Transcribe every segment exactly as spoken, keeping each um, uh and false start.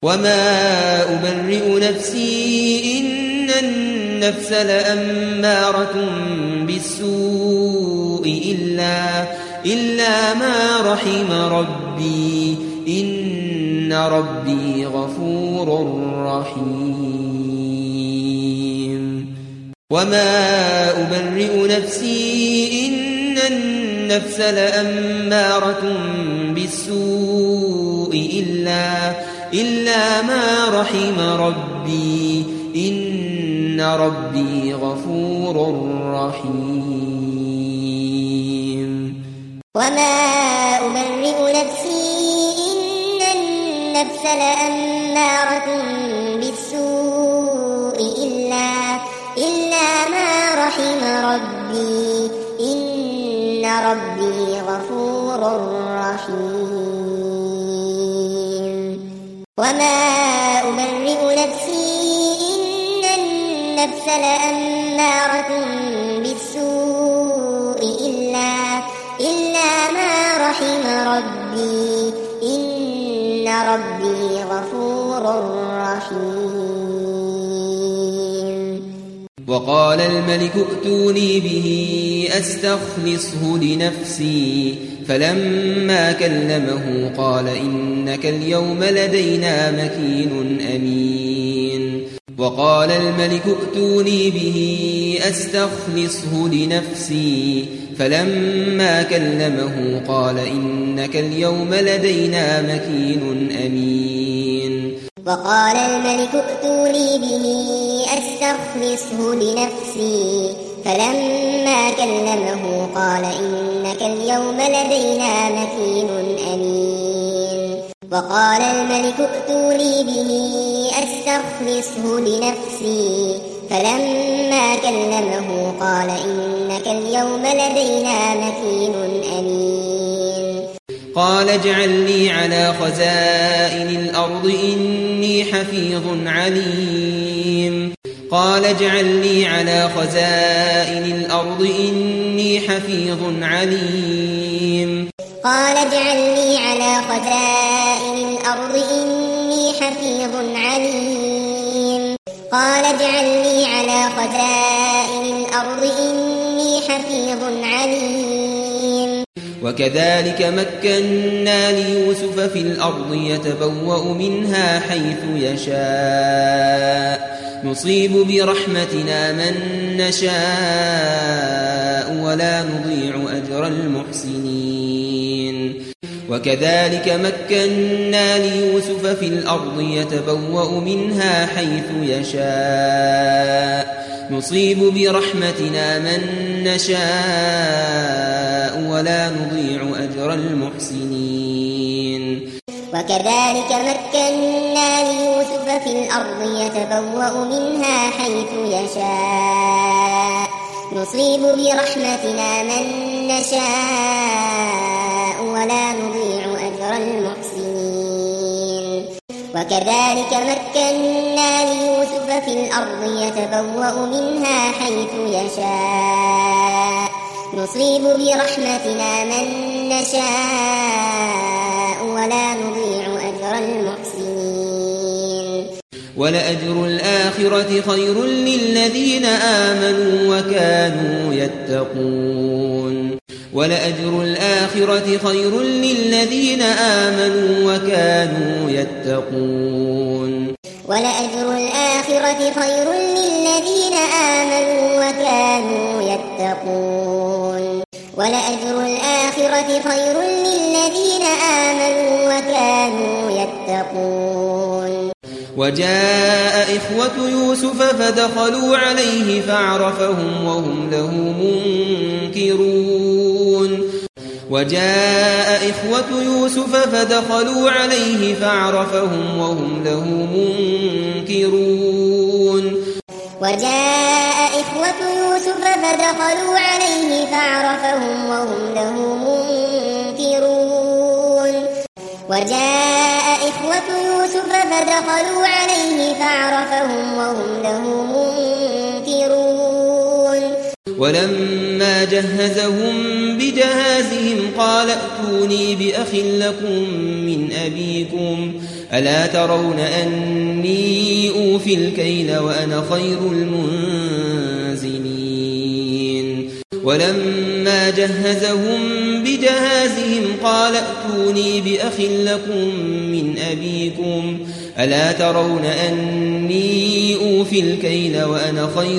وما أبرئ نفسي إن النفس لأمارة بالسوء إلا, إلا ما رحم ربي إن ربي غفور رحيم وما أبرئ نفسي إن النفس لأمارة بالسوء إلا, إلا ما رحم ربي إن ربي غفور رحيم وما أبرئ نفسي إن النفس لأمارة بالسوء إلا, إلا ما رحم ربي إن ربي غفور رحيم وما أبرئ نفسي إن النفس لأمارة بالسوء إلا, إلا ما رحم ربي إن ربي غفور رحيم وقال الملك ائتوني به أستخلصه لنفسي فلما كلمه قال إنك اليوم لدينا مكين أمين وقال الملك ائتوني به أستخلصه لنفسي فلما كلمه قال إنك اليوم لدينا مكين أمين وقال الملك ائتوني به أستخلصه لنفسي فلما كلمه قال إنك اليوم لدينا مكين أمين وقال الملك ائتوني به أستخلصه لنفسي فلما كلمه قال إنك اليوم لدينا مكين أمين قال اجعل لي على خزائن الأرض إني حفيظ عليم قال اجعل لي على خزائن الأرض إني حفيظ عليم قال اجعل لي على خزائن الأرض إني حفيظ عليم قال اجعل لي على خزائن الأرض إني حفيظ عليم وكذلك مكنا ليوسف في الأرض يتبوأ منها حيث يشاء نصيب برحمتنا من نشاء ولا نضيع أجر المحسنين وكذلك مكنا ليوسف في الأرض يتبوأ منها حيث يشاء نصيب برحمتنا من نشاء ولا نضيع أجر المحسنين وكذلك مكنا ليوسف في الأرض يتبوأ منها حيث يشاء نصيب برحمتنا من نشاء ولا نضيع أجر المحسنين وكذلك مكنا ليوسف في الأرض يتبوأ منها حيث يشاء نصيب برحمتنا من نشاء ولا نضيع أجر المحسنين ولأجر الآخرة خير للذين آمنوا وكانوا يتقون ولأجر الآخرة خير للذين آمنوا وكانوا يتقون ولأجر الآخرة خير للذين آمنوا وكانوا يتقون ولأجر الآخرة خير للذين آمنوا وكانوا يتقون وجاء إخوة يوسف فدخلوا عليه فعرفهم وهم له منكرون وجاء إخوة يوسف فدخلوا عليه فعرفهم وهم له منكرون وجاء إخوة يوسف فدخلوا عليه فعرفهم وهم له منكرون وجاء إخوة يوسف فدخلوا عليه فعرفهم وهم له منكرون ولما جهزهم بجهازهم قال ائتوني بأخ لكم من أبيكم ألا ترون أني أوفي الكيل وأنا خير المنزلين ولما جهزهم بجهازهم قال ائتوني بأخ لكم من أبيكم ألا ترون أني أوفي الكيل وأنا خير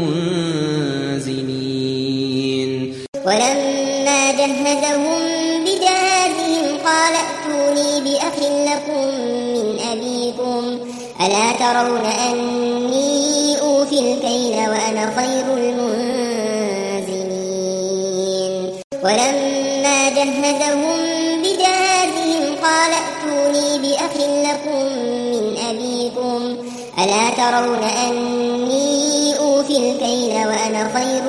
المنزلين ولما جهزهم بجهازهم قال ائتوني بأخ لكم من أبيكم ألا ترون أني أوفي الكيل وأنا خير المنزلين ولما جهزهم بجهازهم قال ائتوني بأخ لكم من أبيكم ألا ترون أني أوفي الكيل وأنا خير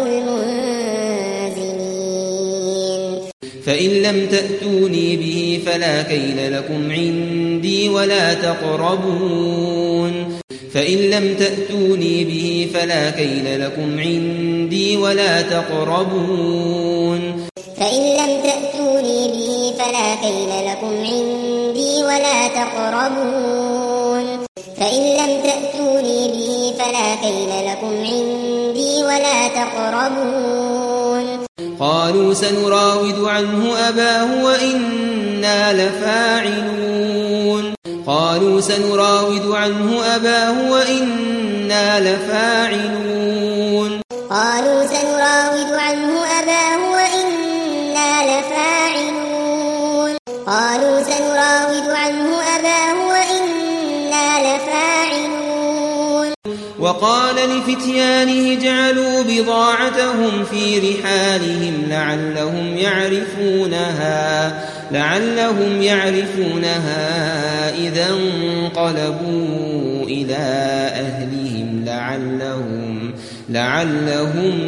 المنزلين فإن لم تأتوني به فلا كيل لكم عندي ولا تقربون فإن لم تأتوني به فلا كيل لكم عندي ولا تقربون فإن لم تأتوني به فلا كيل لكم عندي ولا تقربون فإن لم تأتوني به فلا كيل لكم عندي ولا تقربون قالوا سنراود عنه أباه وإنا لفاعلون قالوا سنراود عنه أباه وإنا لفاعلون قالوا سنراود عنه أباه وإنا لفاعلون قالوا سنراود عنه أباه وإنا لفاعلون وقال لفتيانه جعلوا بضاعتهم في رحالهم لعلهم يعرفونها لعلهم يعرفونها إذا انقلبوا إلى أهلهم لعلهم لعلهم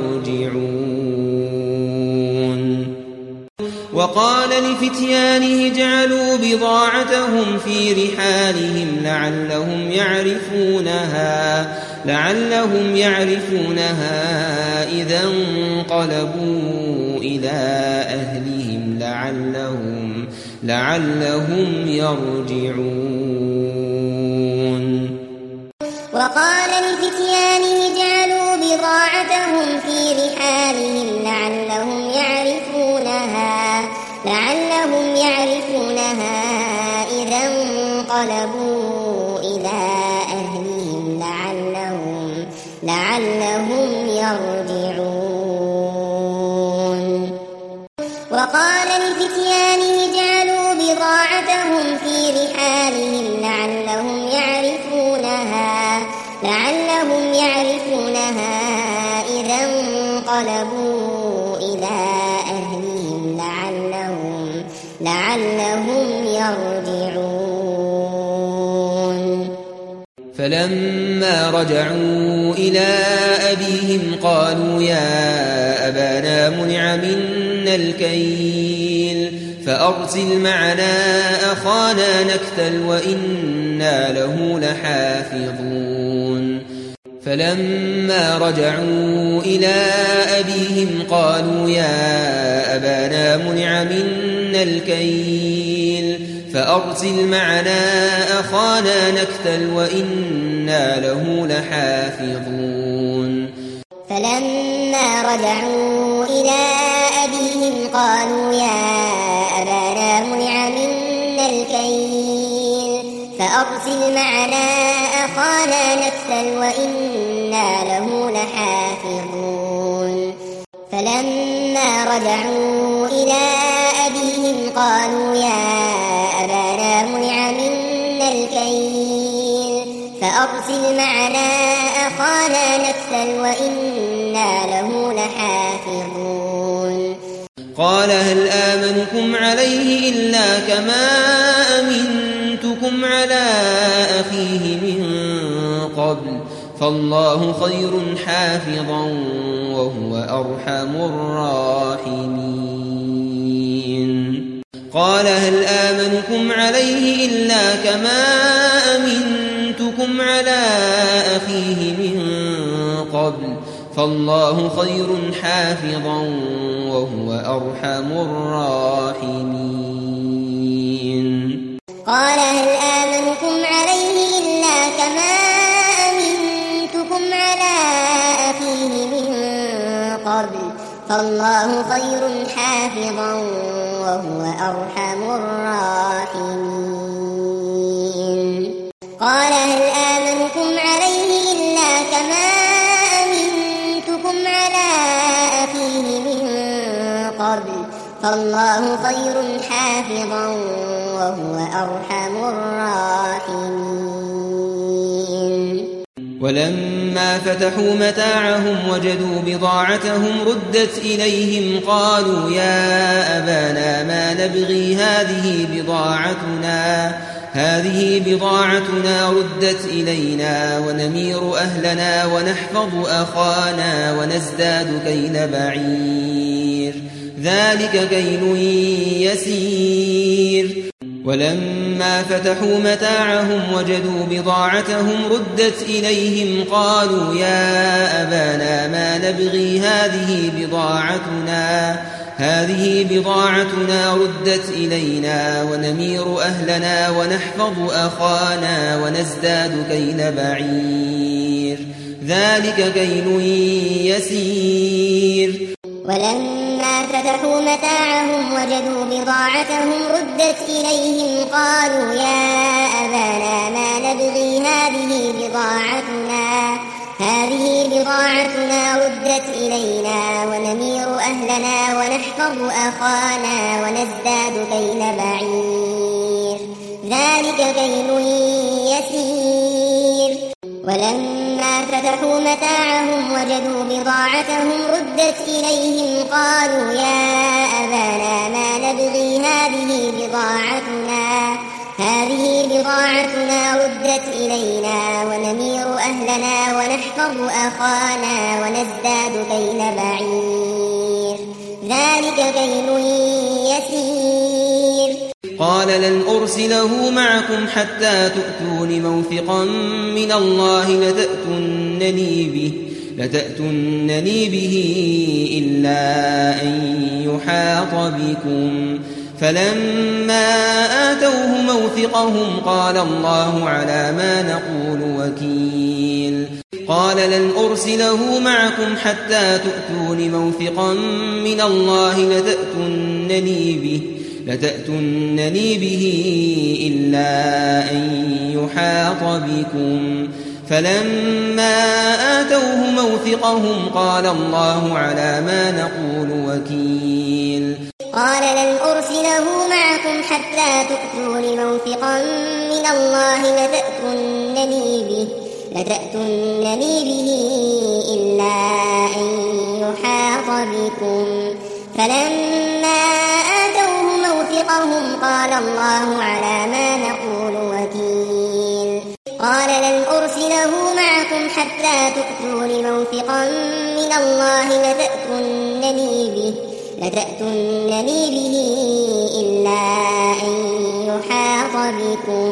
يرجعون وقال لفتيانه جعلوا بضاعتهم في رحالهم لعلهم يعرفونها لعلهم يعرفونها إذا انقلبوا إلى أهلهم لعلهم لعلهم يرجعون وقال لفتيانه جعلوا بضاعتهم في رحالهم لعلهم يعرفونها لعلهم يعرفونها إذا انقلبوا إلى أهلهم لعلهم لعلهم يرجعون وقال لفتيانه جعلوا بضاعتهم في رحالهم لعلهم يعرفونها لعلهم يعرفونها إذا انقلبوا إلى أهلهم لعلهم لعلهم يرجعون فلما رجعوا إلى أبيهم قالوا يا أبانا منع منا الكيل فأرسل معنا أخانا نكتل وإنا له لحافظون فلما رجعوا إلى أبيهم قالوا يا أبانا منع منا الكيل فأرسل معنا أخانا نكتل وإنا له لحافظون فلما رجعوا إلى أبيهم قالوا يا أبانا منع منا الكيل فأرسل معنا أخانا نكتل وإنا له لحافظون فلما رجعوا إلى أبيهم قالوا يا أبانا منع منا الكيل فأرسل معنا أخانا نكتل وإنا له لحافظون قال هل آمنكم عليه إلا كما أمنتكم على أخيه من قبل فالله خير حافظا وهو أرحم الراحمين قال هل آمنكم عليه إلا كما أمنتكم على أخيه من قبل فالله خير حافظا وهو أرحم الراحمين قال هل آمنكم عليه إلا كما أمنتكم على أخيه من قبل فالله خير حافظا وهو أرحم الراحمين قال هل آمنكم عليه إلا كما أمنتكم على أخيه من قبل فالله خير حافظا وهو أرحم الراحمين ولما فتحوا متاعهم وجدوا بضاعتهم ردت إليهم قالوا يا أبانا ما نبغي هذه بضاعتنا هذه بضاعتنا ردت إلينا ونمير أهلنا ونحفظ أخانا ونزداد كيل بعير ذلك كيل يسير ولما فتحوا متاعهم وجدوا بضاعتهم ردت إليهم قالوا يا أبانا ما نبغي هذه بضاعتنا هذه بضاعتنا ردت إلينا ونمير أهلنا ونحفظ أخانا ونزداد كيل بعير ذلك كيل يسير ولما فتحوا متاعهم وجدوا بضاعتهم ردت إليهم قالوا يا أبانا ما نبغي هذه بضاعتنا هذه بضاعتنا ردت إلينا ونمير أهلنا ونحفظ أخانا ونزداد كيل بعير ذلك كيل يسير ولما فتحوا متاعهم وجدوا بضاعتهم ردت إليهم قالوا يا أبانا ما نبغي هذه بضاعتنا هذه بضاعتنا ردت إلينا ونمير أهلنا ونحفظ أخانا ونزداد كيل بعير ذلك كيل يسير قال لن أرسله معكم حتى تؤتون موثقا من الله لتأتونني به لتأتونني به إلا أن يحاط بكم فلما آتوه موثقهم قال الله على ما نقول وكيل قال لن أرسله معكم حتى تؤتون موثقا من الله لتأتونني به لتأتونني به إلا أن يحاط بكم فلما آتوه موثقهم قال الله على ما نقول وكيل قال لن أرسله معكم حتى تؤتون موثقا من الله لتأتونني به لتأتونني به إلا أن يحاط بكم فلما آتوه موثقهم قال الله على ما نقول وكيل قال لن أرسله معكم حتى تؤتون موثقا من الله لتأتونني به لتأتونني به إلا أن يحاط بكم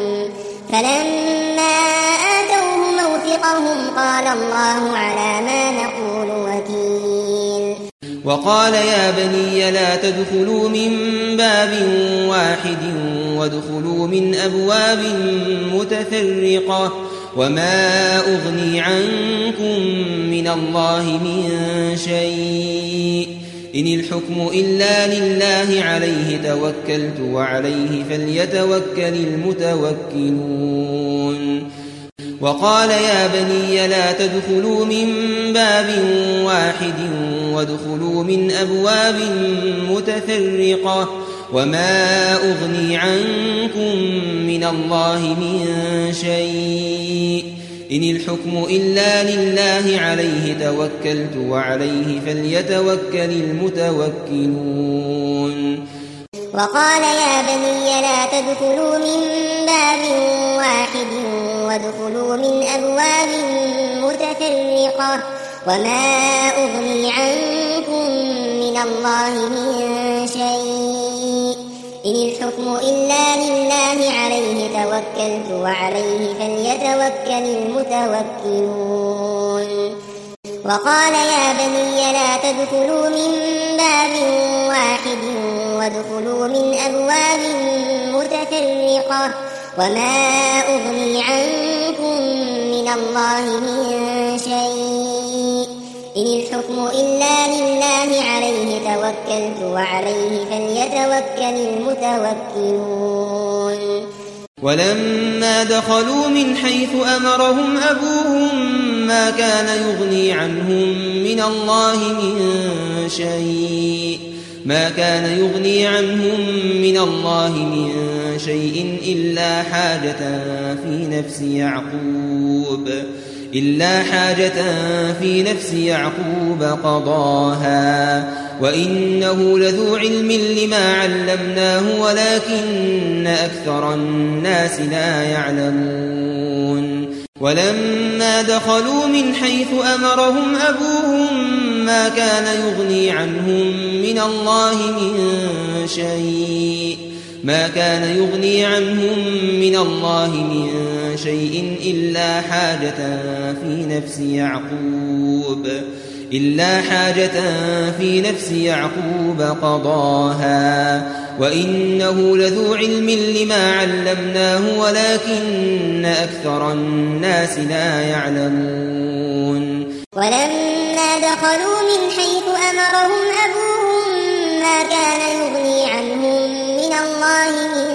فلما آتوه موثقهم قال الله على ما نقول وكيل وقال يا بني لا تدخلوا من باب واحد وادخلوا من أبواب متفرقة وما أغني عنكم من الله من شيء إن الحكم إلا لله عليه توكلت وعليه فليتوكل المتوكلون وقال يا بني لا تدخلوا من باب واحد وادخلوا من أبواب متفرقة وما أغني عنكم من الله من شيء إن الحكم إلا لله عليه توكلت وعليه فليتوكل المتوكلون وقال يا بني لا تدخلوا من باب واحد وادخلوا من أبواب متفرقة وما أغني عنكم من الله من شيء إن الحكم إلا لله عليه توكلت وعليه فليتوكل المتوكلون وقال يا بني لا تدخلوا من باب واحد وادخلوا من أبواب متفرقة وما أغني عنكم من الله من شيء إن الحكم إلا لله عليه توكلت وعليه فليتوكل المتوكلون ولما دخلوا من حيث أمرهم أبوهم ما كان يغني عنهم من الله من شيء ما كان يغني عنهم من الله من شيء إلا حاجة في نفس يعقوب إلا حاجة في نفس يعقوب قضاها وإنه لذو علم لما علمناه ولكن أكثر الناس لا يعلمون ولما دخلوا من حيث أمرهم أبوهم ما كان يغني عنهم من الله من شيء ما كان يغني عنهم من الله من شيء إلا حاجة في نفس يعقوب إلا حاجة في نفس يعقوب قضاها وإنه لذو علم لما علمناه ولكن أكثر الناس لا يعلمون ولما دخلوا من حيث أمرهم أبوهم ما كان يغني عنهم من الله من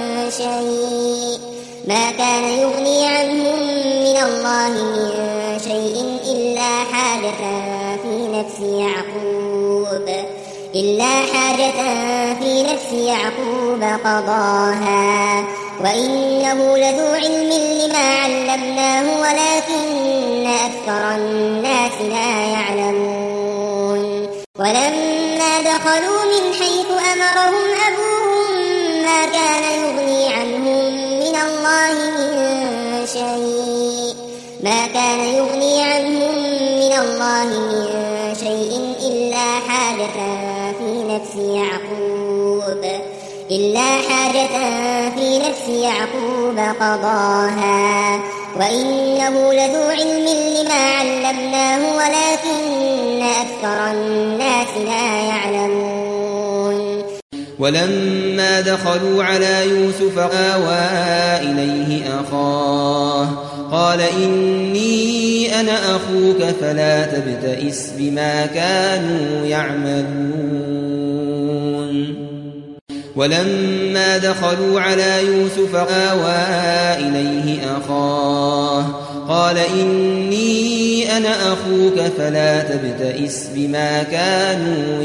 شيء ما كان يغني عنهم من الله من شيء إلا حاجة في نفس يعقوب إلا حاجة في نفس يعقوب قضاها وإنه لذو علم لما علمناه ولكن أكثر الناس لا يعلمون ولما دخلوا من حيث أمرهم أبوهم ما كان يغني عنهم من الله من شيء ما كان يغني عنهم من الله من شيء إلا حاجة في نفس يعقوب إلا حاجة في نفس يعقوب قضاها وإنه لذو علم لما علمناه ولكن أكثر الناس لا يعلمون ولما دخلوا على يوسف آوى إليه أخاه قال إني أنا أخوك فلا تبتئس بما كانوا يعملون ولما دخلوا على يوسف آوى إليه أخاه قال إني أنا أخوك فلا تبتئس بما كانوا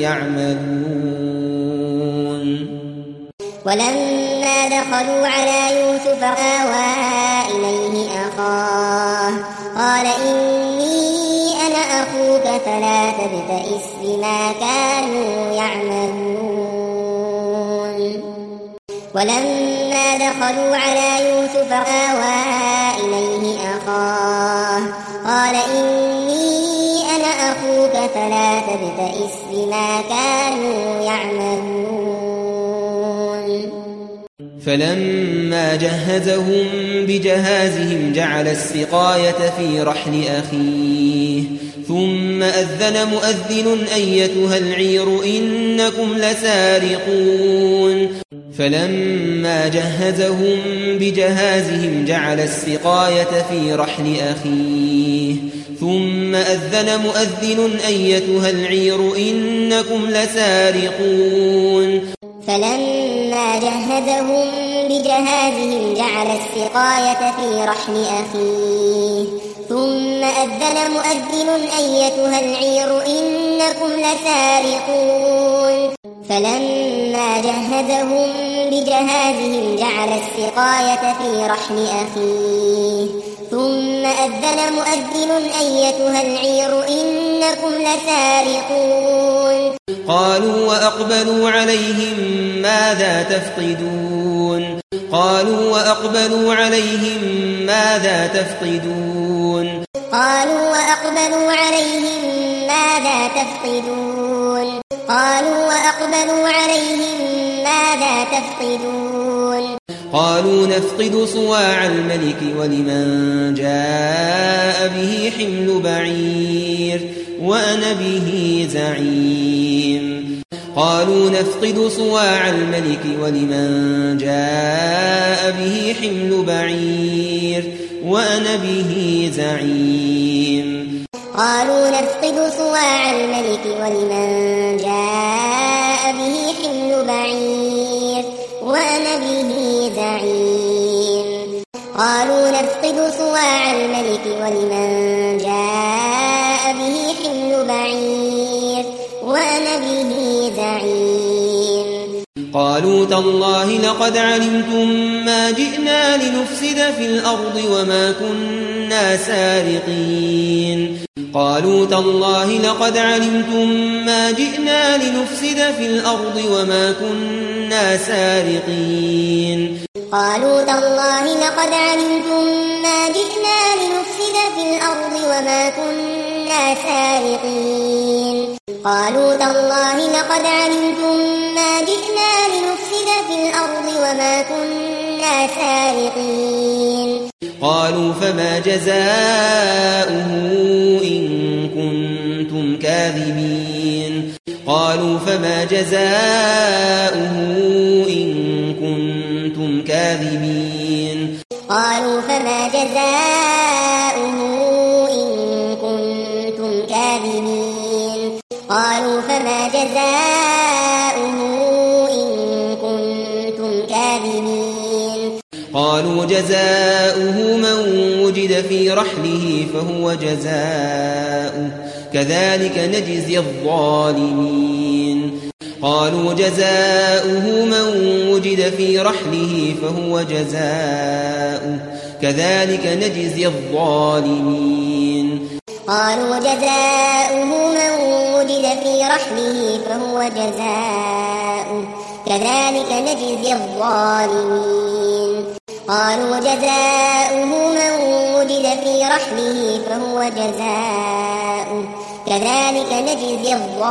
يعملون ولما دخلوا على يوسف آوى إليه أخاه قال إني أنا أخوك فلا تبتئس بما كانوا يعملون ولما دخلوا على يوسف آوى إليه أخاه قال إني أنا أخوك فلا تبتئس بما كانوا يعملون فلما جهزهم بجهازهم جعل السقاية في رحل أخيه ثم أذن مؤذن أيتها العير إنكم لسارقون فلما جهزهم بجهازهم جعل السقاية في رحل أخيه ثم أذن مؤذن أيتها العير إنكم لسارقون فلما جهزهم بجهازهم جعل السقاية في رحل أخيه ثم أذن مؤذن أيتها العير إنكم لسارقون فلما جهزهم بجهازهم جعل السقاية في رحل أخيه ثم أذن مؤذن أيتها العير إنكم لسارقون قالوا وأقبلوا عليهم ماذا تفقدون قالوا وأقبلوا عليهم ماذا تفقدون قالوا وأقبلوا عليهم ماذا تفقدون قالوا وأقبلوا عليهم ماذا تفقدون قالوا نفقد صواع الملك ولمن جاء به حمل بعير وأنا به زعيم قالوا نفقد صواع الملك ولمن جاء به حمل بعير وأنا به زعيم قالوا نفقد صواع الملك ولمن جاء به حمل بعير وأنا به زعيم قالوا نفقد صواع الملك ولمن جاء به حمل بعير وأنا به زعيم قالوا تالله لقد علمتم ما جئنا لنفسد في الأرض وما كنا سارقين قالوا تالله لقد علمتم ما جئنا لنفسد في الأرض وما كنا سارقين قالوا تالله لقد علمتم ما جئنا لنفسد في الأرض وما كنا سارقين قالوا تالله لقد علمتم ما جئنا لنفسد في الأرض وما كنا سارقين قالوا فما جزاؤه إن كنتم كاذبين قالوا فما جزاؤه إن كنتم كاذبين قالوا فما جزاؤه إن كنتم كاذبين قالوا فما جزاؤه إن كنتم كاذبين قالوا جزاؤه من وجد في رحله فهو جزاؤه كذلك نجزي الظالمين قالوا جزاؤه من وجد في رحله فهو جزاؤه كذلك نجزي الظالمين قالوا جزاؤه من وجد في رحله فهو جزاؤه كذلك نجزي الظالمين قالوا جزاؤه من وجد في رحله فهو جزاؤه كذلك نجزي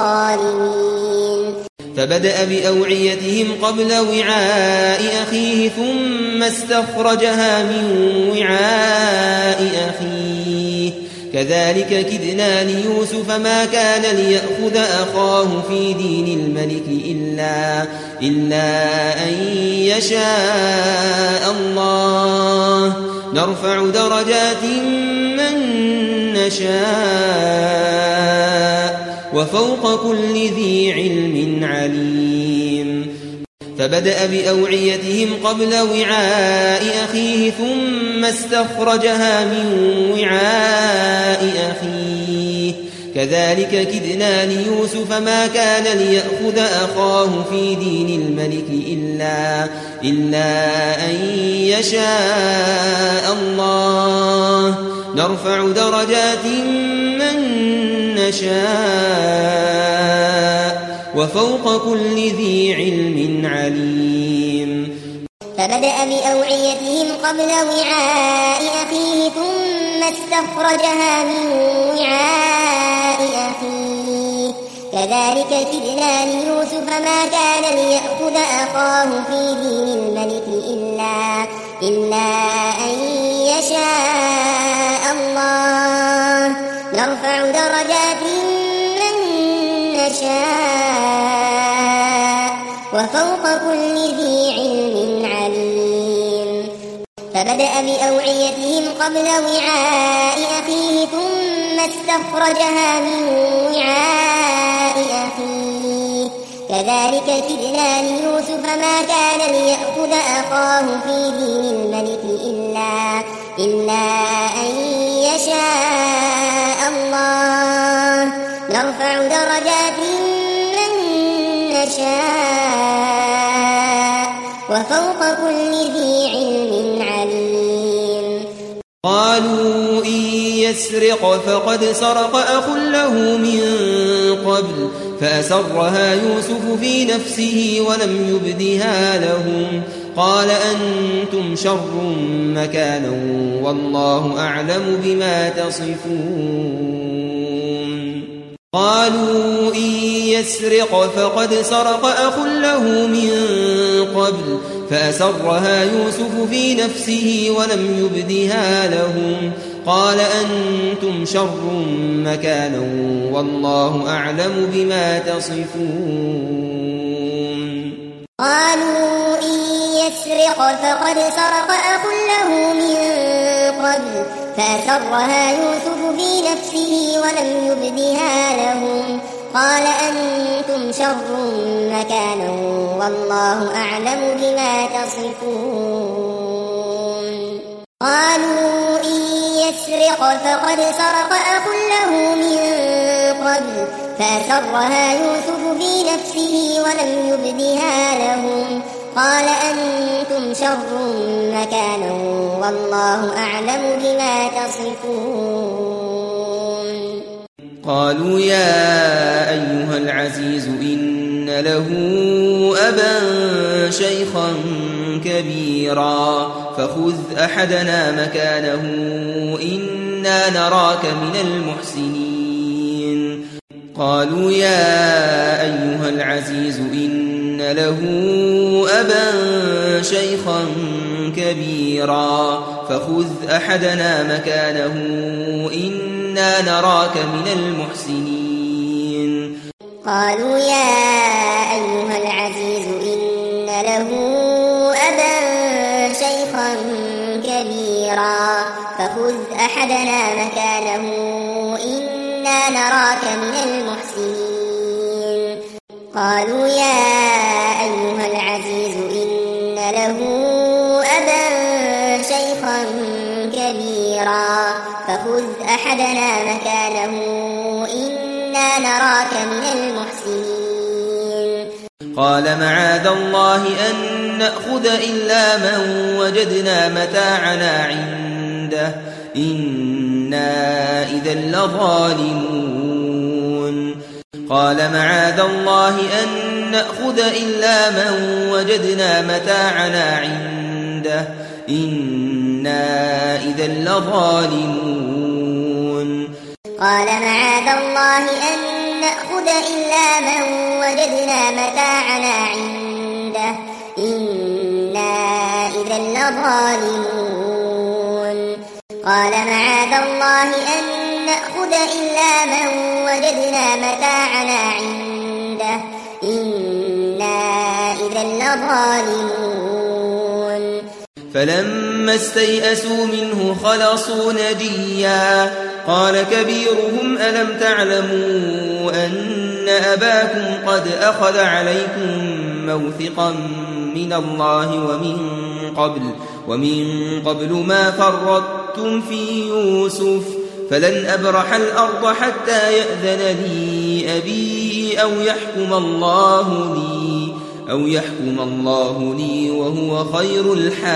الظالمين فبدأ بأوعيتهم قبل وعاء أخيه ثم استخرجها من وعاء أخيه كذلك كدنا ليوسف ما كان ليأخذ أخاه في دين الملك إلا, إلا أن يشاء الله نرفع درجات من نشاء وفوق كل ذي علم عليم فبدأ بأوعيتهم قبل وعاء أخيه ثم استخرجها من وعاء أخيه كذلك كدنا ليوسف ما كان ليأخذ أخاه في دين الملك إلا, إلا أن يشاء الله نرفع درجات من نشاء وفوق كل ذي علم عليم فبدأ بأوعيتهم قبل وعاء أخيه ثم استخرجها من وعاء أخيه كذلك كدنا ليوسف ما كان ليأخذ أخاه في دين الملك إلا, إلا أن يشاء الله نرفع درجات من نشاء وفوق كل ذي علم عليم فبدأ بأوعيتهم قبل وعاء أخيه ثم استخرجها من وعاء أخيه كذلك كدنا ليوسف ما كان ليأخذ أخاه في دين الملك إلا, إلا أن يشاء الله نرفع درجات من نشاء وفوق كل ذي علم عليم قالوا إن يسرق فقد سرق أخ له من قبل فأسرها يوسف في نفسه ولم يبدها لهم قال أنتم شر مكانا والله أعلم بما تصفون قالوا إن يسرق فقد سرق أخ له من قبل فأسرها يوسف في نفسه ولم يبدها لهم قال أنتم شر مكانا والله أعلم بما تصفون قالوا إن يسرق فقد سرق أخ له من قبل فأسرها يوسف في نفسه ولم يبدها لهم قال أنتم شر مكانا والله أعلم بما تصفون قالوا إن يسرق فقد سرق أخ له من قبل فأسرها يوسف في نفسه ولم يبدها لهم قال أنتم شر مكانا والله أعلم بما تصفون قالوا يا أيها العزيز إن له أبا شيخا كبيرا فخذ أحدنا مكانه إنا نراك من المحسنين قالوا يا أيها العزيز إن له أبا شيخا كبيرا فخذ أحدنا مكانه إنا نراك من المحسنين قالوا يا أيها العزيز إن له أبا شيخا كبيرا فخذ أحدنا مكانه إنا نراك من المحسنين قالوا يا أيها العزيز إن له أبا شيخا كبيرا فخذ أحدنا مكانه إنا نراك من المحسنين قال معاذ الله أن نأخذ إلا من وجدنا متاعنا عنده إنا إذا لظالمون قال معاذ الله أن نأخذ إلا من وجدنا متاعنا عنده إنا إذا لظالمون قال معاذ الله أن نأخذ إلا من وجدنا متاعنا عنده إنا إذا لظالمون قال معاذ الله أن نأخذ إلا من وجدنا متاعنا عنده إنا إذا لظالمون فلما استيئسوا منه خلصوا نجيا قال كبيرهم ألم تعلموا أن أباكم قد أخذ عليكم موثقا من الله ومن قبل ومن قبل ما فرطتم في يوسف فلن أبرح الأرض حتى يأذن لي أبي أو يحكم الله لي أو يحكم الله لي وهو خير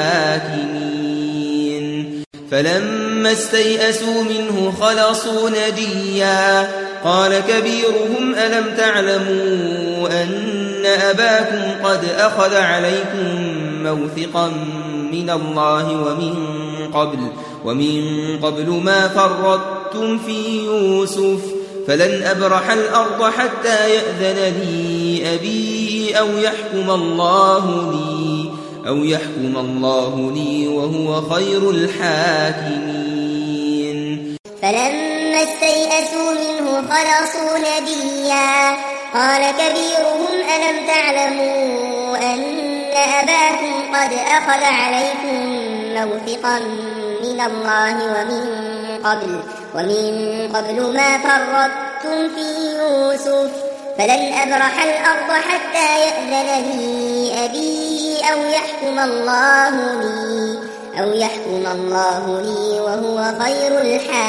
الحاكمين فلما استيئسوا منه خلصوا نجيا قال كبيرهم ألم تعلموا أن أباكم قد أخذ عليكم موثقا من الله ومن قبل ومن قبل ما فرطتم في يوسف فلن أبرح الأرض حتى يأذن لي أبي أو يحكم الله لي أو يحكم الله لي وهو خير الحاكمين فلما استيئسوا منه خلصوا نجيا قال كبيرهم ألم تعلموا أن أباكم قد أخذ عليكم موثقا من الله ومن قبل ومن قبل ما فرطتم في يوسف فلن أبرح الأرض حتى يأذن لي أبي أو يحكم الله لي أو يحكم الله لي وهو خير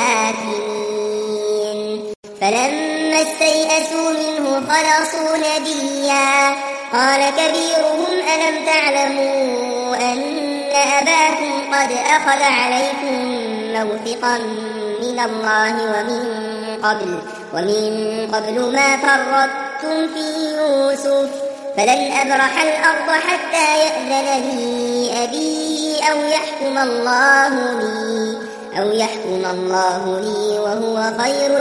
الحاكمين فلما استيئسوا منه خلصوا نجيا قال كبيرهم ألم تعلموا أن أباكم قد أخذ عليكم موثقا من الله ومن قبل ومن قبل ما فرطتم في يوسف فلن أبرح الأرض حتى يأذن لي أبي أو يحكم الله لي أو يحكم الله لي وهو خير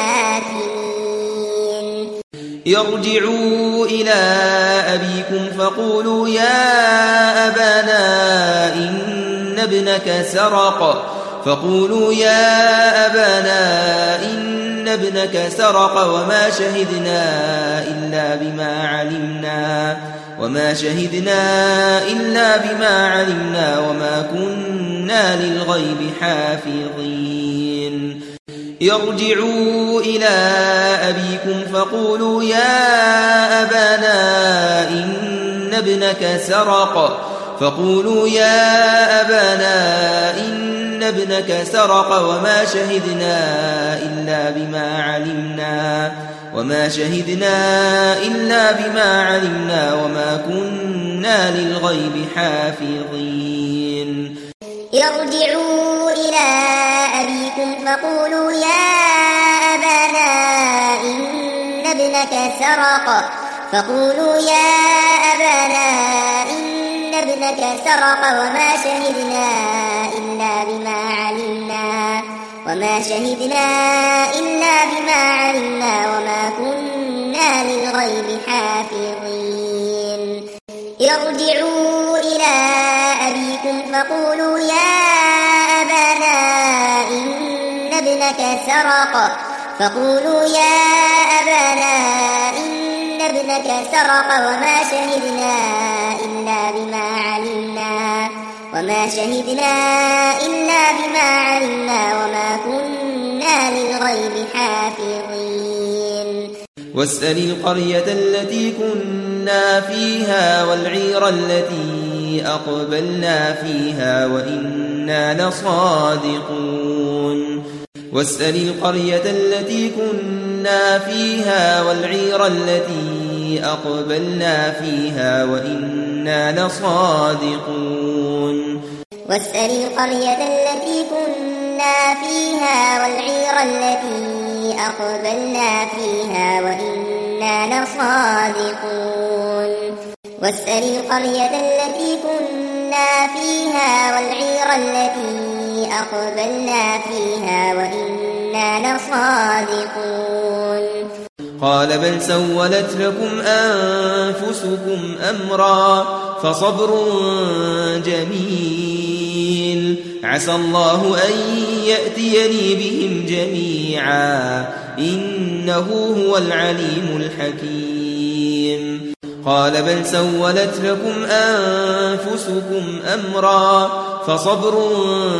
الحاكمين يرجعوا إلى أبيكم فقولوا يا أبانا إن ابنك سرق فقولوا يا أبانا إن ابنك سرق وما شهدنا إلا بما علمنا وما شهدنا إلا بما علمنا وما كنا للغيب حافظين ارجعوا إلى أبيكم فقولوا يا أبانا إن ابنك سرق فقولوا يا أبانا إن ابنك سرق وما شهدنا إلا بما علمنا وما شهدنا إلا بما علمنا وما كنا للغيب حافظين ارجعوا إلى أبيكم فقولوا يا أبانا إن ابنك سرق فقولوا يا أبانا إن ابنك سرق وما شهدنا إلا بما علمنا وما شهدنا إلا بما علمنا وما كنا للغيب حافظين ارجعوا إلى أبيكم فقولوا يا أبانا إن ابنك سرق فقولوا يا أبانا إن ابنك سرق وما شهدنا إلا بما علمنا وما شهدنا إلا بما علمنا وما كنا للغيب حافظين واسأل القرية التي كنا فيها والعير التي أقبلنا فيها وإنا لصادقون واسأل القرية التي كنا فيها والعير التي أقبلنا فيها وإنا لصادقون واسأل القرية التي كنا فيها والعير التي أقبلنا فيها وإنا لصادقون واسأل القرية التي كنا فيها والعير التي أقبلنا فيها وإنا لصادقون قال بل سولت لكم أنفسكم أمرا فصبر جميل عسى الله أن يأتيني بهم جميعا إنه هو العليم الحكيم قال بل سولت لكم أنفسكم أمرا فصبر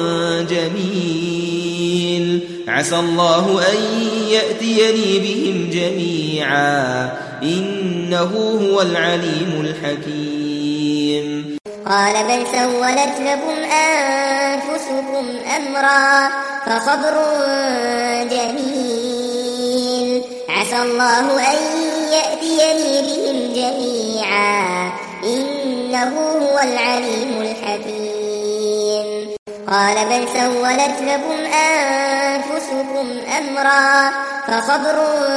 جميل عسى الله أن يأتيني بهم جميعا إنه هو العليم الحكيم قال بل سولت لكم أنفسكم أمرا فصبر جميل عسى الله أن يأتيني بهم جميعا إنه هو العليم الحكيم قال بل سولت لكم أنفسكم أمرا فصبر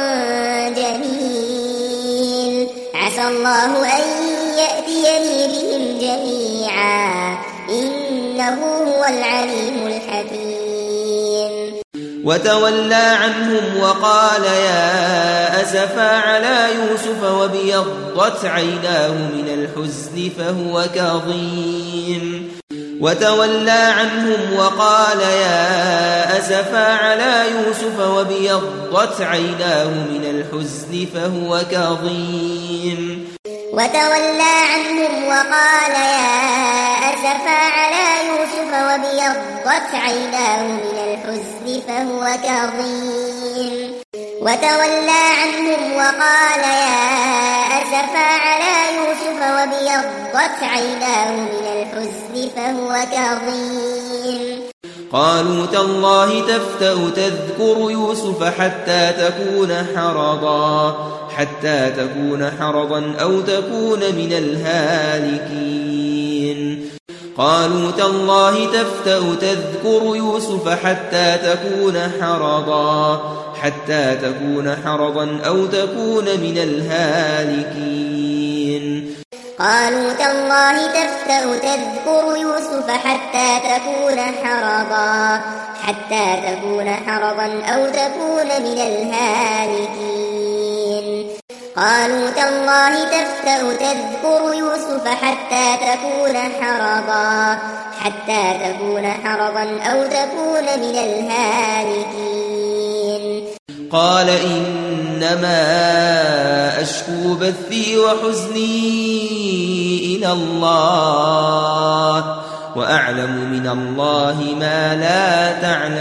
جميل عسى الله أن يأتيني بهم جميعا إنه هو العليم الحكيم وتولى عنهم وقال يا أسفا على يوسف وابيضت عيناه من الحزن فهو كظيم وتولى عنهم وقال يا أسفا على يوسف وابيضت عيناه من الحزن فهو كظيم وتولى عنهم وقال يا أسفا على يوسف وابيضت عيناه من الحزن فهو كظيم وتولى عنهم وقال يا أسفا على يوسف وابيضت عيناه من الحزن فهو كظيم قالوا تالله تفتأ تذكر يوسف حتى تكون حرضا حتى تكون حرضا أو تكون من الهالكين قالوا تالله تفتأ تذكر يوسف حتى تكون حرضا حتى تكون حرضا أو تكون من الهالكين قالوا تالله تفتأ تذكر يوسف حتى تكون حرضا حتى تكون حرضا أو تكون من الهالكين قالوا تالله تفتأ تذكر يوسف حتى تكون حرضا حتى تكون حرضا أو تكون من الهالكين قال إنما أشكو بثي وحزني إلى الله وأعلم من الله ما لا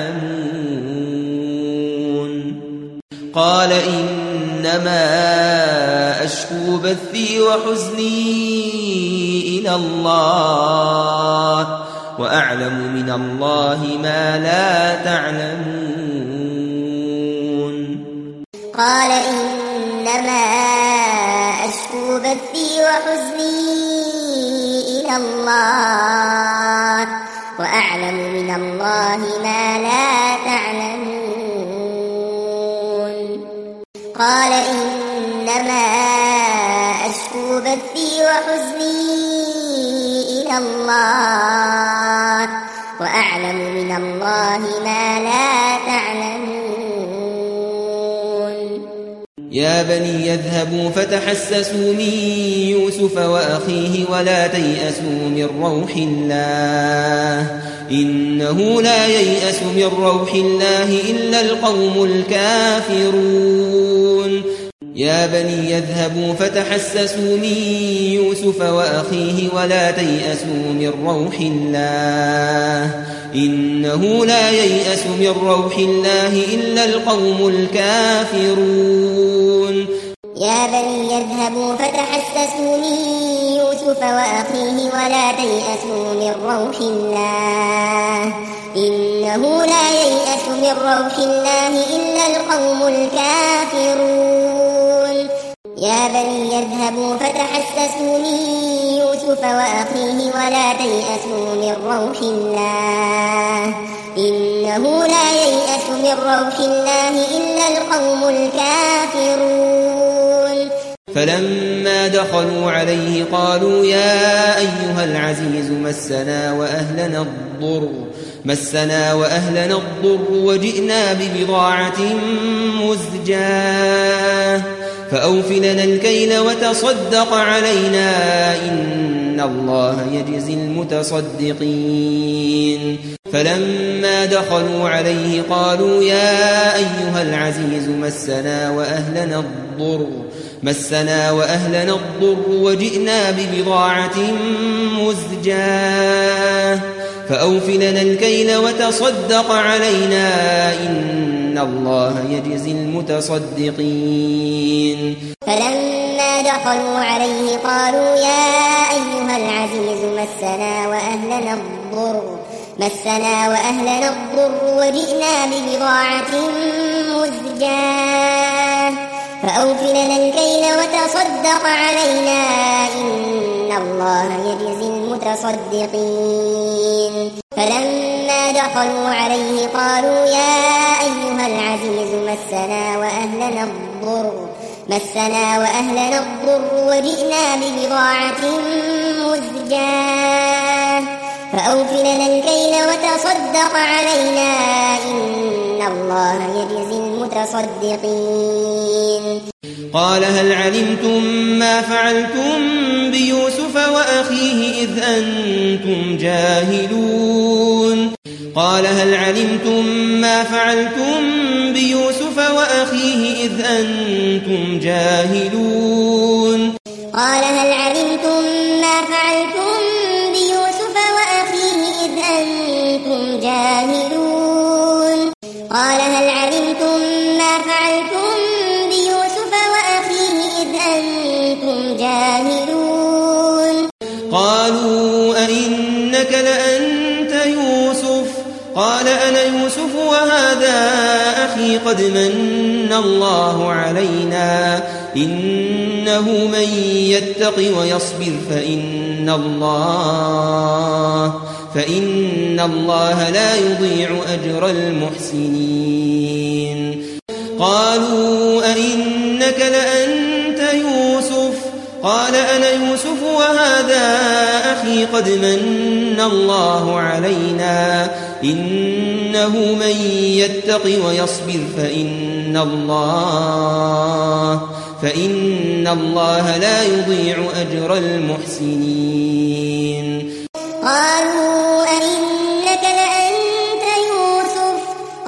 تعلمون قال إنما أشكو بثي وحزني إلى الله وأعلم من الله ما لا تعلمون قال إنما أشكو بثي وحزني إلى الله وأعلم من الله ما لا تعلمون قال إنما أشكو بثي وحزني إلى الله وأعلم من الله ما لا تعلمون يا بني يذهبوا فتحسسوا من يوسف وأخيه ولا تيأسوا من روح الله إنه لا ييأس من روح الله إلا القوم الكافرون يا بني يذهبوا فتحسسوا من يوسف وأخيه ولا تيأسوا من روح الله إنه لا ييأس من روح الله إلا القوم الكافرون يا بني يذهبوا فتحسسوا من يوسف وأخيه ولا تيأسوا من روح الله إنه لا ييأس من روح الله إلا القوم الكافرون يا بني يذهبوا فتحسسوا من يوسف وأخيه ولا تيأسوا من روح الله إنه لا ييأس من روح الله إلا القوم الكافرون فلما دخلوا عليه قالوا يا أيها العزيز مسنا وأهلنا الضر مسنا وأهلنا الضر وجئنا ببضاعة مزجاة فأوف لنا الكيل وتصدق علينا إن الله يجزي المتصدقين فلما دخلوا عليه قالوا يا أيها العزيز مسنا وأهلنا الضر مسنا وأهلنا الضر وجئنا ببضاعة مزجاة فأوف لنا الكيل وتصدق علينا إن الله يجزي المتصدقين فلما دخلوا عليه قالوا يا أيها العزيز مسنا وأهلنا الضر مسنا وأهلنا الضر وجئنا ببضاعة مزجاة فأوف لنا الكيل وتصدق علينا إن الله يجزي المتصدقين فلما دخلوا عليه قالوا يا أيها العزيز مسنا وأهلنا الضر مسنا وأهلنا الضر وجئنا ببضاعة مزجاة فأوف لنا الكيل وتصدق علينا إن الله يجزي المتصدقين قال هل علمتم ما فعلتم بيوسف وأخيه إذ أنتم جاهلون قال هل علمتم ما فعلتم بيوسف وأخيه إذ أنتم جاهلون قال هل علمتم ما فعلتم بيوسف وأخيه إذ أنتم جاهلون قال هل علمتم ما فعلتم بيوسف وأخيه إذ أنتم جاهلون قالوا أئنك لأنت يوسف قال أنا يوسف وهذا أخي قد من الله علينا إنه من يتق ويصبر فإن الله فإن الله لا يضيع أجر المحسنين قالوا أئنك لأنت يوسف قال أنا يوسف وهذا أخي قد من الله علينا إنه من يتق ويصبر فإن الله فإن الله لا يضيع أجر المحسنين قالوا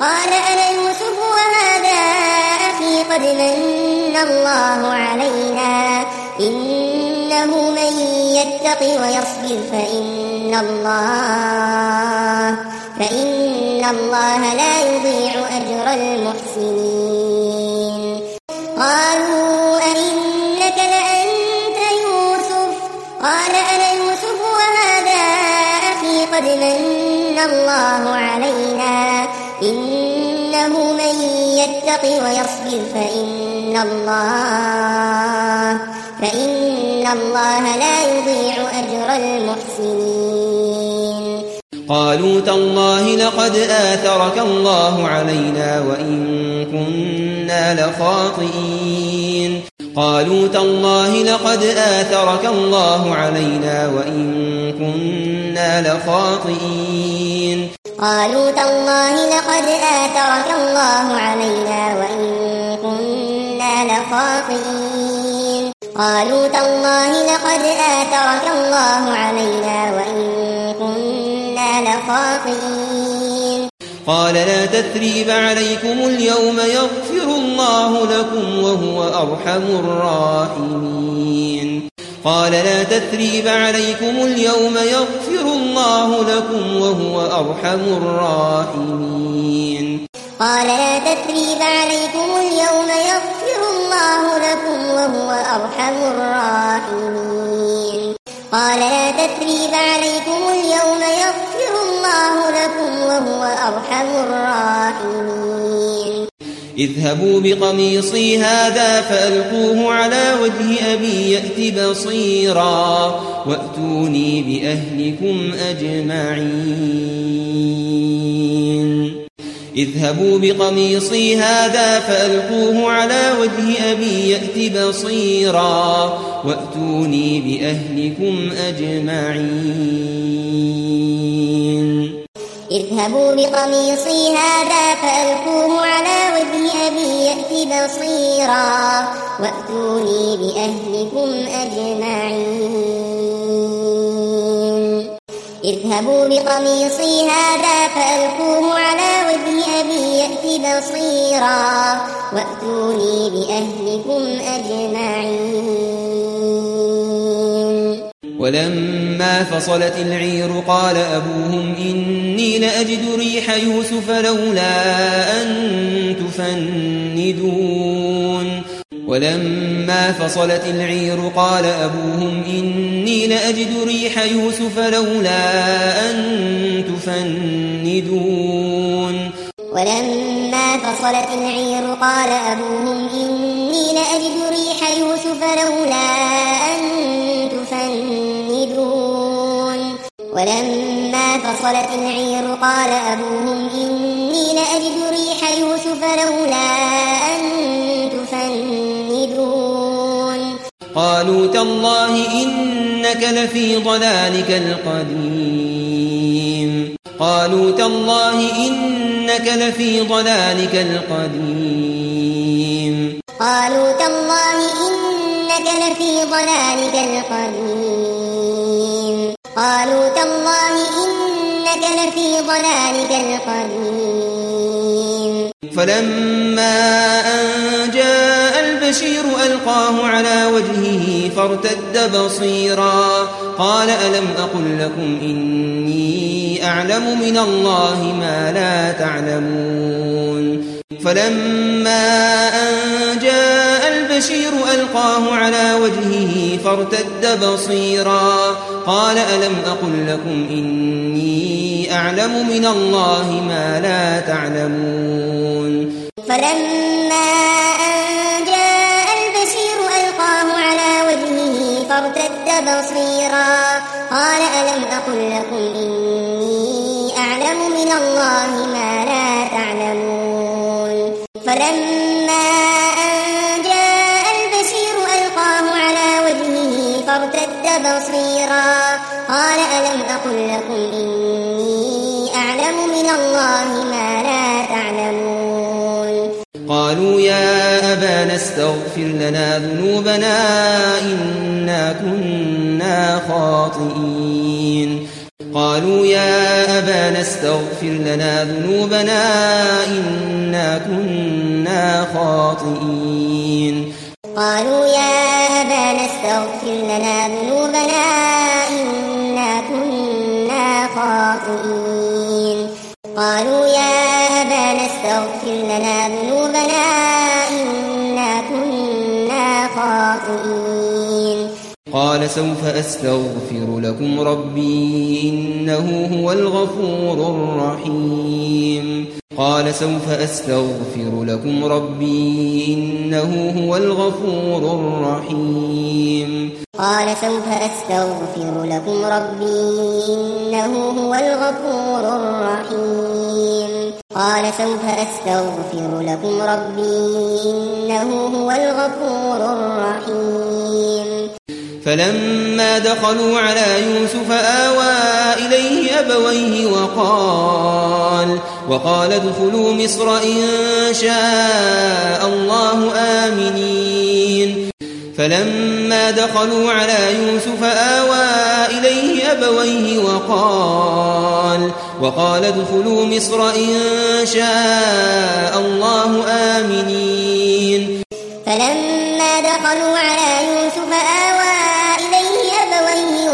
قال أنا يوسف وهذا أخي قد من الله علينا إنه من يتق ويصبر فإن الله فإن الله لا يضيع أجر المحسنين قالوا أئنك لأنت يوسف قال أنا يوسف وهذا أخي قد من الله علينا إنه من يتق ويصبر فإن الله فإن الله لا يضيع أجر المحسنين قالوا تالله لقد آثرك الله علينا وإن كنا لخاطئين قالوا تالله لقد آثرك الله علينا وإن كنا لخاطئين قالوا تالله لقد آثرك الله علينا وإن كنا لخاطئين قالوا تالله لقد آثرك الله علينا وإن كنا لخاطئين قال لا تثريب عليكم اليوم يغفر الله لكم وهو أرحم الراحمين قال لا تثريب عليكم اليوم يغفر الله لكم وهو أرحم الراحمين قال لا تثريب عليكم اليوم يغفر الله لكم وهو أرحم الراحمين قال لا تثريب عليكم اليوم يغفر الله لكم وهو أرحم الراحمين اذهبوا بقميصي هذا فألقوه على وجه أبي يأت بصيرا وأتوني بأهلكم أجمعين اذهبوا بقميصي هذا فألقوه على وجه أبي يأت بصيرا وأتوني بأهلكم أجمعين اذهبوا بقميصي هذا فألقوه على وجه أبي يأت بصيرا وأتوني بأهلكم أجمعين اذهبوا بقميصي هذا فألقوه على وجه أبي يأت بصيرا وأتوني بأهلكم أجمعين ولما فصلت العير قال أبوهم إني لأجد ريح يوسف لولا أن تفندون ولما فصلت العير قال أبوهم إني لأجد ريح يوسف لولا أن تفندون ولما فصلت العير قال أبوهم إني لأجد ريح يوسف لولا أن تفندون ولما فصلت العير قال أبوهم إني لأجد ريح يوسف لولا أن تفندون قالوا تالله إنك لفي ضلالك القديم قالوا تالله إنك لفي ضلالك القديم قالوا تالله إنك لفي ضلالك القديم قالوا تالله إنك لفي ضلالك القديم فلما أن جاء البشير ألقاه على وجهه فارتد بصيرا قال ألم أقل لكم إني أعلم من الله ما لا تعلمون فلما أن جاء البشير ألقاه على وجهه فارتد بصيرا قال ألم أقل لكم إني أعلم من الله ما لا تعلمون فلما أن جاء البشير ألقاه على وجهه فارتد بصيرا قال ألم أقل لكم إني أعلم من الله ما لا تعلمون فلما أن جاء البشير ألقاه على وجهه فارتد بصيرا قال ألم أقل لكم إني أعلم من الله ما لا تعلمون قالوا يا أبانا استغفر لنا ذنوبنا إنا كنا خاطئين قالوا يا أبانا استغفر لنا ذنوبنا إنا كنا خاطئين قالوا يا أبانا استغفر لنا ذنوبنا إنا كنا خاطئين قالوا يا أبانا استغفر لنا ذنوبنا إنا كنا خاطئين قال سوف أستغفر لكم ربي إنه هو الغفور الرحيم قال سوف أستغفر لكم ربي إنه هو الغفور الرحيم قال سوف أستغفر لكم ربي إنه هو الغفور الرحيم قال سوف أستغفر لكم ربي إنه هو الغفور الرحيم فلما دخلوا على يوسف آوى إليه أبويه وقال وقال ادخلوا مصر إن شاء الله آمنين فلما دخلوا على يوسف آوى إليه أبويه وقال وقال ادخلوا مصر إن شاء الله آمنين فلما دخلوا على يوسف آوى إليه أبويه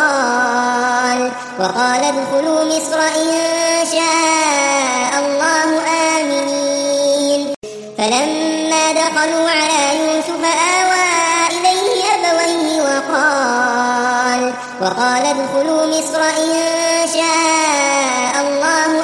وقال وقال ادخلوا مصر إن شاء الله آمنين فلما دخلوا على يوسف آوى إليه أبويه وقال وقال ادخلوا مصر إن شاء الله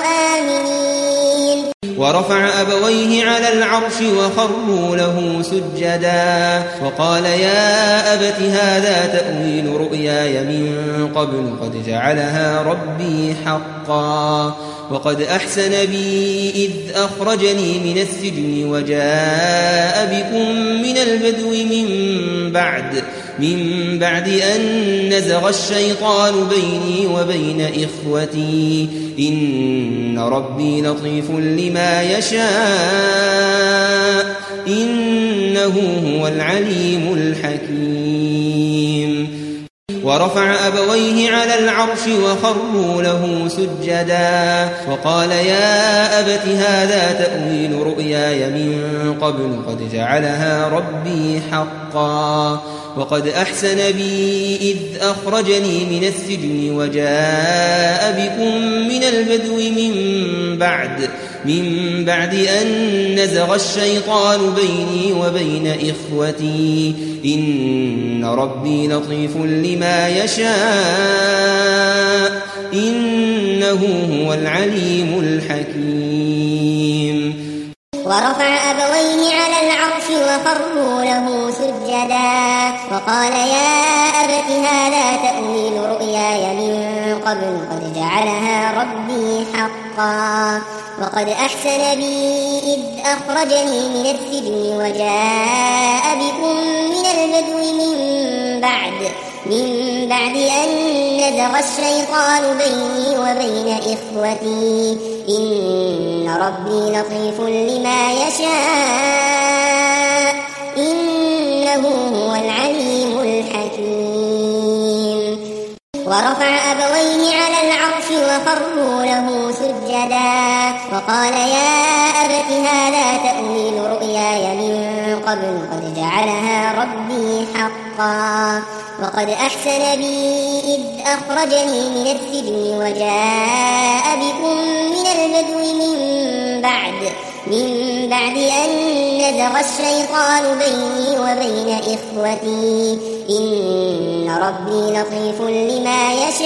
آمنين ورفع أبويه على العرش وخروا له سجدا وقال يا أبت هذا تأويل رؤياي من قبل قد جعلها ربي حقا وقد أحسن بي إذ أخرجني من السجن وجاء بكم من البدو من بعد من بعد أن نزغ الشيطان بيني وبين إخوتي إن ربي لطيف لما يشاء إنه هو العليم الحكيم ورفع أبويه على العرش وخروا له سجدا وقال يا أبت هذا تأويل رؤياي من قبل قد جعلها ربي حقا وقد أحسن بي إذ أخرجني من السجن وجاء بكم من البدو من بعد من بعد أن نزغ الشيطان بيني وبين إخوتي إن ربي لطيف لما يشاء إنه هو العليم الحكيم ورفع أبويه على العرش وخروا له سجدا وقال يا أبت هذا تأويل رؤياي من قبل قد جعلها ربي حقا وقد أحسن بي إذ أخرجني من السجن وجاء بكم من البدو من بعد من بعد أن نزغ الشيطان بيني وبين إخوتي إن ربي لطيف لما يشاء إنه هو العليم الحكيم ورفع أبويه على العرش وخروا له سجدا وقال يا أبت هذا تأويل رؤياي من قبل قد جعلها ربي حقا وقد أحسن بي إذ أخرجني من السجن وجاء بكم من البدو من بعد من بعد أن نزغ الشيطان بيني وبين إخوتي إن ربي لطيف لما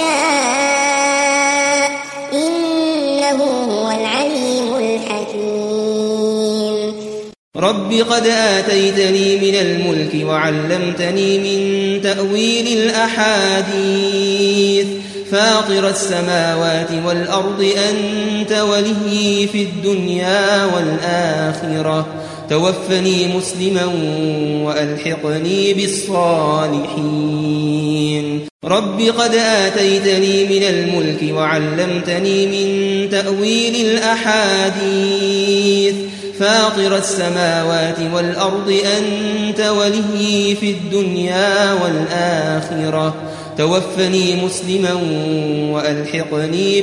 يشاء إنه هو العليم الحكيم رب قد آتيتني من الملك وعلمتني من تأويل الأحاديث فاطر السماوات والأرض أنت ولي في الدنيا والآخرة توفني مسلما وألحقني بالصالحين رب قد آتيتني من الملك وعلمتني من تأويل الأحاديث فاطر السماوات والأرض أنت ولي في الدنيا والآخرة توفني مسلما وألحقني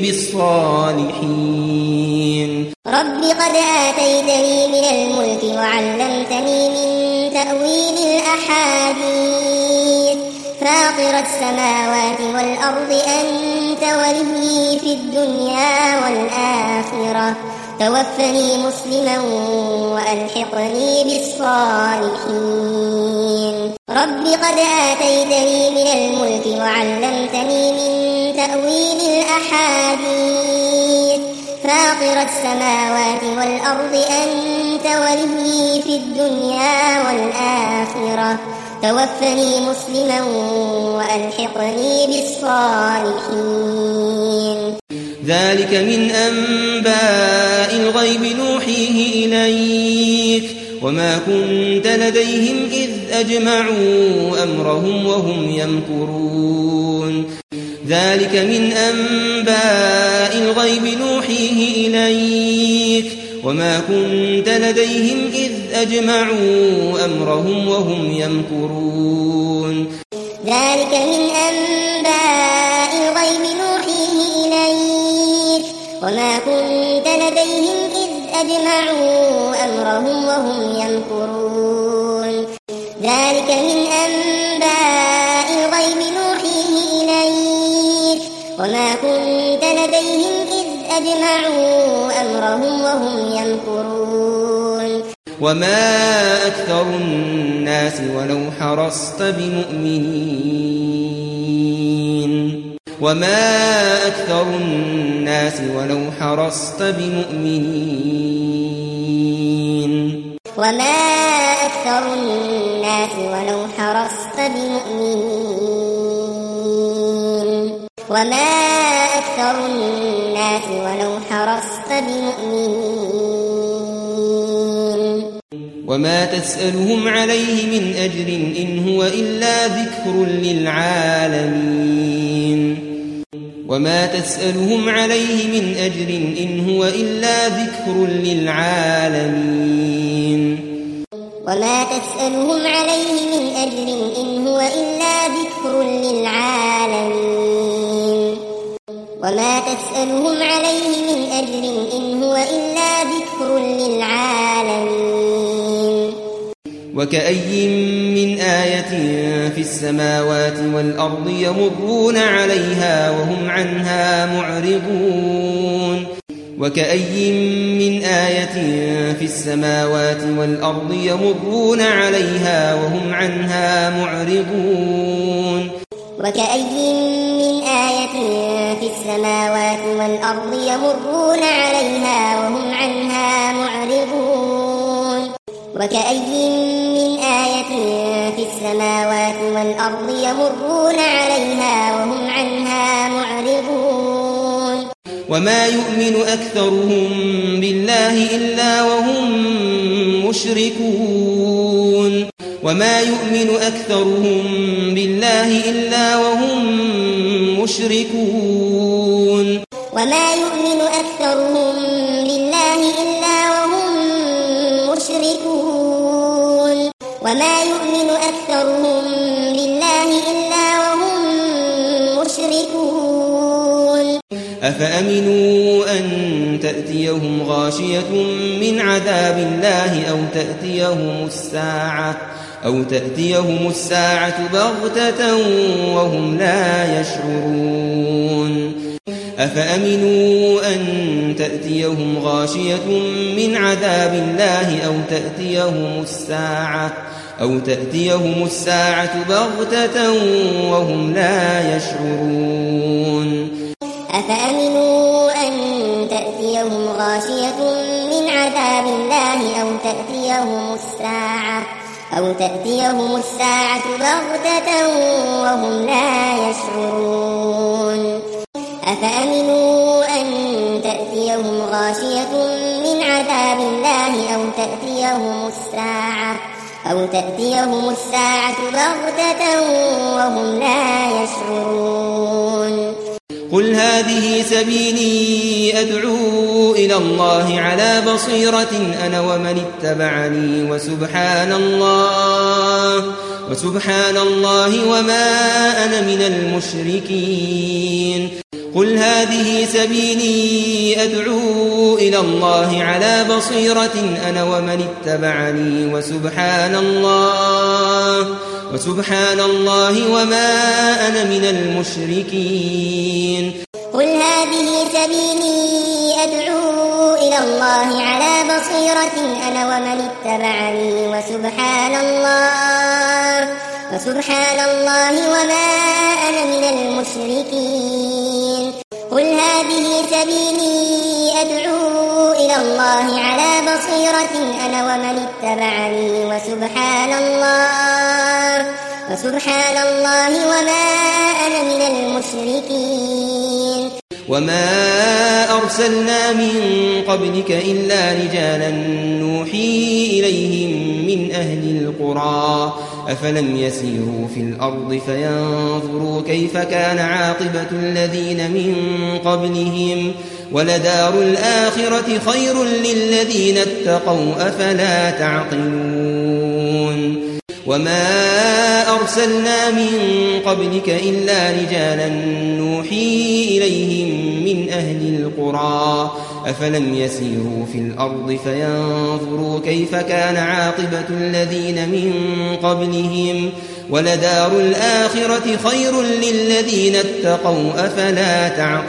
بالصالحين. رب قد آتيتني من الملك وعلمتني من تأويل الأحاديث فاطر السماوات والأرض أنت ولي في الدنيا والآخرة توفني مسلما وألحقني بالصالحين. رب قد آتيتني من الملك وعلمتني من تأويل الأحاديث فاطر السماوات والأرض أنت ولي في الدنيا والآخرة توفني مسلما وألحقني بالصالحين. ذلك من أنباء الغيب نوحيه إليك وما كنت لديهم إذ أجمعوا أمرهم وهم يمكرون. ذلك من أنباء الغيب نوحيه إليك وما كنت لديهم إذ أجمعوا أمرهم وهم يمكرون. ذلك من أنباء الغيب نوحيه إليك وما كنت لديهم إذ أجمعوا أمرهم وهم يمكرون. ذلك من أنباء الغيب نوحيه إليك وما كنت لديهم إذ أجمعوا أمرهم وهم يمكرون. وما أكثر الناس ولو حرصت بمؤمنين وما أكثر الناس ولو حرصت بمؤمنين وما أكثر الناس ولو حرصت بمؤمنين وما أكثر الناس ولو حرصت بمؤمنين وما تسألهم عليه من أجر إن هو إلا ذكر للعالمين وما تسألهم عليه من أجر إن هو إلا ذكر للعالمين وما تسألهم عليه من أجر إن هو إلا ذكر للعالمين وما تسألهم عليه من أجر إن هو إلا ذكر للعالمين. وكأي من آية في السماوات والأرض يمرون عليها وهم عنها معرضون وكأي من آية في السماوات والأرض يمرون عليها وهم عنها معرضون وكأي من آية في السماوات والأرض يمرون عليها وهم عنها معرضون وكأي من آية في السماوات والأرض يمرون عليها وهم عنها معرضون وما يؤمن أكثرهم بالله إلا وهم مشركون وما يؤمن أكثرهم بالله إلا وهم مشركون وما يؤمن أكثرهم بالله إلا وهم مشركون وما يؤمن أكثرهم بالله إلا وهم مشركون أفأمنوا أن تأتيهم غاشية من عذاب الله أو تأتيهم الساعة أو تأتيهم الساعة بغتة وهم لا يشعرون أفأمنوا أن تأتيهم غاشية من عذاب الله أو تأتيهم الساعة أو تأتيهم الساعة بغتة وهم لا يشعرون أفأمنوا أن تأتيهم غاشية من عذاب الله أو تأتيهم الساعة أو تأتيهم الساعة بغتة وهم لا يشعرون أفأمنوا أن تأتيهم غاشية من عذاب الله أو تأتيهم الساعة أو تأتيهم الساعة بغتة وهم لا يشعرون قل هذه سبيلي أدعو إلى الله على بصيرة أنا ومن اتبعني وسبحان الله وسبحان الله وما أنا من المشركين قل هذه سبيلي أدعو إلى الله على بصيرة أنا ومن اتبعني وسبحان الله وسبحان الله وما أنا من المشركين قل هذه سبيلي أدعو إلى الله على بصيرة أنا ومن اتبعني وسبحان الله وسبحان الله وما أنا من المشركين قل هذه سبيلي أدعو إلى الله على بصيرة أنا ومن اتبعني وسبحان الله وسبحان الله وما أنا من المشركين وما أرسلنا من قبلك إلا رجالا نوحي إليهم من أهل القرى أفلم يسيروا في الأرض فينظروا كيف كان عاقبة الذين من قبلهم ولدار الآخرة خير للذين اتقوا أفلا تعقلون وما أرسلنا من قبلك إلا رجالا نوحي إليهم من أهل القرى أفلم يسيروا في الأرض فينظروا كيف كان عاقبة الذين من قبلهم ولدار الآخرة خير للذين اتقوا أفلا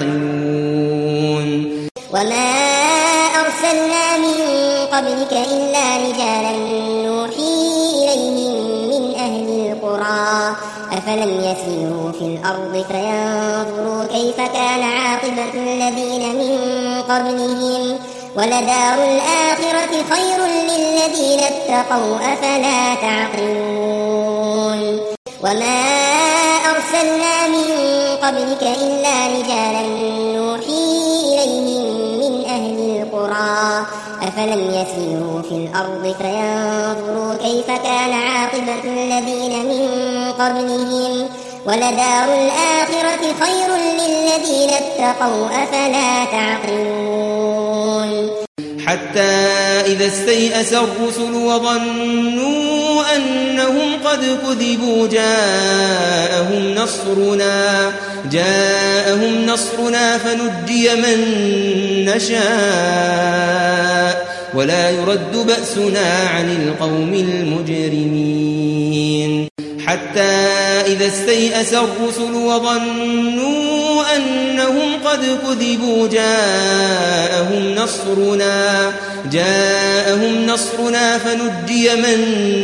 تعقلون وما أرسلنا من قبلك إلا رجالا نوحي إليهم من أهل القرى أفلم يسيروا في الأرض فينظروا كيف كان عاقبة الذين من قبلهم ولدار الآخرة خير للذين اتقوا أفلا تعقلون وما أرسلنا من قبلك إلا رجالا نوحي إليهم من أهل القرى أفلم يسيروا في الأرض فينظروا كيف كان عاقبة الذين من قبلهم ولدار الآخرة خير للذين اتقوا أفلا تعقلون حتى إذا استيأس الرسل وظنوا أنهم قد كذبوا جاءهم نصرنا جاءهم نصرنا فنجي من نشاء ولا يرد بأسنا عن القوم المجرمين حتى إذا استيأس الرسل وظنوا أنهم قد كذبوا جاءهم نصرنا جاءهم نصرنا فنجي من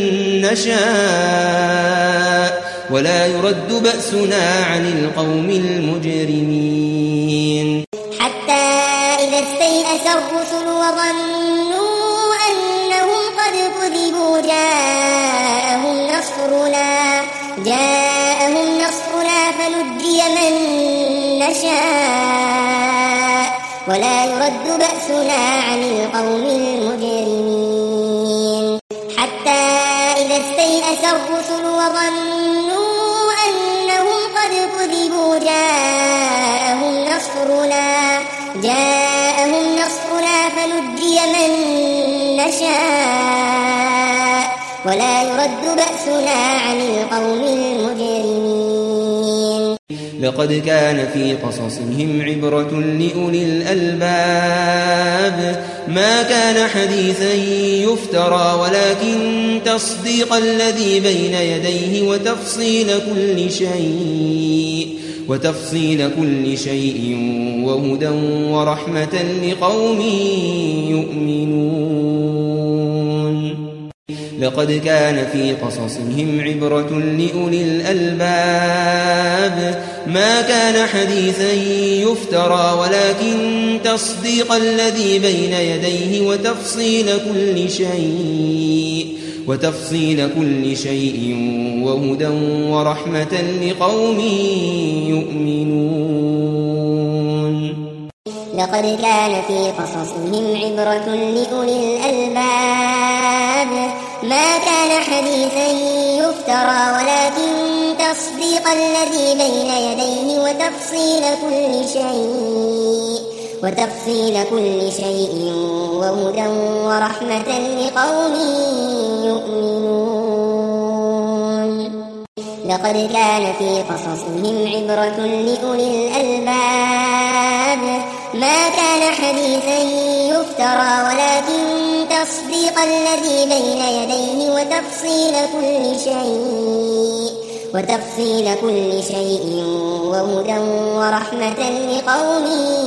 نشاء ولا يرد بأسنا عن القوم المجرمين حتى إذا استيأس الرسل وظنوا أنهم قد كذبوا جاءهم نصرنا جاءهم نصرنا فنجي من نشاء ولا يرد بأسنا عن القوم المجرمين حتى إذا استيأس الرسل وظنوا أنهم قد كذبوا جاءهم نصرنا جاءهم نصرنا فنجي من نشاء ولا يرد بأسنا عن القوم المجرمين لقد كان في قصصهم عبرة لأولي الألباب ما كان حديثا يفترى ولكن تصديق الذي بين يديه وتفصيل كل شيء وتفصيل كل شيء وهدى ورحمة لقوم يؤمنون لقد كان في قصصهم عبرة لأولي الألباب ما كان حديثا يفترى ولكن تصديق الذي بين يديه وتفصيل كل شيء وتفصيل كل شيء وهدى ورحمة لقوم يؤمنون لقد كان في قصصهم عبرة لأولي الألباب ما كان حديثا يفترى ولكن تصديق الذي بين يديه وتفصيل كل شيء وتفصيل كل شيء وهدى ورحمة لقوم يؤمنون لقد كان في قصصهم عبرة لأولي الألباب ما كان حديثا يفترى ولكن تصديق الذي بين يديه وتفصيل كل شيء وتفصيل كل شيء وهدى ورحمة لقوم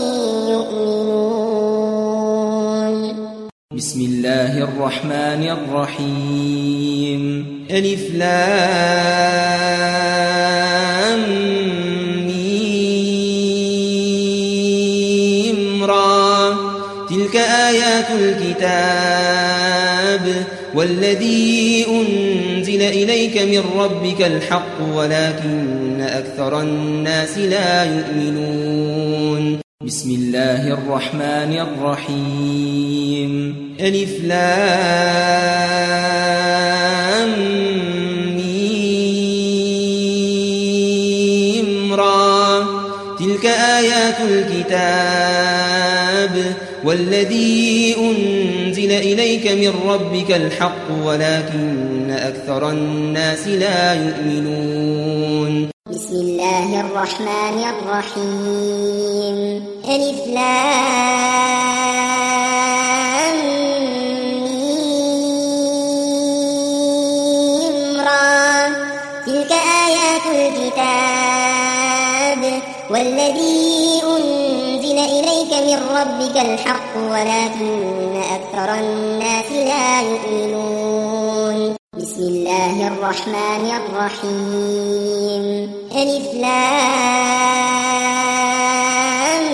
يؤمنون. بسم الله الرحمن الرحيم. ألف لام ميم را تلك آيات الكتاب والذي أنزل إليك من ربك الحق ولكن أكثر الناس لا يؤمنون. بسم الله الرحمن الرحيم. ألف لام ميم را تلك آيات الكتاب والذي أنزل إليك من ربك الحق ولكن أكثر الناس لا يؤمنون. بسم الله الرحمن الرحيم. ألف لام ميم را تلك آيات الكتاب والذي أنزل إليك من ربك الحق ولكن أكثر الناس لا يؤمنون. بسم الله الرحمن الرحيم. ألف لام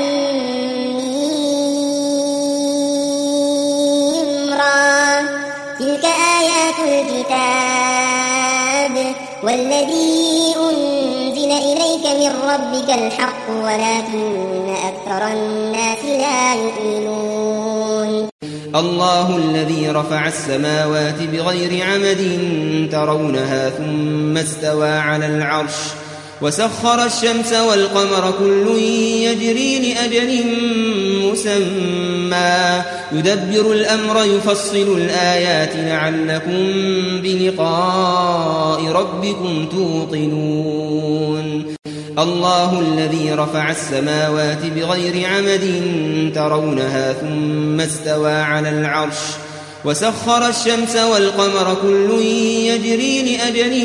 ميم را تلك آيات الكتاب والذي أنزل إليك من ربك الحق ولكن أكثر الناس لا يؤمنون. الله الذي رفع السماوات بغير عمد ترونها ثم استوى على العرش وسخر الشمس والقمر كل يجري لأجل مسمى يدبر الأمر يفصل الآيات لعلكم بلقاء ربكم توقنون. الله الذي رفع السماوات بغير عمد ترونها ثم استوى على العرش وسخر الشمس والقمر كل يجري لأجل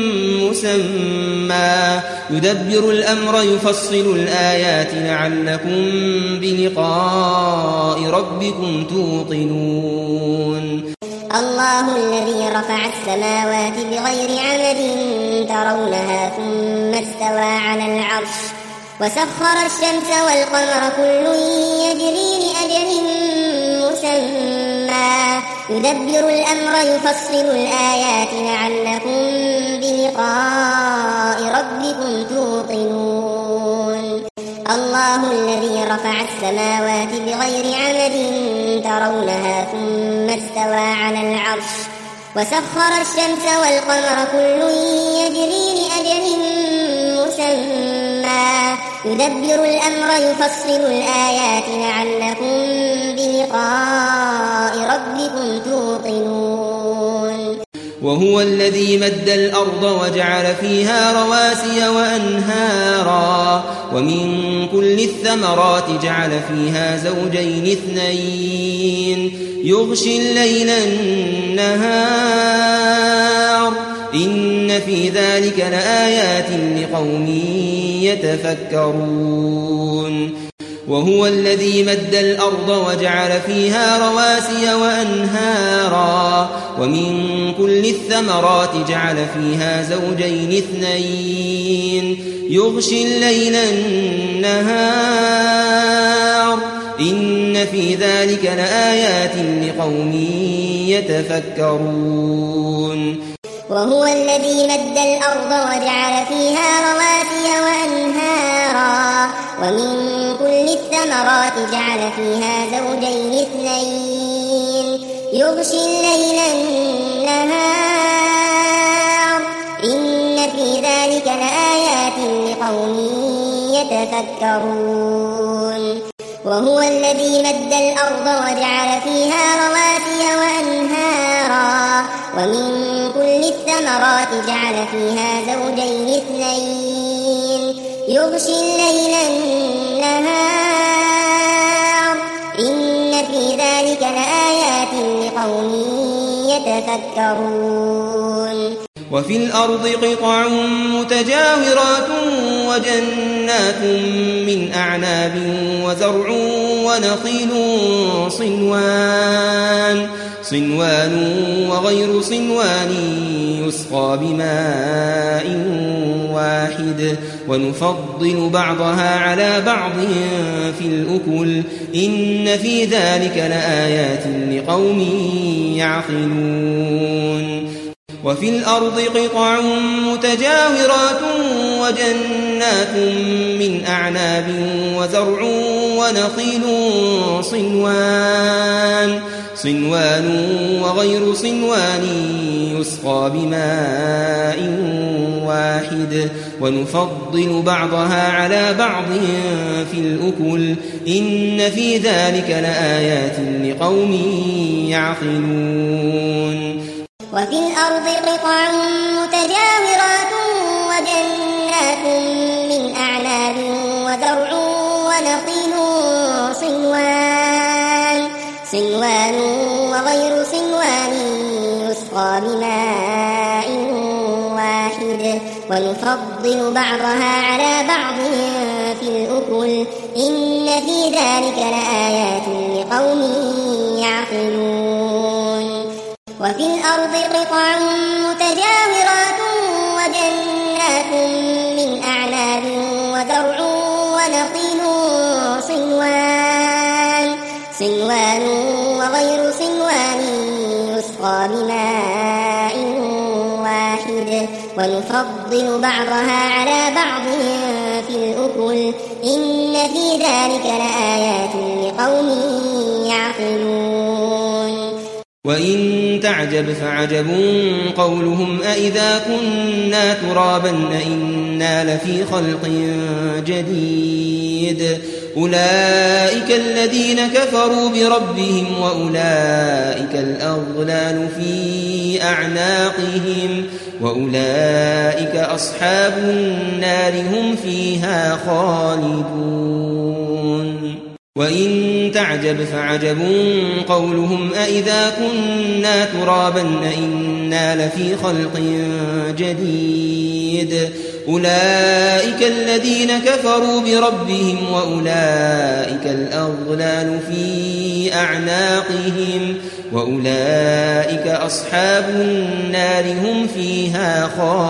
مسمى يدبر الأمر يفصل الآيات لعلكم بلقاء ربكم توقنون. الله الذي رفع السماوات بغير عمد ترونها ثم استوى على العرش وسخر الشمس والقمر كل يجري لأجل مسمى يدبر الأمر يفصل الآيات لعلكم بلقاء ربكم توقنون. الله الذي رفع السماوات بغير عمد ترونها ثم استوى على العرش وسخر الشمس والقمر كل يجري لأجل مسمى يدبر الأمر يفصل الآيات لعلكم بلقاء ربكم توقنون. وهو الذي مد الأرض وجعل فيها رواسي وأنهارا ومن كل الثمرات جعل فيها زوجين اثنين يغشي الليل النهار إن في ذلك لآيات لقوم يتفكرون. وهو الذي مد الأرض وجعل فيها رواسي وأنهارا ومن كل الثمرات جعل فيها زوجين اثنين يغشي الليل النهار إن في ذلك لآيات لقوم يتفكرون. وهو الذي مد الأرض وجعل فيها رواسي وأنهارا ومن كل الثمرات جعل فيها زوجين اثنين يغشي الليل النهار إن في ذلك لآيات لقوم يتفكرون. وهو الذي مد الأرض وجعل فيها رواسي وأنهارا ومن كل الثمرات الثمرات جعل فيها زوجين اثنين يغشي الليل النهار إن في ذلك لآيات لقوم يتفكرون وفي الأرض قطع متجاورات وجنات من أعناب وزرع ونخيل صنوان صنوان وغير صنوان يسقى بماء واحد ونفضل بعضها على بعض في الأكل إن في ذلك لآيات لقوم يعقلون وفي الأرض قطع متجاورات وجنات من أعناب وزرع ونخيل صنوان صنوان وغير صنوان يسقى بماء واحد ونفضل بعضها على بعض في الأكل إن في ذلك لآيات لقوم يعقلون وفي الأرض قطع متجاورات وجنات من أعناب وزرع ونخيل صنوان صنوان وغير صنوان يسقى بماء واحد ونفضل بعضها على بعض في الأكل إن في ذلك لآيات لقوم يعقلون وفي الأرض قطع متجاورات وجنات من أعناب وزرع ونخيل صنوان صنوان وغير صنوان يسقى بماء واحد ونفضل بعضها على بعض في الأكل إن في ذلك لآيات لقوم يعقلون وإن تعجب فعجب قولهم أإذا كنا ترابا أإنا لفي خلق جديد أولئك الذين كفروا بربهم وأولئك الأغلال في أعناقهم وأولئك أصحاب النار هم فيها خالدون وإن تعجب فعجب قولهم أإذا كنا ترابا أإنا لفي خلق جديد أولئك الذين كفروا بربهم وأولئك الأغلال في أعناقهم وأولئك أصحاب النار هم فيها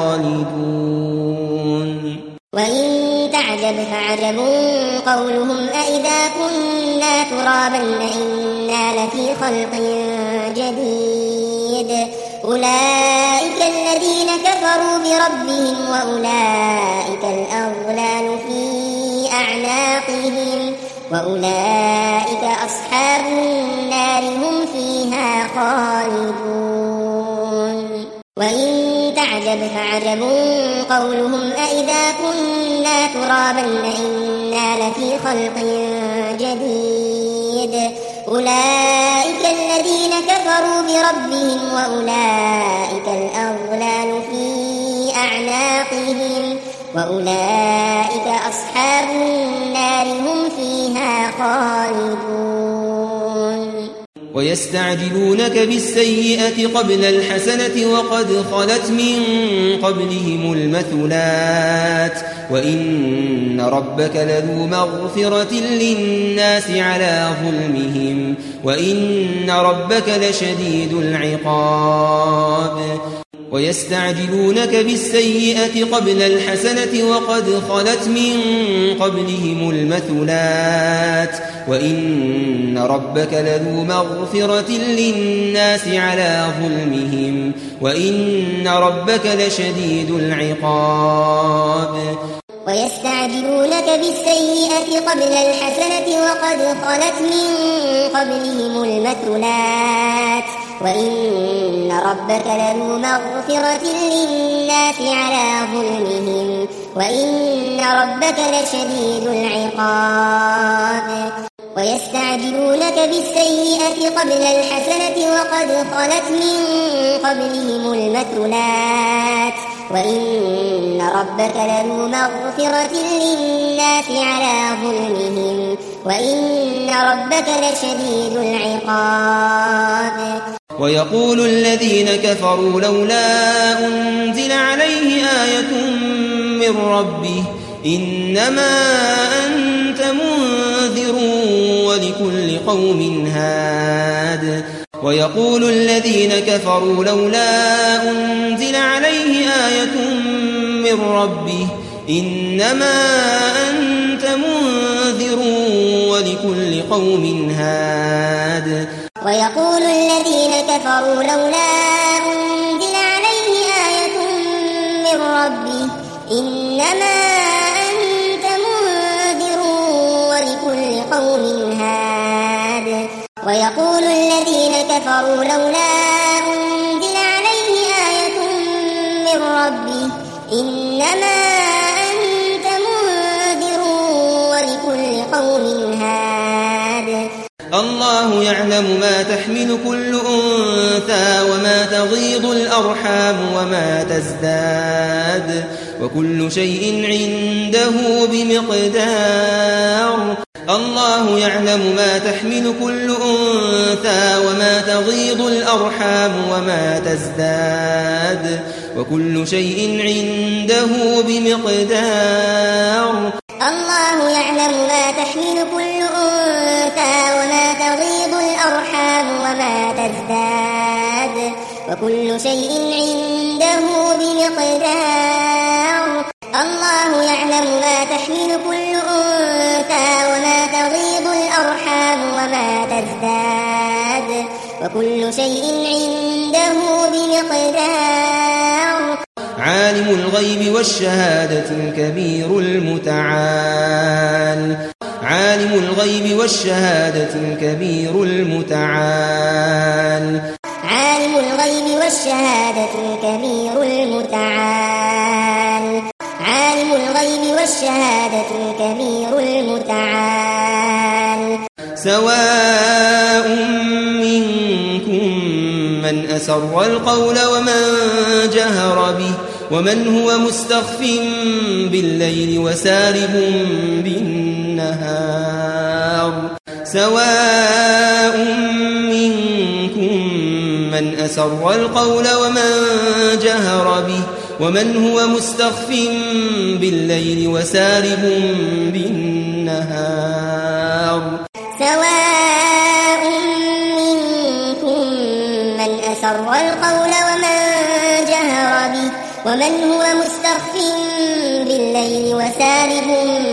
خالدون وإن تعجب فعجب قولهم أإذا كنا ترابا أإنا لفي خلق جديد أولئك الذين كفروا بربهم وأولئك الأغلال في أعناقهم وأولئك أصحاب النار هم فيها خالدون وإن تعجب فعجب قولهم أإذا كنا ترابا أإنا لفي خلق جديد أولئك الذين كفروا بربهم وأولئك الأغلال في أعناقهم وأولئك أصحاب النار هم فيها خالدون ويستعجلونك بالسيئة قبل الحسنة وقد خلت من قبلهم المثلات وإن ربك لذو مغفرة للناس على ظلمهم وإن ربك لشديد العقاب ويستعجلونك بالسيئة قبل الحسنة وقد خلت من قبلهم المثلات وإن ربك لذو مغفرة للناس على ظلمهم وإن ربك لشديد العقاب ويستعجلونك بالسيئة قبل الحسنة وقد خلت من قبلهم المثلات وإن ربك لذو مغفرة للناس على ظلمهم وإن ربك لشديد العقاب ويستعجلونك بالسيئة قبل الحسنة وقد خلت من قبلهم المثلات وإن ربك لذو مغفرة للناس على ظلمهم وإن ربك لشديد العقاب. ويقول الذين كفروا لولا أنزل عليه آية من ربه إنما أنت منذر ولكل قوم هاد. ويقول الذين كفروا لولا أنزل عليه آية من ربه إنما أنت منذر ولكل قوم هاد. ويقول الذين كفروا لولا أنزل عليه آية من ربه إنما أنت منذر ولكل قوم هاد. ويقول الذين كفروا لولا أنزل عليه آية من ربه إنما أنت منذر ولكل قوم هاد. الله يعلم ما تحمل كل أنثى وما تغيض الأرحام وما تزداد وكل شيء عنده بمقدار. الله يعلم ما تحمل كل أنثى وما تغيض الأرحام وما تزداد وكل شيء عنده بمقدار. الله يعلم ما تحمل كل أنثى وما تغيض الأرحام وما تزداد وكل شيء عنده بمقدار. الله يعلم ما تحمل كل أنثى وما تغيض الأرحام وما تزداد وكل شيء عنده بمقدار. عالم الغيب والشهادة الكبير المتعال. عالم الغيب والشهادة الكبير المتعال. عالم الغيب والشهادة الكبير المتعال. عالم الغيب والشهادة الكبير المتعال. سواء منكم من أسر القول ومن جهر به ومن هو مستخف بالليل وسارب بالنهار. سواء منكم من أسر القول ومن جهر به ومن هو مستخف بالليل وسارب بالنهار. سواء منكم من أسر القول ومن جهر به ومن هو مستخف بالليل وسارب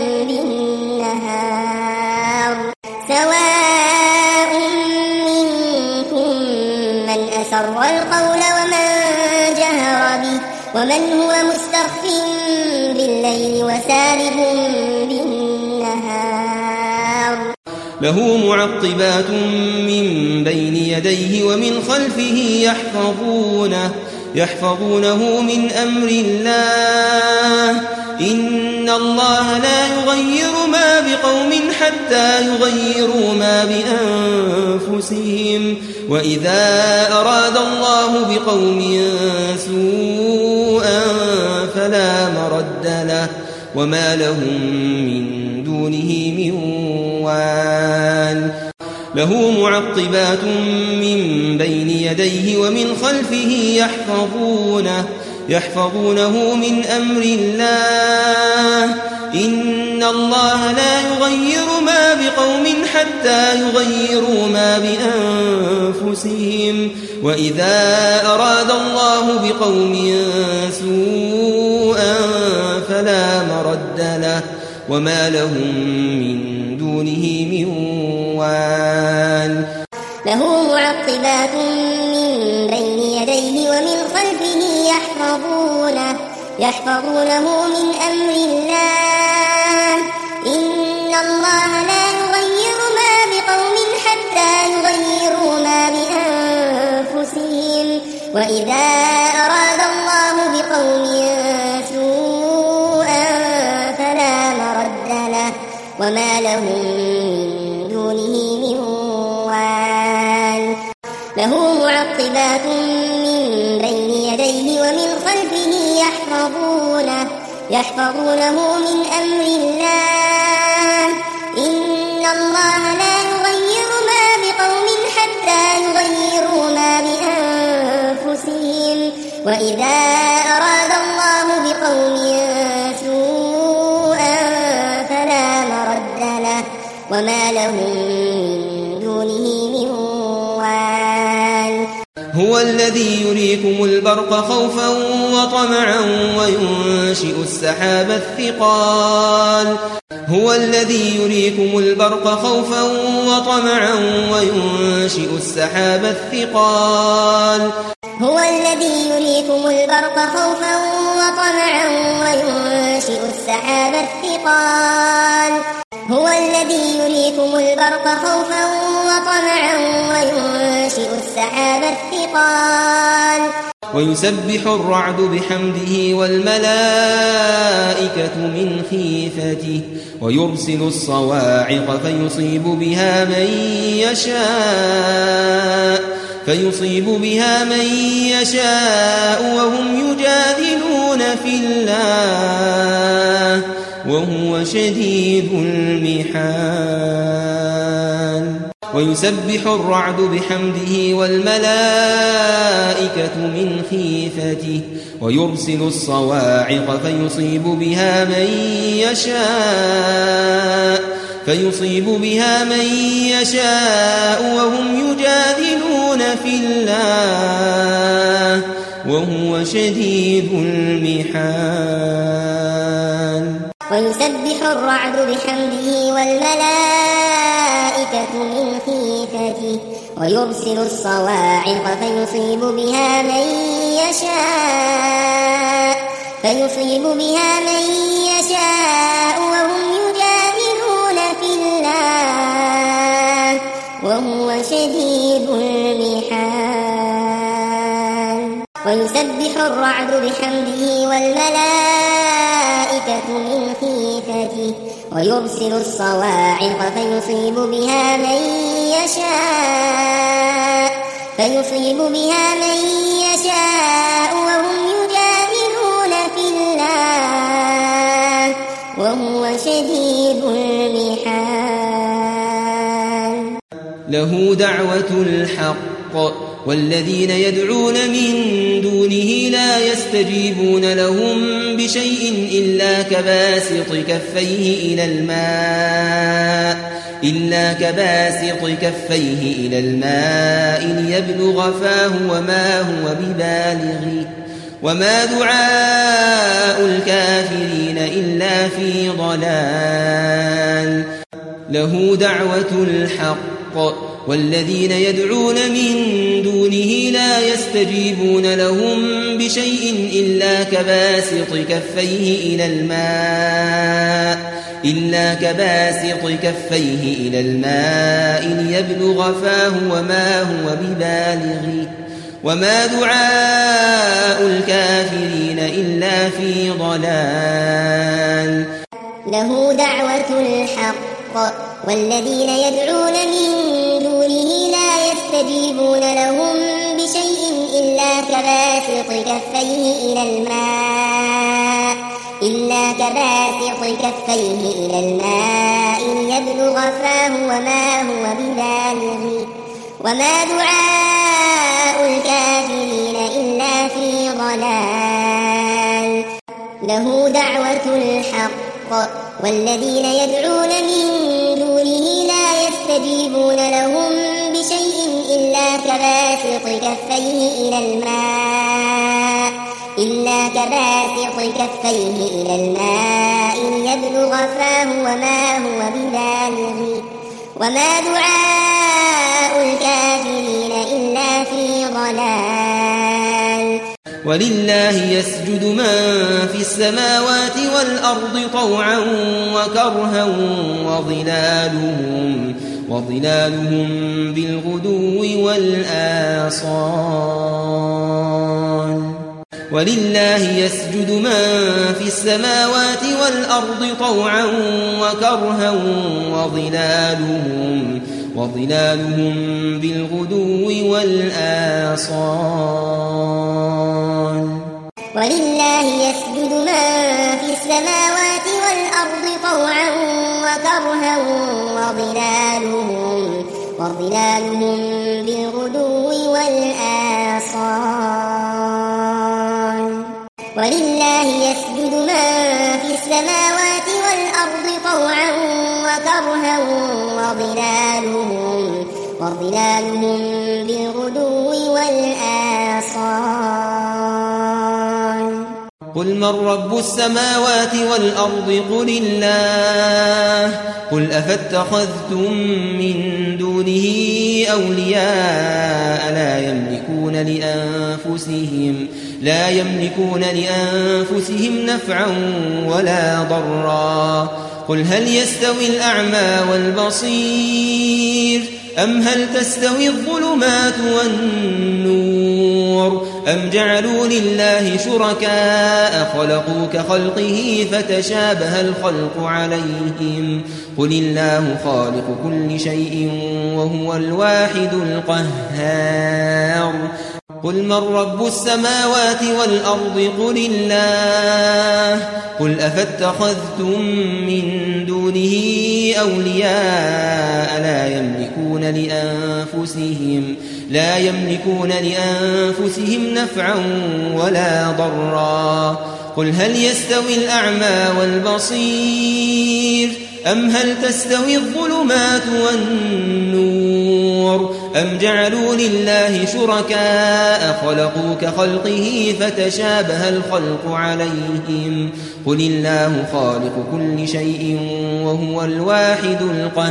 بالنهار. سواء منكم من أسر القول ومن جهر به ومن هو مستخف بالليل وسارب بالنهار. له معقبات من بين يديه ومن خلفه يحفظونه يحفظونه من أمر الله. إن الله لا يغير ما بقوم حتى يغيروا ما بأنفسهم وإذا أراد الله بقوم سوءا فلا مرد له وما لهم من دونه من وال. له معقبات من بين يديه ومن خلفه يحفظونه يحفظونه من أمر الله. إن الله لا يغير ما بقوم حتى يغيروا ما بأنفسهم وإذا أراد الله بقوم سوءا فلا مرد له وما لهم من دونه من وال. له معقبات من بين يديه ومن خلفه يحفظونه يحفظونه من أمر الله. إن الله لا يغير ما بقوم حتى يغيروا ما بأنفسهم وإذا أراد الله بقوم سوءا فلا مرد له وما لهم من دونه له معقبات من بين يديه ومن خلفه يحفظونه يحفظونه من أمر الله إن الله لا يغير ما بقوم حتى يغيروا ما بأنفسهم وإذا أراد الله بقوم سوءا فلا مرد له وما لهم من دونه من وال هو الذي يريكم البرق خوفا وطمعا وينشئ السحاب الثقال هو الذي يريكم البرق خوفا وطمعا وينشئ السحاب الثقال هو الذي يريكم البرق خوفا وطمعا وينشئ السحاب الثقال هو الذي يريكم البرق خوفا وطمعا وينشئ السحاب الثقال ويسبح الرعد بحمده والملائكة من خيفته ويرسل الصواعق فيصيب بها من يشاء فيصيب بها من يشاء وهم يجادلون في الله وهو شديد المحال ويسبح الرعد بحمده والملائكة من خيفته ويرسل الصواعق فيصيب بها من يشاء فيصيب بها من يشاء وهم يجادلون في الله وهو شديد المحال ويسبح الرعد بحمده والملائكة من خيفته ويرسل الصواعق فيصيب بها من يشاء فيصيب بها من يشاء وهم يجادلون في الله وهو شديد المحال ويسبح الرعد بحمده والملائكة من خيفته ويرسل الصواعق فيصيب بها من يشاء فيصيب بها من يشاء وهم يجادلون في الله وهو شديد المحال له دعوة الحق والذين يدعون من دونه لا يستجيبون لهم بشيء إلا كباسط كفيه إلى الماء إلا كباسط كفيه إلى الماء ليبلغ فاه وما هو ببالغه وما دعاء الكافرين إلا في ضلال له دعوة الحق والذين يدعون من دونه لا يستجيبون لهم بشيء إلا كباسط كفيه إلى الماء إلا كباسط كفيه إلى الماء ليبلغ فاه وما هو ببالغه وما دعاء الكافرين إلا في ضلال له دعوة الحق والذين يدعون من دونه لا يستجيبون لهم بشيء إلا كباسط كفيه إلى الماء إلا كباسط كفيه إلى الماء ليبلغ فاه وما هو ببالغه وما دعاء الكافرين إلا في ضلال له دعوة الحق والذين يدعون من دونه لا يستجيبون لهم بشيء إلا كباسط كفيه إلى الماء إلا كباسط كفيه إلى الماء ليبلغ فاه وما هو ببالغه وما دعاء الكافرين إلا في ضلال ولله يسجد من في السماوات والأرض طوعا وكرها وظلالهم وظلالهم بالغدو والآصال ولله يسجد من في السماوات والأرض طوعا وكرها وظلالهم وظلالهم بالغدو والآصال ولله يسجد من في السماوات والأرض طوعا وكرها وظلالهم, وظلالهم بالغدو والآصال ولله يسجد من في السماوات والأرض طوعا وكرها وظلالهم, وظلالهم بالغدو والآصال قل من رب السماوات والأرض قل الله قل أفاتخذتم من دونه أولياء لا يملكون لأنفسهم لا يملكون لأنفسهم نفعا ولا ضرا قل هل يستوي الأعمى والبصير أم هل تستوي الظلمات والنور أم جعلوا لله شركاء خلقوا كخلقه فتشابه الخلق عليهم قل الله خالق كل شيء وهو الواحد القهار قل من رب السماوات والأرض قل الله قل أفاتخذتم من دونه أولياء لا يملكون لأنفسهم لا يملكون لأنفسهم نفعا ولا ضرا قل هل يستوي الأعمى والبصير أم هل تستوي الظلمات والنور أم جعلوا لله شركاء خلقوا كخلقه فتشابه الخلق عليهم قل الله خالق كل شيء وهو الواحد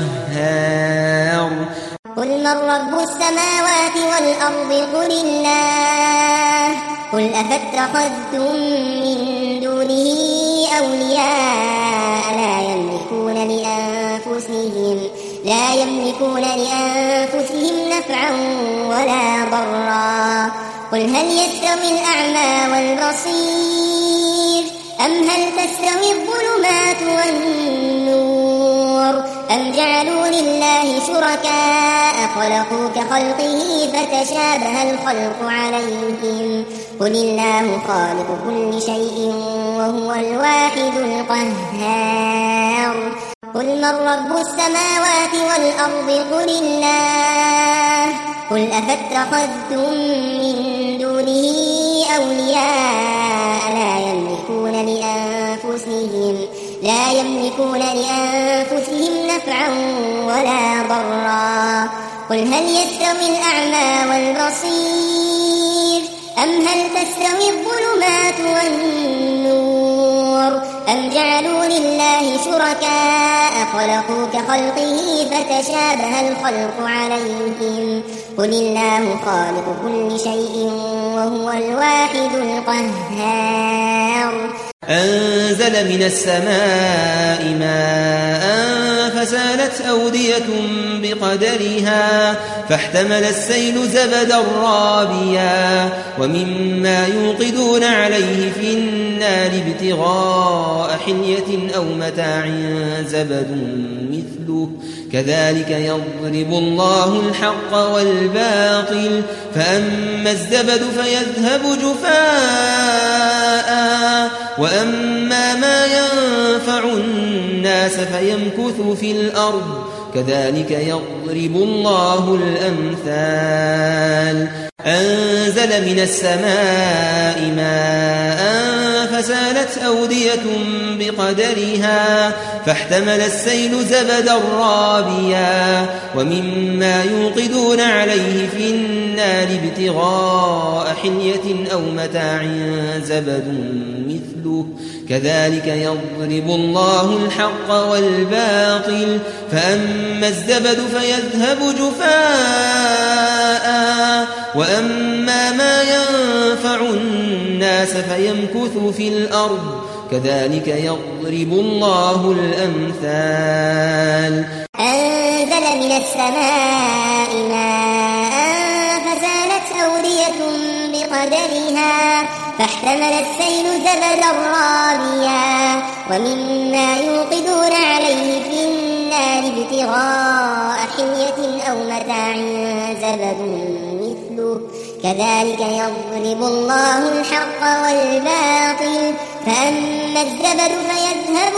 القهار قل من رب السماوات والأرض قل الله قل أفاتخذتم من دونه أولياء لا يملكون لأنفسهم لا يملكون لأنفسهم نفعا ولا ضرا قل هل يستوي الأعمى والبصير أم هل تستوي الظلمات والنور أم جعلوا لله شركاء خلقوا كخلقه فتشابه الخلق عليهم قل الله خالق كل شيء وهو الواحد القهار قل من رب السماوات والأرض قل الله قل أفاتخذتم من دونه أولياء لا يملكون لأنفسهم لا يملكون لأنفسهم نفعا ولا ضرا قل هل يستوي الأعمى والبصير أم هل تستوي الظلمات والنور أم جعلوا لله شركاء خلقوا كخلقه فتشابه الخلق عليهم قل الله خالق كل شيء وهو الواحد القهار أنزل من السماء ماء فسالت أودية بقدرها فاحتمل السيل زبدا رابيا ومما يوقدون عليه في النار ابتغاء حلية أو متاع زبد مثله كذلك يضرب الله الحق والباطل فأما الزبد فيذهب جفاء وأما ما ينفع الناس فيمكث في الأرض كذلك يضرب الله الأمثال أنزل من السماء ماء فسالت أودية بقدرها فاحتمل السيل زبدا رابيا ومما يوقدون عليه في النار ابتغاء حلية أو متاع زبد مثله كذلك يضرب الله الحق والباطل فأما الزبد فيذهب جفاء وأما ما ينفع الناس فيمكث في الأرض كذلك يضرب الله الأمثال أنزل من السماء ماء فسالت أودية بقدرها فاحتمل السيل زبدا رابيا ومما يوقدون عليه في النار النار ابتغاء حلية أو متاع زبد مثله كذلك يضرب الله الحق والباطل فأما الزبد فيذهب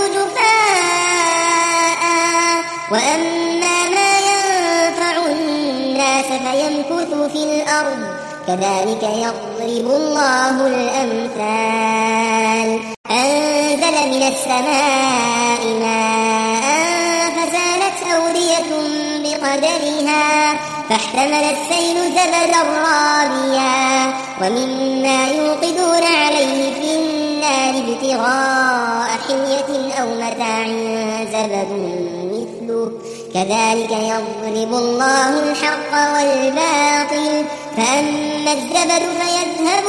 جفاء وأما ما ينفع الناس فيمكث في الأرض كذلك يضرب الله الأمثال أنزل من السماء ماء فسالت أودية بقدرها فاحتمل السيل زبدا رابيا ومما يوقدون عليه في النار ابتغاء حلية أو متاع زبد مثله كذلك يضرب الله الحق والباطل فأما الزبد فيذهب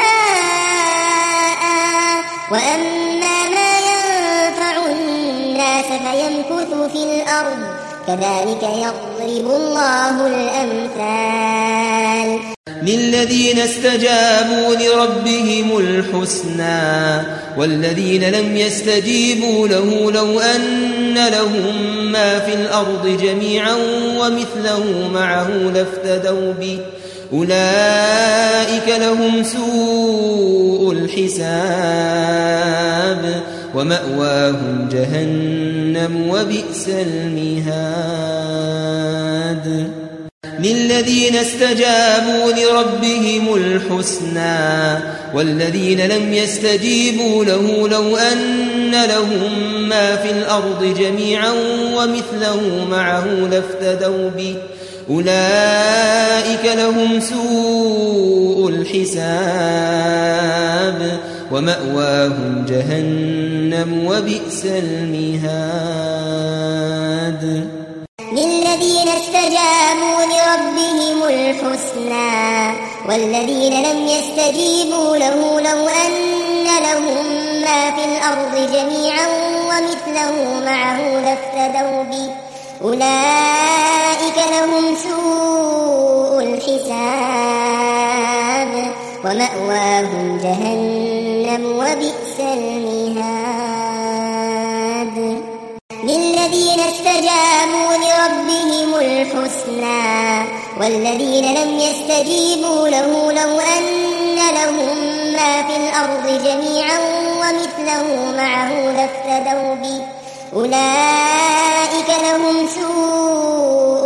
جفاء وأما ما ينفع الناس فيمكث في الأرض كذلك يضرب الله الأمثال للذين استجابوا لربهم الحسنى والذين لم يستجيبوا له لو أن لهم ما في الأرض جميعا ومثله معه لافتدوا به أولئك لهم سوء الحساب ومأواهم جهنم وبئس المهاد للذين استجابوا لربهم الحسنى والذين لم يستجيبوا له لو أن لهم ما في الأرض جميعا ومثله معه لافتدوا به أولئك لهم سوء الحساب ومأواهم جهنم وبئس المهاد للذين استجابوا لربهم الحسنى والذين لم يستجيبوا له لو أن لهم ما في الأرض جميعا ومثله معه لافتدوا به أولئك لهم سوء الحساب ومأواهم جهنم وبئس المهاد للذين استجابوا لربهم الحسنى والذين لم يستجيبوا له لو أن لهم ما في الأرض جميعا ومثله معه لافتدوا به أولئك لهم سوء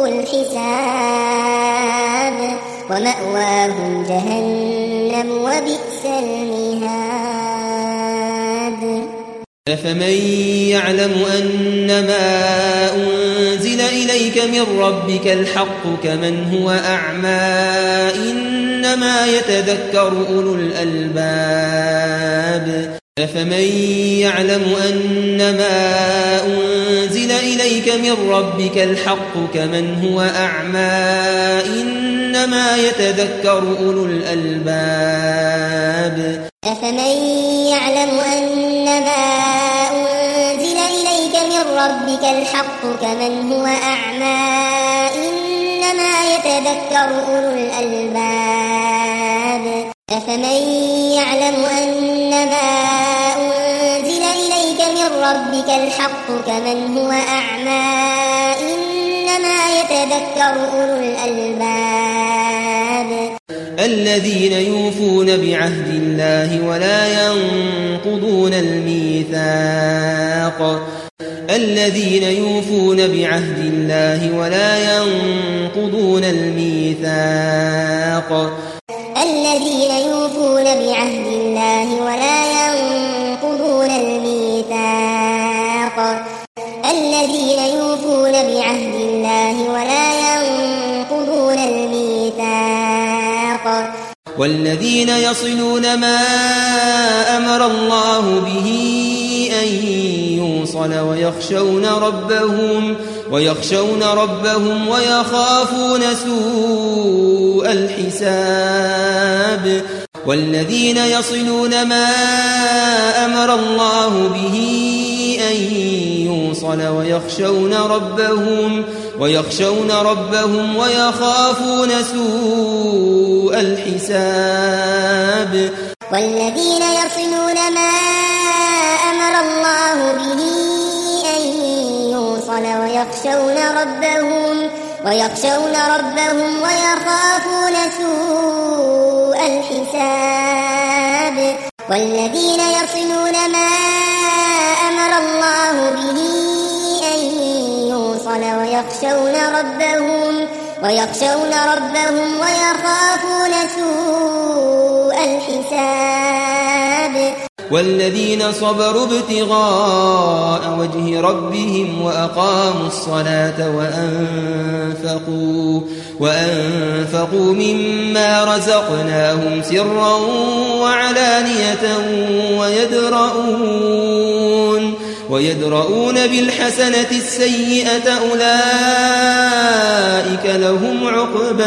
الحساب ومأواهم جهنم وبئس المهاد أفمن يعلم أنما أنزل إليك من ربك الحق كمن هو أعمى إنما يتذكر أولو الألباب أفمن يعلم أنما أنزل إليك من ربك الحق كمن هو أعمى إنما يتذكر أولو الألباب أفمن يعلم أنما أنزل إليك من ربك الحق كمن هو أعمى إنما يتذكر أولو الألباب أفمن يعلم أنما أنزل إليك من ربك الحق كمن هو أعمى إنما يتذكر أولو الألباب الذين يوفون بعهد الله ولا ينقضون الميثاق الذين يوفون بعهد الله ولا ينقضون الميثاق الذين يوفون بعهد الله ولا ينقضون الميثاق الذين يوفون بعهد الله ولا ينقضون الميثاق والذين يصلون ما أمر الله به أن يوصل ويخشون ربهم ويخشون ربهم ويخافون سوء الحساب والذين يصلون ما أمر الله به أن يوصل ويخشون ربهم ويخشون ربهم ويخافون سوء الحساب والذين يصلون ما أمر الله به أن يوصل ويخشون ويخشون ربهم ويخشون ربهم ويخافون سوء الحساب والذين يصلون ما أمر الله به أن يوصل ويخشون ربهم ويخشون ربهم ويخافون سوء الحساب والذين صبروا ابتغاء وجه ربهم وأقاموا الصلاة وأنفقوا, وأنفقوا مما رزقناهم سرا وعلانية ويدرؤون, ويدرؤون بالحسنة السيئة أولئك لهم عقبى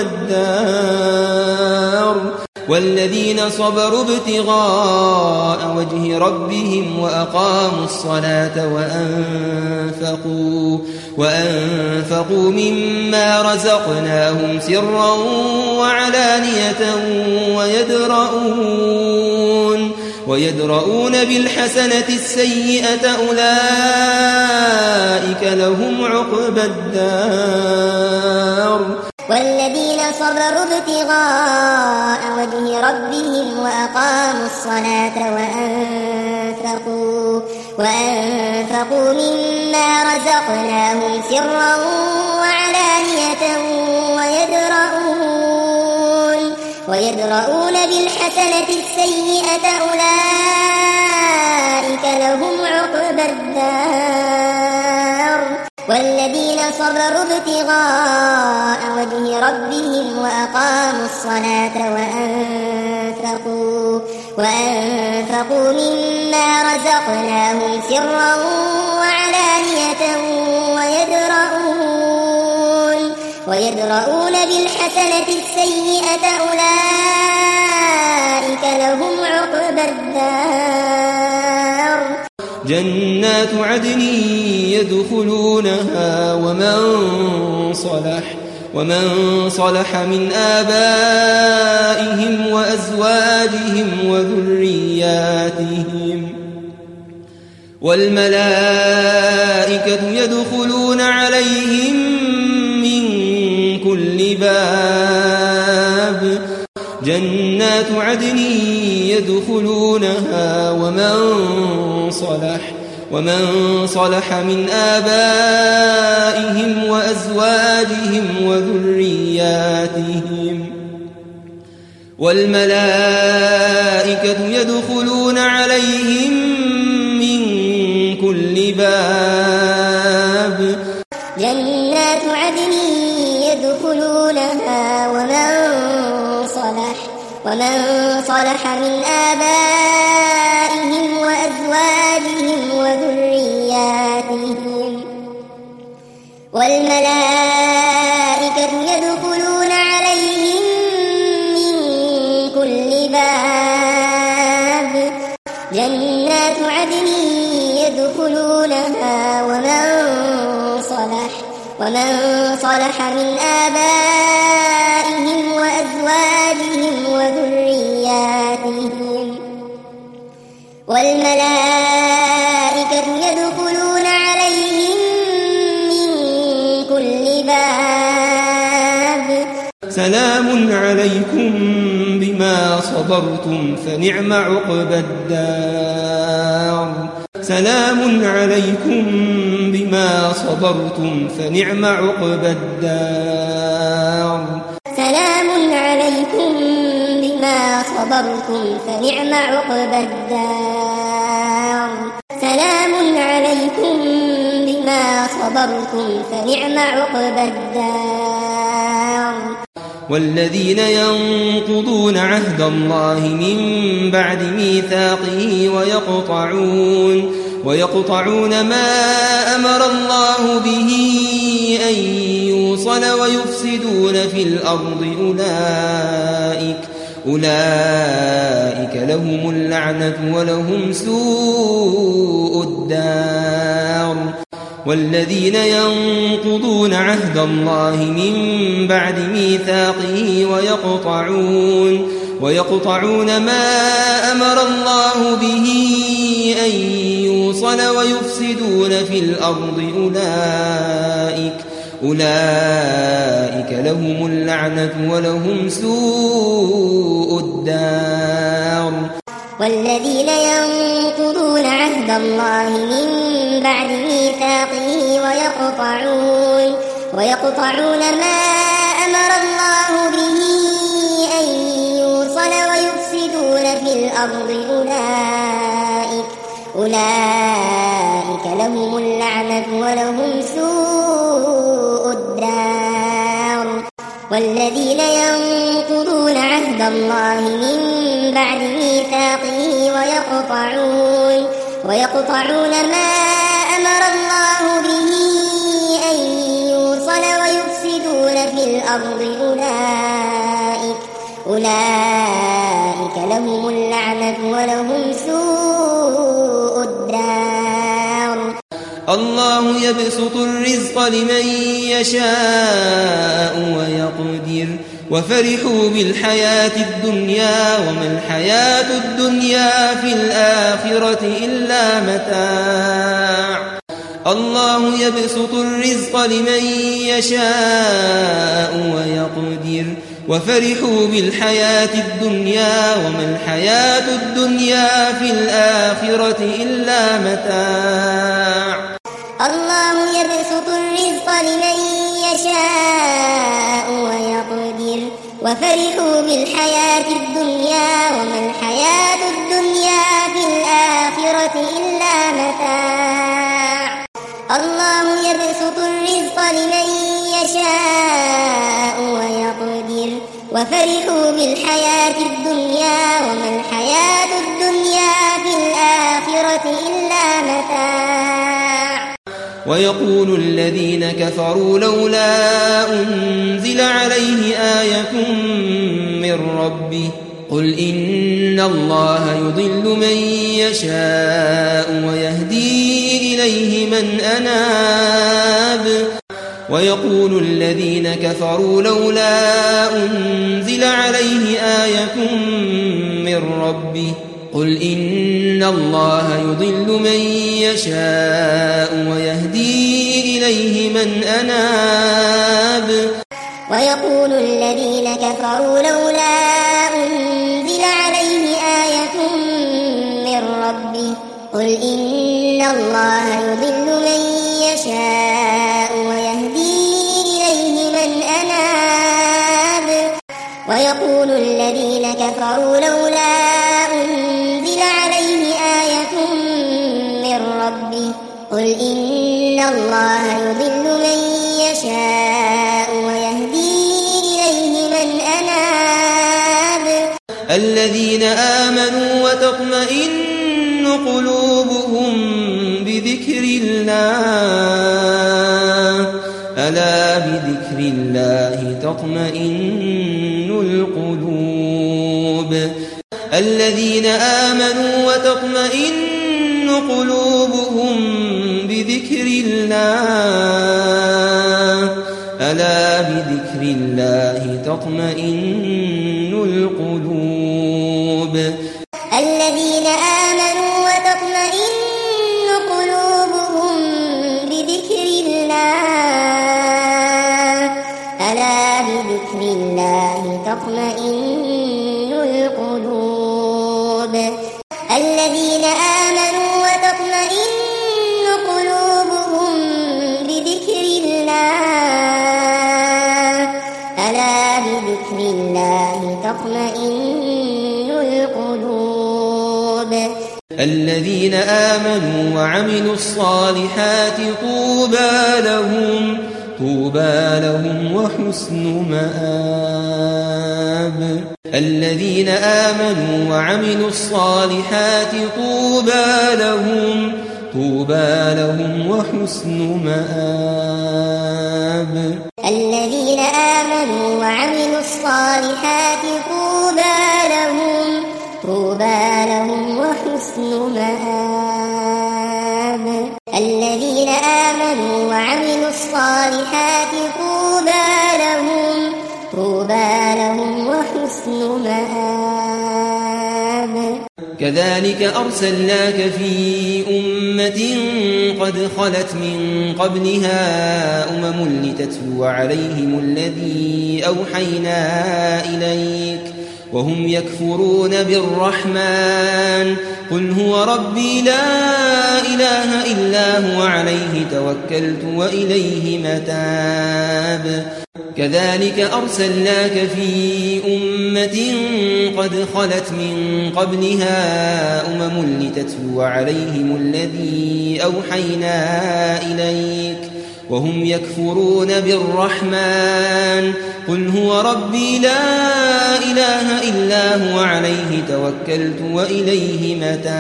الدار والذين صبروا ابتغاء وجه ربهم وأقاموا الصلاة وأنفقوا, وأنفقوا مما رزقناهم سرا وعلانية ويدرؤون, ويدرؤون بالحسنة السيئة أولئك لهم عقبى الدار والذين صبروا ابتغاء وجه ربهم وأقاموا الصلاة وأنفقوا, وأنفقوا مما رزقناهم سرا وعلانية ويدرؤون, ويدرؤون بالحسنة السيئة أولئك لهم عقبى الدار والذين صبروا ابتغاء وجه ربهم وأقاموا الصلاة وأنفقوا, وأنفقوا مما رزقناهم سرا وعلانية ويدرؤون, ويدرؤون بالحسنة السيئة أولئك لهم عقبى الدار جنات عدن يدخلونها ومن صلح ومن صلح من آبائهم وأزواجهم وذرياتهم والملائكة يدخلون عليهم من كل باب جنات عدن يدخلونها ومن صلح ومن صلح من آبائهم وأزواجهم وذرياتهم والملائكة يدخلون عليهم من كل باب جنات عدن يدخلونها ومن صلح ومن صلح من آبائهم وأزواجهم وذرياتهم والملائكة يدخلون عليهم من كل باب جنات عدن يدخلونها ومن صلح ومن صلح من آبائهم وأزواجهم وذرياتهم والملائكة يدخلون عليهم من كل باب سلام عليكم بما صبرتم فنعم عقبى الدار سلام عليكم بما صبرتم فنعم عقبى الدار سلام عليكم بما صبرتم فنعم عقبى الدار سلام عليكم بما صبرتم فنعم عقبى الدار والذين ينقضون عهد الله من بعد ميثاقه ويقطعون ويقطعون ما أمر الله به أن يوصل ويفسدون في الأرض أولئك أولئك لهم اللعنة ولهم سوء الدار والذين ينقضون عهد الله من بعد ميثاقه ويقطعون ويقطعون ما أمر الله به أن يوصل ويفسدون في الأرض أولئك أولئك لهم اللعنة ولهم سوء الدار. والذين ينقضون عهد الله من بعد ميثاقه ويقطعون ويقطعون ما أمر الله به أن يوصل ويفسدون في الأرض أولئك أولئك لهم اللعنة ولهم سوء الدار. والذين ينقضون عهد الله من بعد ميثاقه ويقطعون ويقطعون ما أمر الله به أن يوصل ويفسدون في الأرض أولئك أولئك لهم اللعنة ولهم سوء الدار. الله يبسط الرزق لمن يشاء ويقدر وفرحوا بالحياة الدنيا وما الحياة الدنيا في الآخرة إلا متاع. الله يبسط الرزق لمن يشاء ويقدر وفرحوا بالحياة الدنيا وما الحياة الدنيا في الآخرة إلا متاع. الله يبسط الرزق لمن يشاء ويقدر وفرحوا بالحياة الدنيا وما الحياة الدنيا في الآخرة إلا متاع. الله يبسط الرزق لمن يشاء ويقدر وفرحوا بالحياة الدنيا وما الحياة الدنيا في الآخرة إلا متاع. ويقول الذين كفروا لولا أنزل عليه آية من ربه قل إن الله يضل من يشاء ويهدي إليه من أناب. ويقول الذين كفروا لولا أنزل عليه آية من ربه قل إن الله يضل من يشاء ويهدي إليه من أناب. ويقول الذين كفروا لولا أنزل عليه آية من ربه قل إن الله يضل من يشاء ويهدي إليه من أناب. ويقول الذين كفروا لولا أنزل عليه آية من ربه قل إن الله يضل من يشاء ويهدي إليه من أناب. الذين آمنوا وتطمئن قلوبهم بذكر الله ألا بذكر الله تطمئن القلوب. الذين آمنوا وتطمئن قلوبهم بذكر الله ألا بذكر الله تطمئن القلوب. الذين آمنوا وتطمئن قلوبهم بذكر الله ألا بذكر الله تطمئن القلوب. الذين آمنوا وتطمئن قلوبهم بذكر الله ألا بذكر الله تطمئن القلوب. الذين آمنوا وعملوا الصالحات طوبى لهم طوبى لهم وحسن مآب. الذين آمنوا وعملوا الصالحات طوبى لهم طوبى لهم وحسن مآب. الذين آمنوا وعملوا الصالحات طوبى لهم طوبى لهم وحسن مآب. الذين آمنوا وعملوا الصالحات طوبى لهم طوبى لهم وحسن مآب. كذلك أرسلناك في أمة قد خلت من قبلها أمم لتتلو عليهم الذي أوحينا إليك وهم يكفرون بالرحمن قل هو ربي لا إله إلا هو عليه توكلت وإليه متاب كذلك أرسلناك في أمة قد خلت من قبلها أمم لتتلو عليهم الذي أوحينا إليك وهم يكفرون بالرحمن قل هو ربي لا إله إلا هو عليه توكلت وإليه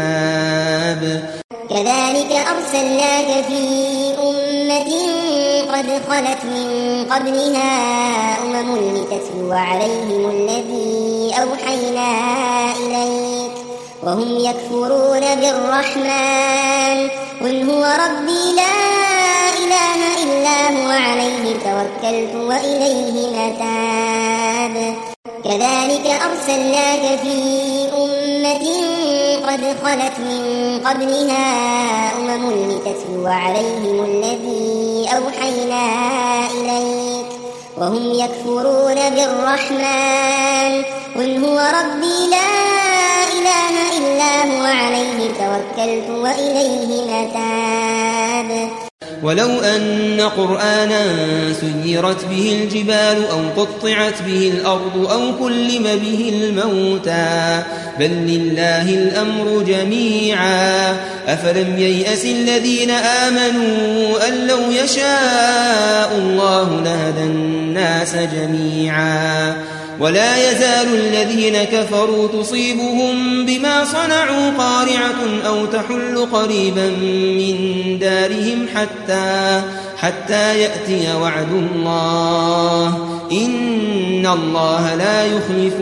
متاب كذلك أرسلناك في أمة قد خلت من قبلها أمم لتتلو عليهم الذي أوحينا إليك وهم يكفرون بالرحمن قل هو ربي لا إله إلا هو عليه توكلت وإليه متاب كذلك أرسلناك في أمة قد خلت من قبلها أمم لتتلو عليهم الذي أوحينا إليك وهم يكفرون بالرحمن قل هو ربي لا إله إلا هو عليه توكلت وإليه متاب ولو أن قرآنا سيرت به الجبال أو قطعت به الأرض أو كلم به الموتى بل لله الأمر جميعا أفلم ييأس الذين آمنوا أن لو يشاء الله لهدى الناس جميعا ولا يزال الذين كفروا تصيبهم بما صنعوا قارعة أو تحل قريبا من دارهم حتى حتى يأتي وعد الله إن الله لا يخلف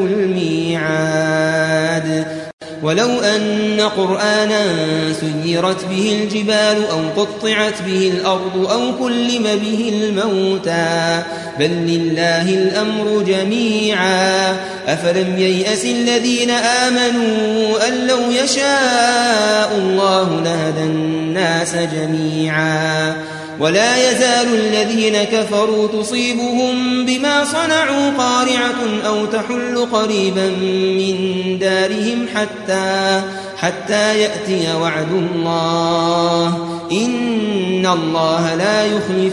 الميعاد ولو أن قرآنا سيرت به الجبال أو قطعت به الأرض أو كلم به الموتى بل لله الأمر جميعا أفلم ييأس الذين آمنوا أن لو يشاء الله لهدى الناس جميعا ولا يزال الذين كفروا تصيبهم بما صنعوا قارعة أو تحل قريبا من دارهم حتى حتى يأتي وعد الله إن الله لا يخلف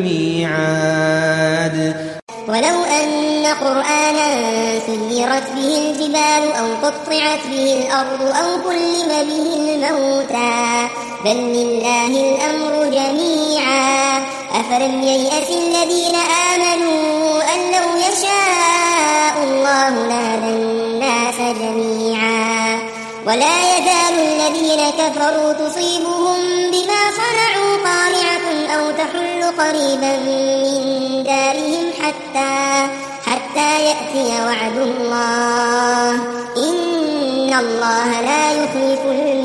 الميعاد ولو أن قرآنا سيرت به الجبال أو قطعت به الأرض أو كلم به الموتى بل لله الأمر جميعا أفلم ييأس الذين آمنوا أن لو يشاء الله لهدى الناس جميعا ولا يزال الذين كفروا تصيبهم بما صنعوا قارعة أو تحل قريبا من دارهم حتى حتى يأتي وعد الله إن الله لا يخلف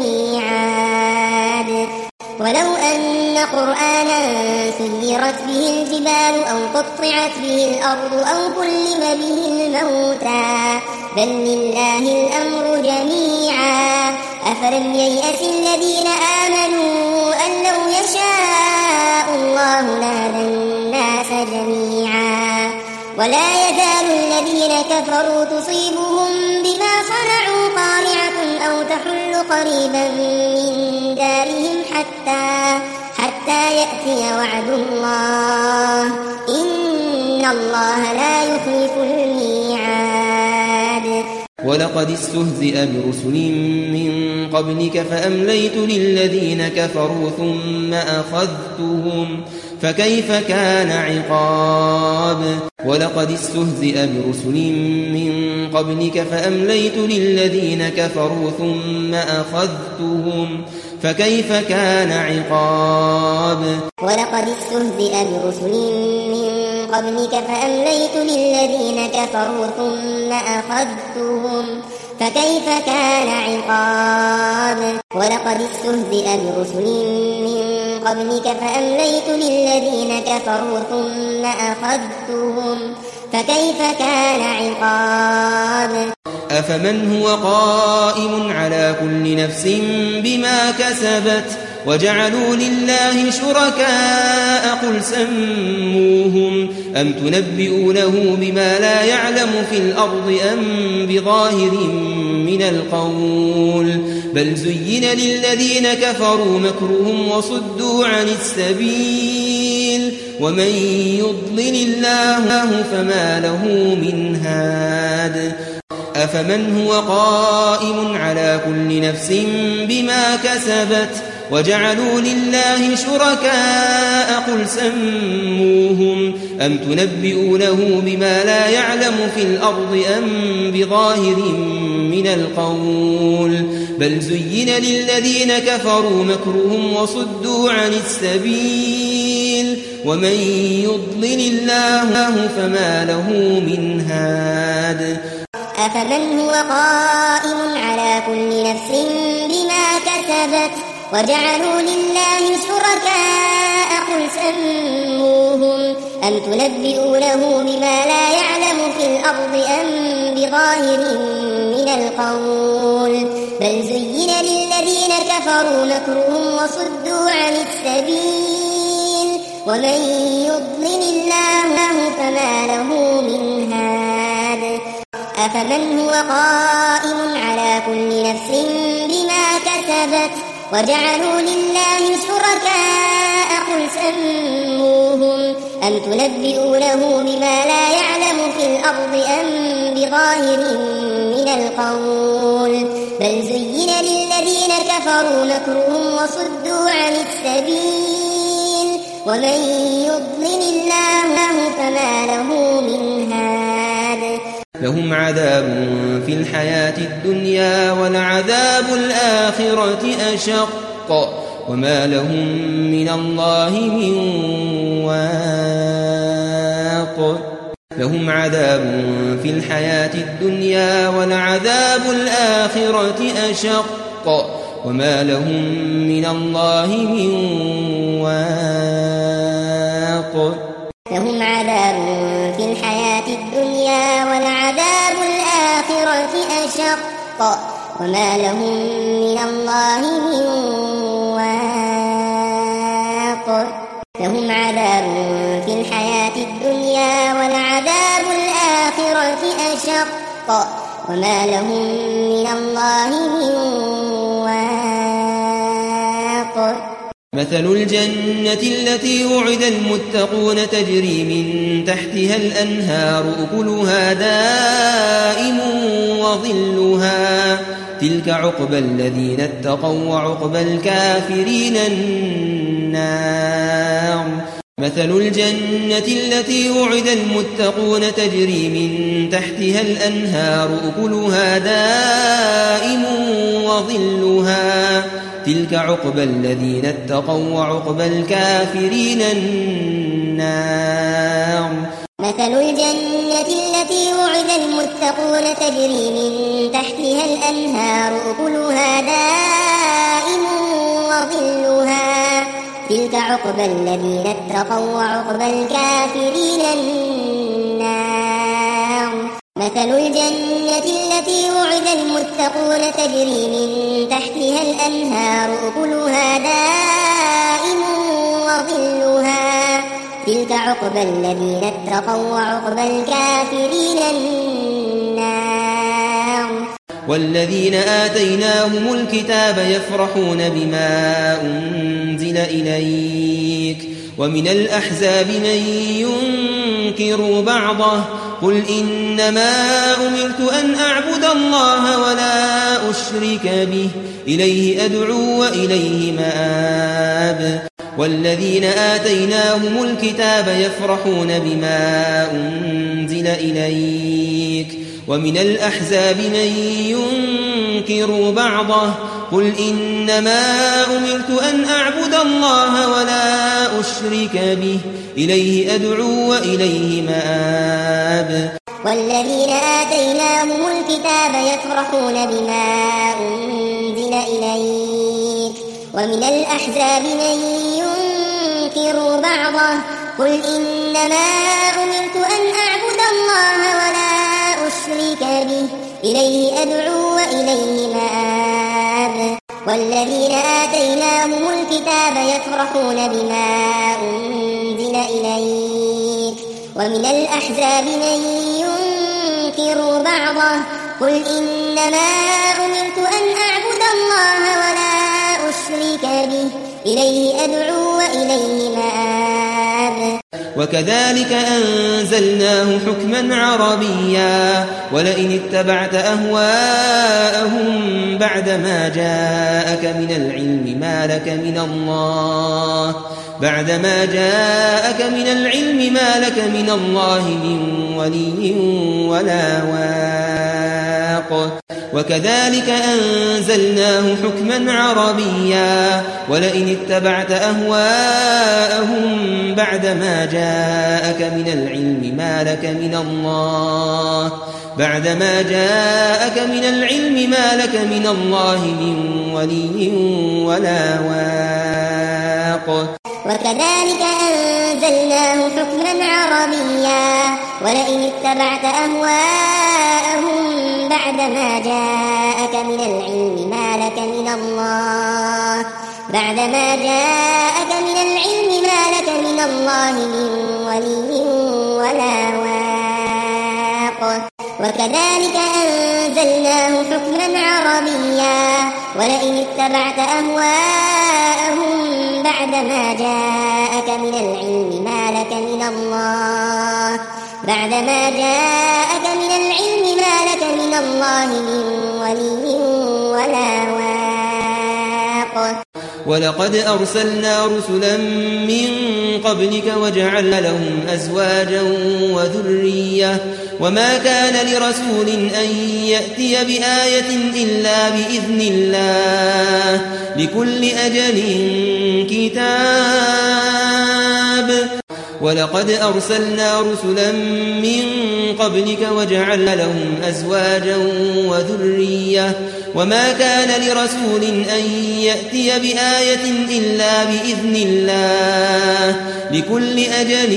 الميعاد ولو أن قرآنا سيرت به الجبال أو قطعت به الأرض أو كلم به الموتى بل لله الأمر جميعا أفلم ييأس الذين آمنوا أن لو يشاء الله لهدى الناس جميعا ولا يزال الذين كفروا تصيبهم بما صنعوا قارعة أو تحل قريبا من دارهم حتى حتى يأتي وعد الله إن الله لا يخلف الميعاد ولقد استهزئ برسل من قبلك فأمليت للذين كفروا ثم أخذتهم فكيف كان عقاب ولقد استهزئ برسل من قبلك فأمليت للذين كفروا ثم أخذتهم فكيف كان عقاب ولقد استهزئ برسل من قبلك فأمليت للذين كفروا ثم أخذتهم فكيف كان عقاب ولقد استهزئ برسل من قبلك فأمليت للذين كفروا ثم أخذتهم فكيف كان عقاب أفمن هو قائم على كل نفس بما كسبت وجعلوا لله شركاء قل سموهم أم تنبئونه بما لا يعلم في الأرض أم بظاهر من القول بل زين للذين كفروا مكرهم وصدوا عن السبيل ومن يضلل الله فما له من هاد أفمن هو قائم على كل نفس بما كسبت وجعلوا لله شركاء قل سموهم أم تنبئونه بما لا يعلم في الأرض أم بظاهر من القول بل زين للذين كفروا مكرهم وصدوا عن السبيل ومن يضلل الله فما له من هاد أفمن هو قائم على كل نفس بما كسبت وجعلوا لله شركاء قل سموهم أم تنبئونه بما لا يعلم في الأرض أم بظاهر من القول بل زين للذين كفروا مكرهم وصدوا عن السبيل ومن يضلل الله فما له من هاد أفمن هو قائم على كل نفس بما كسبت وجعلوا لله شركاء قل سموهم أم تنبئونه بما لا يعلم في الأرض أم بظاهر من القول بل زين للذين كفروا مكرهم وصدوا عن السبيل ومن يضلل الله فما له من هاد لهم عذاب في الحياة الدنيا ولعذاب الآخرة أشق وما لهم من الله من واق لهم عذاب في الحياة الدنيا ولعذاب الآخرة أشق وما لهم من الله من واق لهم عذاب في الحياة الدنيا ولعذاب الآخرة أشق وما لهم من الله من واق لهم عذاب في الحياة الدنيا ولعذاب الآخرة أشق وما لهم من الله من واق مثل الجنة التي وعد المتقون تجري من تحتها الأنهار أكلها دائم وظلها تلك عقبى الذين اتقوا وعقبى الكافرين النار مثل الجنة التي وعد المتقون تجري من تحتها الأنهار أكلها دائم وظلها تلك عقبى الذين اتقوا وعقبى الكافرين النار مثل الجنة التي وعد المتقون تجري من تحتها الأنهار أكلها دائم وظلها تلك عقبى الذين اتقوا وعقبى الكافرين النار مثل الجنة التي وعد المتقون تجري من تحتها الأنهار أكلها دائم وظلها تلك عقبى الذين اتقوا وعقبى الكافرين النار والذين آتيناهم الكتاب يفرحون بما أنزل إليك ومن الأحزاب من ينكر بعضه قل إنما أمرت أن أعبد الله ولا أشرك به إليه أدعو وإليه مآب والذين آتيناهم الكتاب يفرحون بما أنزل إليك ومن الأحزاب من ينكر بعضه قل إنما أمرت أن أعبد الله ولا أشرك به إليه أدعو وإليه مآب والذين آتيناهم الكتاب يفرحون بما أنزل إليك ومن الأحزاب من ينكر بعضه قل إنما أمرت أن أعبد الله ولا أشرك به إليه أدعو وإليه مآب والذين آتيناهم الكتاب يفرحون بما أنزل إليك ومن الأحزاب من ينكر بعضه قل إنما أمرت أن أعبد الله ولا أشرك به إليه أدعو وإليه مآب وكذلك أنزلناه حكما عربيا ولئن اتبعت أهواءهم بعدما جاءك من العلم ما لك من الله بعدما جاءك من العلم ما لك من الله من ولي ولا واق وكذلك أنزلناه حكما عربيا ولئن اتبعت أهواءهم بعدما جاءك من العلم ما لك من الله بعدما جاءك من العلم ما لك من الله من ولي ولا واق وكذلك أنزلناه حكما عربيا ولئن اتبعت أهواءهم بعدما جاءك من العلم ما لك من الله بعدما جاءك من العلم ما لك من الله من ولي ولا واق وكذلك أنزلناه حكما عربيا ولئن اتبعت أهواءهم بعدما جاءك من العلم ما لك من الله بعدما جاءك من العلم ما لك من الله من ولي ولا واق ولقد أرسلنا رسلا من قبلك وجعلنا لهم أزواجا وذرية وما كان لرسول أن يأتي بآية إلا بإذن الله لكل أجل كتاب ولقد أرسلنا رسلا من قبلك وجعلنا لهم أزواجا وذرية وما كان لرسول أن يأتي بآية إلا بإذن الله لكل أجل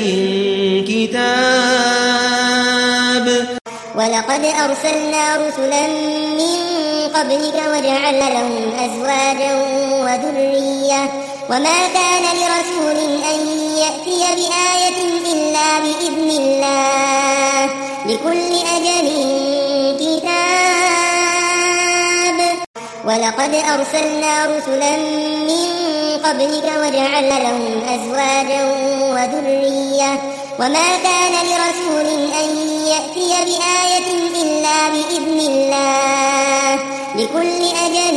كتاب ولقد أرسلنا رسلا من قبلك وجعلنا لهم أزواجا وذرية وما كان لرسول أن يأتي بآية إلا بإذن الله لكل أجل كتاب ولقد أرسلنا رسلا من قبلك وجعلنا لهم أزواجا وذرية وما كان لرسول أن يأتي بآية إلا بإذن الله لكل أجل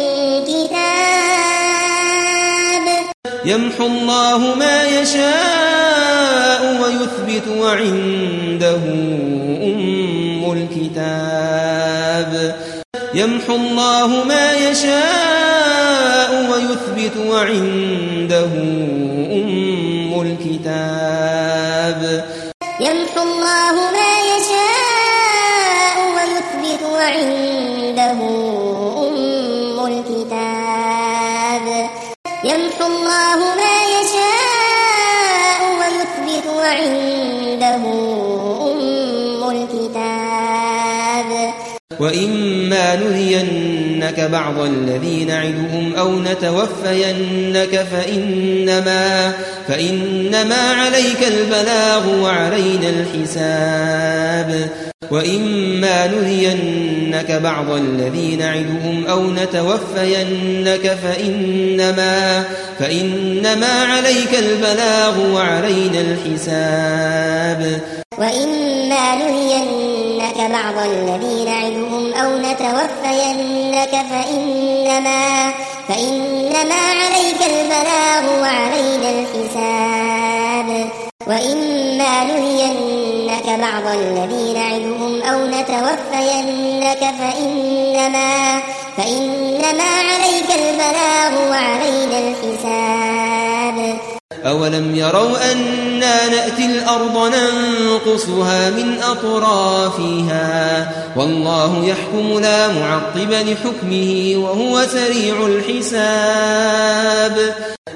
كتاب يمحو الله ما يشاء ويثبت وعنده أم الكتاب يمحو الله ما يشاء ويثبت وعنده أم الكتاب يمحو الله ما يشاء ويثبت وعنده أم الكتاب يمحو الله ما يشاء ويثبت وعنده أم الكتاب وإما نرينك بعض الذي نعدهم أو نتوفينك فإنما, فإنما عليك البلاغ وعلينا الحساب وإما نرينك بعض الذي نعدهم أو نتوفينك فإنما, فإنما عليك البلاغ وعلينا الحساب وإما نرينك بعض الذي نعدهم أو نتوفينك فإنما, فإنما عليك البلاغ وعلينا الحساب وإما نرينك بعض الذي نعدهم أو نتوفينك فإنما, فإنما عليك البلاغ وعلينا الحساب أولم يروا أنا نأتي الأرض ننقصها من أطرافها والله يحكم لا معقب لحكمه وهو سريع الحساب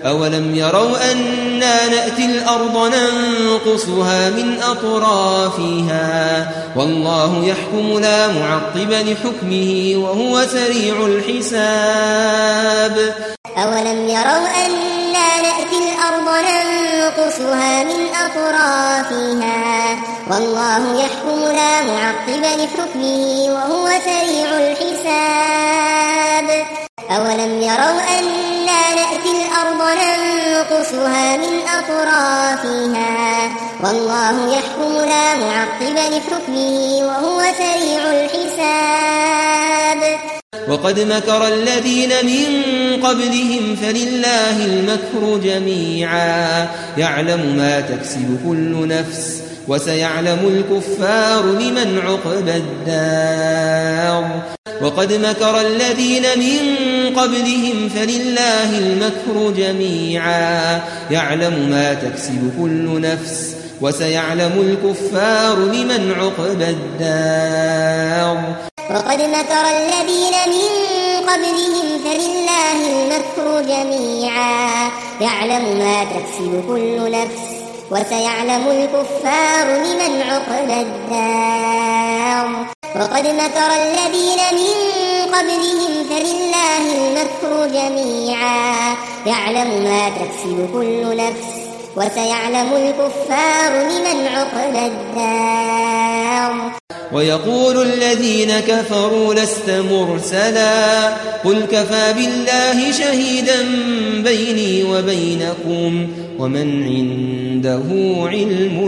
أولم يروا أنا نأتي الأرض ننقصها من أطرافها والله يحكم لا معقب لحكمه وهو سريع الحساب أولم يروا أنا نأتي الأرض ننقصها من أطرافها والله يحكم لا معقب لحكمه وهو سريع الحساب أولم يروا أنا نأتي الأرض ننقصها من أطرافها والله يحكم لا معقب لحكمه وهو سريع الحساب وقد مكر الذين من قبلهم فلله المكر جميعا يعلم ما تكسب كل نفس وسيعلم الكفار لمن عقبى الدار وقد مكر الذين من قبلهم فلله المكر جميعا يعلم ما تكسب كل نفس وسيعلم الكفار لمن عقبى الدار وقد مكر الذين من قبلهم فلله المكر جميعا يعلم ما تكسب كل نفس وسيعلم الكفار لمن عقبى الدار وقد مكر الذين من قبلهم فلله المكر جميعا يعلم ما تكسب كل نفس وسيعلم الكفار لمن عقبى الدار ويقول الذين كفروا لست مرسلا قل كفى بالله شهيدا بيني وبينكم ومن عنده علم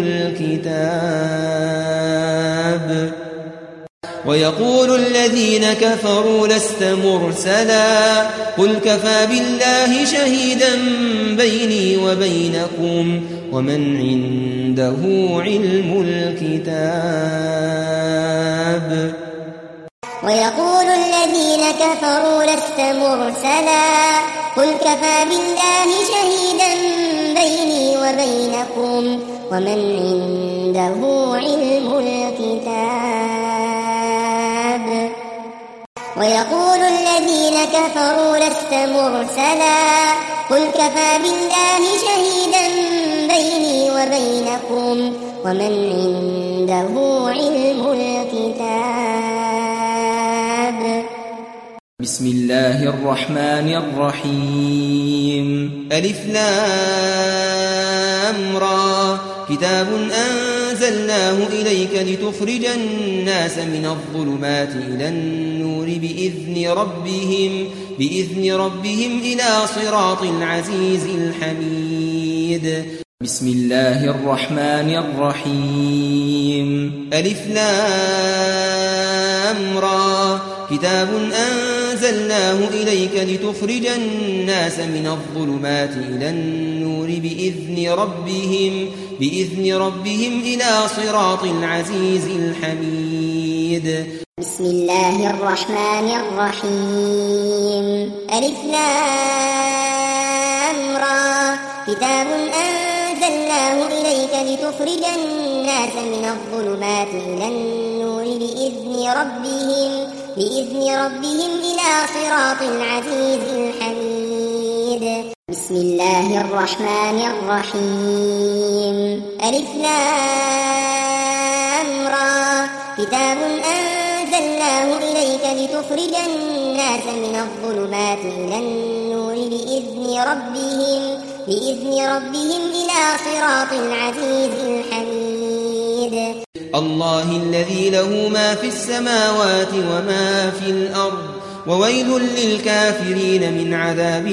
الكتاب ويقول الذين كفروا لست مرسلا قل كفى بالله شهيدا بيني وبينكم ومن عنده علم الكتاب ويقول الذين كفروا لست مرسلا قل كفى بالله شهيدا بيني وبينكم ومن عنده علم الكتاب ويقول الذين كفروا لست مرسلا قل كفى بالله شهيدا بيني وبينكم ومن عنده علم الكتاب بسم الله الرحمن الرحيم ألف لام را كتاب أنزلناه إليك لتخرج الناس من الظلمات إلى النور بإذن ربهم بإذن ربهم إلى صراط العزيز الحميد بسم الله الرحمن الرحيم ألف لام را كتاب أنزلناه إليك لتخرج الناس من الظلمات إلى النور بإذن ربهم بإذن ربهم إلى صراط العزيز الحميد بسم الله الرحمن الرحيم ألف لام را كتاب أنزلناه إليك لتخرج الناس من الظلمات إلى النور بإذن ربهم بإذن ربهم إلى صراط العزيز الحميد بسم الله الرحمن الرحيم ألف لام را كتاب أنزلناه إليك لتخرج الناس من الظلمات إلى النور بإذن ربهم بإذن ربهم إلى صراط العزيز الحميد الله الذي له ما في السماوات وما في الأرض وويل للكافرين من عذاب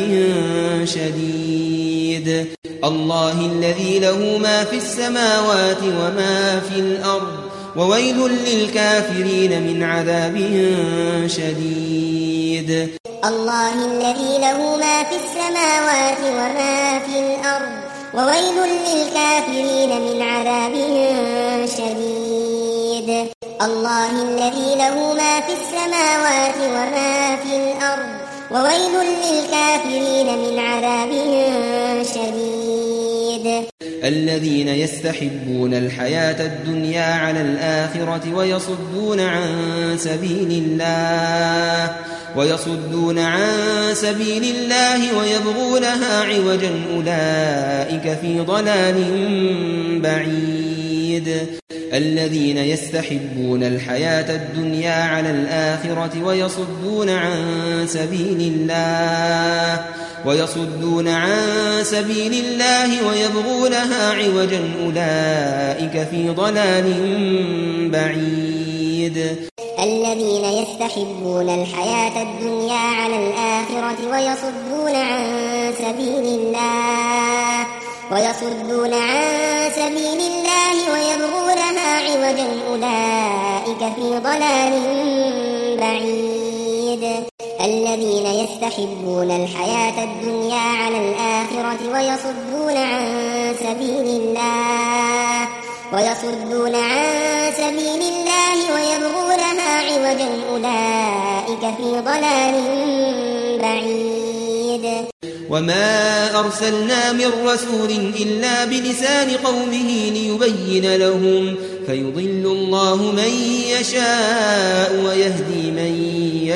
شديد الله الذي له ما في السماوات وما في الأرض وويل للكافرين من عذاب شديد الله الذي له ما في السماوات وما في الأرض وويل للكافرين من عذاب شديد الله الذي له ما في السماوات وما في الأرض وويل للكافرين من عذاب شديد الذين يستحبون الحياة الدنيا على الآخرة ويصدون عن سبيل الله ويصدون عن سبيل الله ويبغونها عوجا أولئك في ضلال بعيد الذين يستحبون الحياة الدنيا على الآخرة ويصدون عن سبيل الله ويصدون عن سبيل الله ويبغونها عوجا أولئك في ضلال بعيد الذين يستحبون الحياة الدنيا على الآخرة ويصدون عن سبيل الله ويصدون عن سبيل الله ويبغونها عوجا أولئك في ضلال بعيد الذين يستحبون الحياة الدنيا على الآخرة ويصدون عن سبيل الله ويصدون عن سبيل الله ويبغونها عوجا أولئك في ضلال بعيد وما أرسلنا من رسول إلا بلسان قومه ليبين لهم فيضل الله من يشاء ويهدي من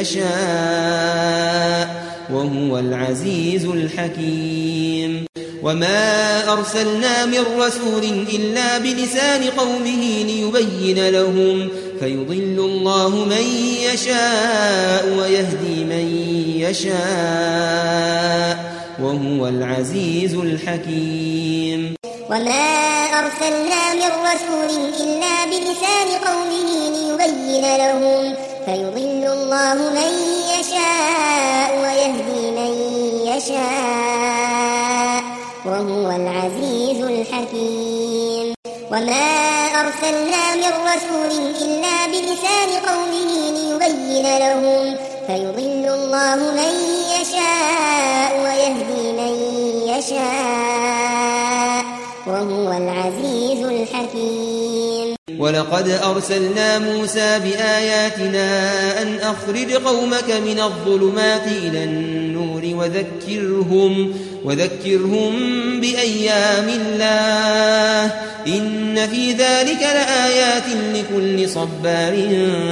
يشاء وهو العزيز الحكيم وما أرسلنا من رسول إلا بلسان قومه ليبين لهم فيضل الله من يشاء ويهدي من يشاء وهو العزيز الحكيم وما أرسلنا من رسول إلا بلسان قومه ليبين لهم فيضل الله من يشاء ويهدي من يشاء وهو العزيز الحكيم وما أرسلنا من رسول إلا بلسان قومه ليبين لهم فيضل الله من يشاء ويهدي من يشاء وهو العزيز الحكيم ولقد أرسلنا موسى بآياتنا أن أخرج قومك من الظلمات إلى النور وذكرهم وذكرهم بأيام الله إن في ذلك لآيات لكل صبار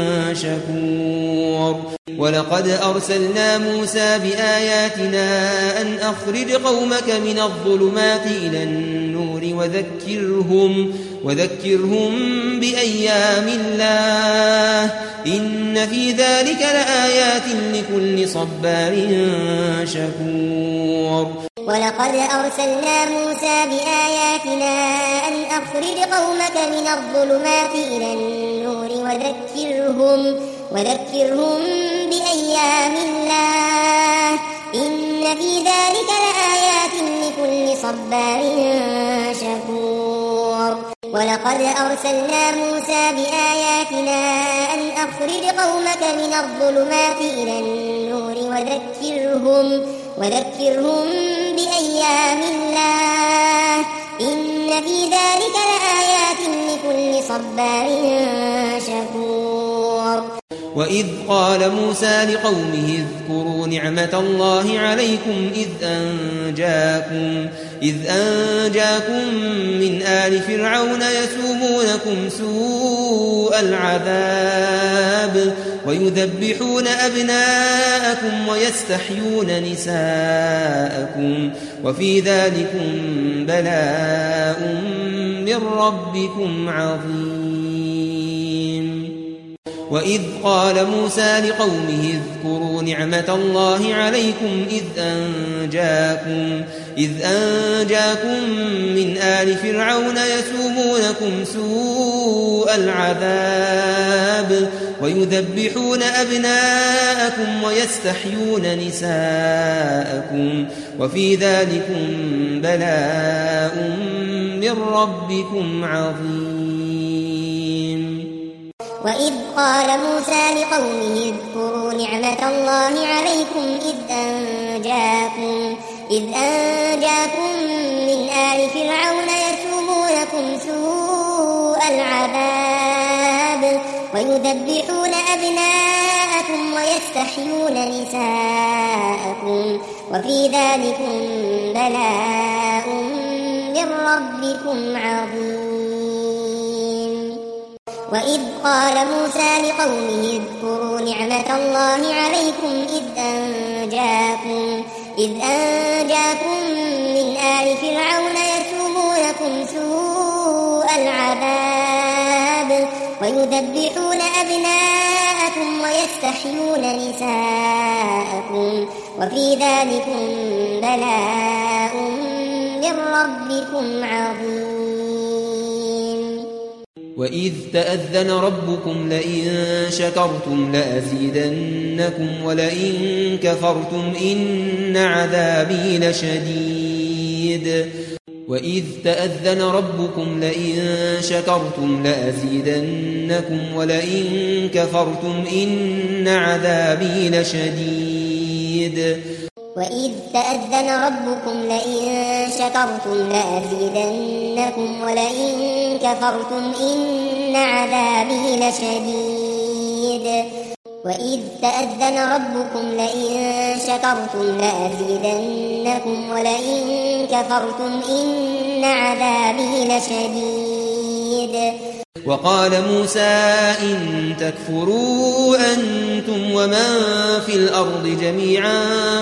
شكور ولقد أرسلنا موسى بآياتنا أن أخرج قومك من الظلمات إلى النور وذكرهم وذكرهم بأيام الله إن في ذلك لآيات لكل صبار شكور ولقد أرسلنا موسى بآياتنا أن أخرج قومك من الظلمات إلى النور وذكرهم وذكرهم بأيام الله إن في ذلك لآيات لكل صبار شكور ولقد أرسلنا موسى بآياتنا أن أخرج قومك من الظلمات إلى النور وذكرهم وذكرهم بأيام الله إن في ذلك لآيات لكل صبار شكور وإذ قال موسى لقومه اذكروا نعمة الله عليكم إذ أنجاكم إذ أنجاكم من آل فرعون يسومونكم سوء العذاب ويذبحون أبناءكم ويستحيون نساءكم وفي ذلكم بلاء من ربكم عظيم وإذ قال موسى لقومه اذكروا نعمة الله عليكم إذ أنجاكم إذ أنجاكم من آل فرعون يسومونكم سوء العذاب ويذبحون أبناءكم ويستحيون نساءكم وفي ذلكم بلاء من ربكم عظيم وإذ قال موسى لقومه اذكروا نعمة الله عليكم إذ أنجاكم إذ أنجاكم من آل فرعون يسومونكم سوء العذاب ويذبحون أبناءكم ويستحيون نساءكم وفي ذلكم بلاء من ربكم عظيم وإذ قال موسى لقومه اذكروا نعمة الله عليكم إذ أنجاكم إذ أنجاكم من آل فرعون يسومونكم سوء العذاب ويذبحون أبناءكم ويستحيون نساءكم وفي ذلكم بلاء من ربكم عظيم. وإذ تأذن ربكم لئن شكرتم لأزيدنكم ولئن كفرتم إن عذابي لشديد. وإذ تأذن ربكم لئن شكرتم لأزيدنكم ولئن كفرتم إن عذابي لشديد. وإذ تأذن ربكم لئن شكرتم لأزيدنكم ولئن كفرتم إن عذابي لشديد. وإذ تأذن ربكم لئن شكرتم لأزيدنكم ولئن كفرتم إن عذابي لشديد. وقال موسى إن تكفروا أنتم ومن في الأرض جميعا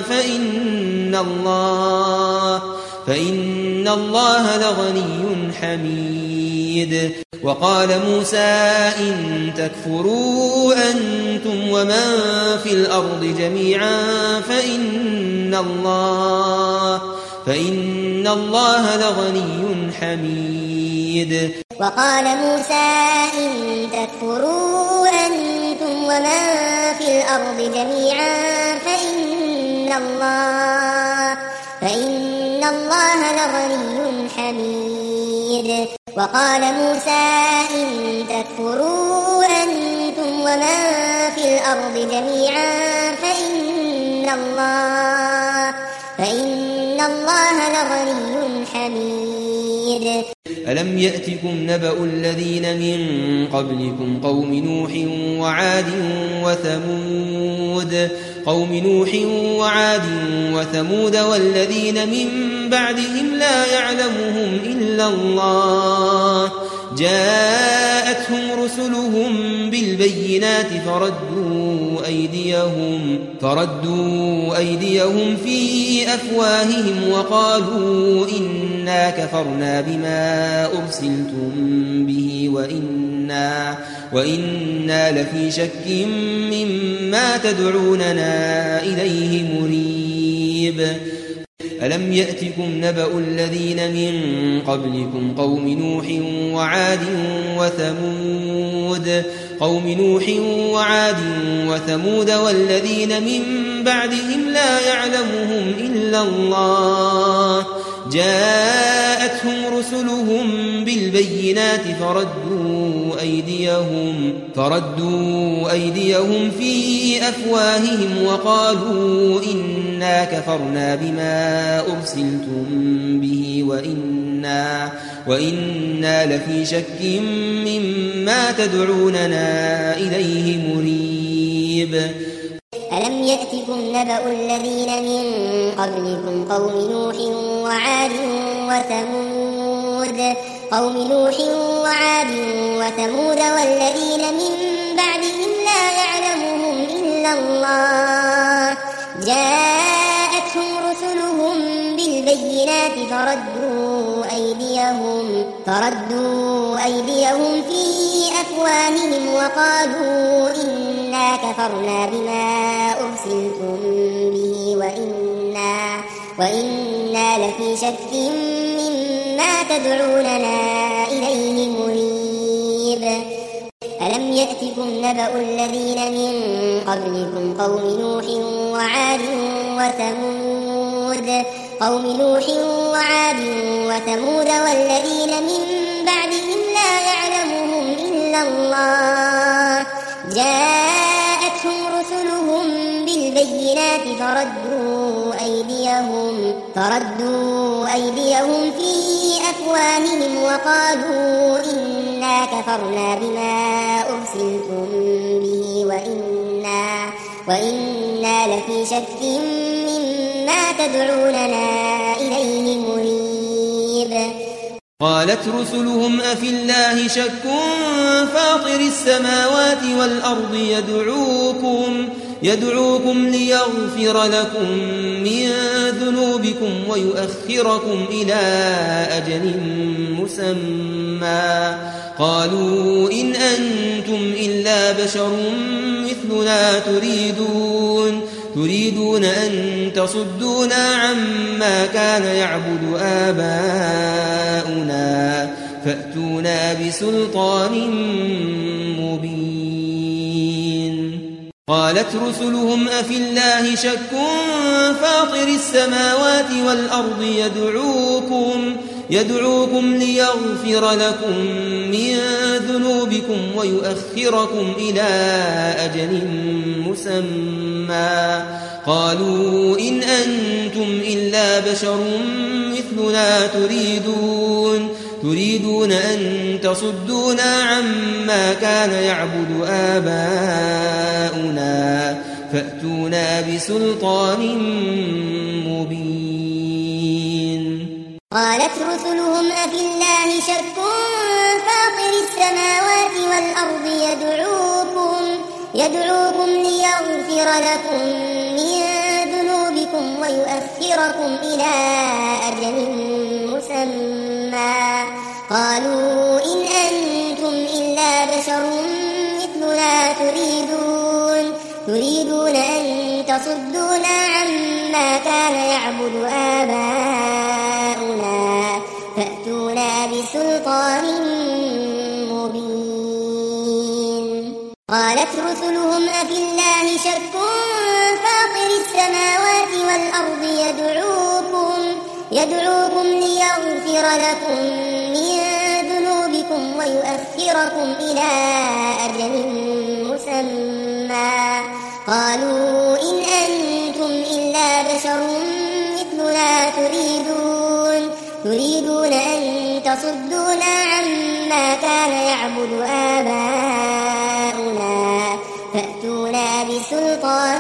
فإن الله فإن الله لغني حميد. وقال موسى إن تكفروا أنتم ومن في الأرض جميعا فإن الله فإن الله لغني حميد. وقال موسى إن تكفروا أنتم ومن في الأرض جميعا فإن الله فإن الله لغني حميد. وقال موسى إن تكفروا أنتم ومن في الأرض جميعا فإن الله فإن الله لغني حميد. ألم يأتكم نبأ الذين من قبلكم قوم نوح وعاد وثمود قوم نوح وعاد وثمود والذين من بعدهم لا يعلمهم إلا الله جاءتهم رسلهم بالبينات فردوا أيديهم فردوا أيديهم في أفواههم وقالوا إنا كفرنا بما أرسلتم به وإنا وإنا لفي شك مما تدعوننا إليه مريب. ألم يأتكم نبأ الذين من قبلكم قوم نوح وعاد وثمود قوم نوح وعاد وثمود والذين من بعدهم لا يعلمهم إلا الله جاءتهم رسلهم بالبينات فردوا أيديهم فردوا أيديهم في أفواههم وقالوا إنا كفرنا بما أرسلتم به وإنا وإنا لفي شك مما تدعوننا إليه مريب. ألم يأتكم نبأ الذين من قبلكم قوم نوح وعاد وثمود قوم نوح وعاد وثمود والذين من بعدهم لا يعلمهم إلا الله جاءتهم رسلهم بالبينات فردوا أيديهم فردوا أيديهم في أفواههم وقالوا إنا كفرنا بما أرسلتم به وإنا وإنا لفي شك مما تدعوننا إليه مريب. ألم يأتكم نبأ الذين من قبلكم قوم نوح وعاد وثمود قوم نوح وعاد وثمود والذين من بعدهم لا يعلمهم إلا الله جاءتهم رسلهم بالبينات فردوا أيديهم فردوا أيديهم في أفواههم وقالوا إنا كفرنا بما أرسلتم به وإنا وإنا لفي شك مما تدعوننا إليه مريب. قالت رسلهم أفي الله شك فاطر السماوات والأرض يدعوكم يدعوكم ليغفر لكم من ذنوبكم ويؤخركم إلى أجل مسمى قالوا إن أنتم إلا بشر مثلنا تريدون تريدون أن تصدونا عما كان يعبد آباؤنا فأتونا بسلطان مبين. قالت رسلهم أفي الله شك فاطر السماوات والأرض يدعوكم يدعوكم ليغفر لكم من ذنوبكم ويؤخركم إلى أجل مسمى قالوا إن أنتم إلا بشر مثلنا تريدون تريدون أن تصدونا عما كان يعبد آباؤنا فأتونا بسلطان مبين. قالت رسلهم أفي الله شك فاطر السماوات والأرض يدعوكم يدعوكم ليغفر لكم من ذنوبكم ويؤخركم إلى أجل مسمى قالوا إن أنتم إلا بشر مثلنا تريدون تريدون أن تصدونا عما كان يعبد آباؤنا فأتونا بسلطان مبين. قالت رسلهم أفي الله شك فاطر السماوات والأرض يدعوكم يدعوكم ليغفر لكم من ذنوبكم ويؤخركم إلى أجل مسمى قالوا إن أنتم إلا بشر مثلنا تريدون تريدون أن تصدونا عما كان يعبد آباؤنا فأتونا بسلطان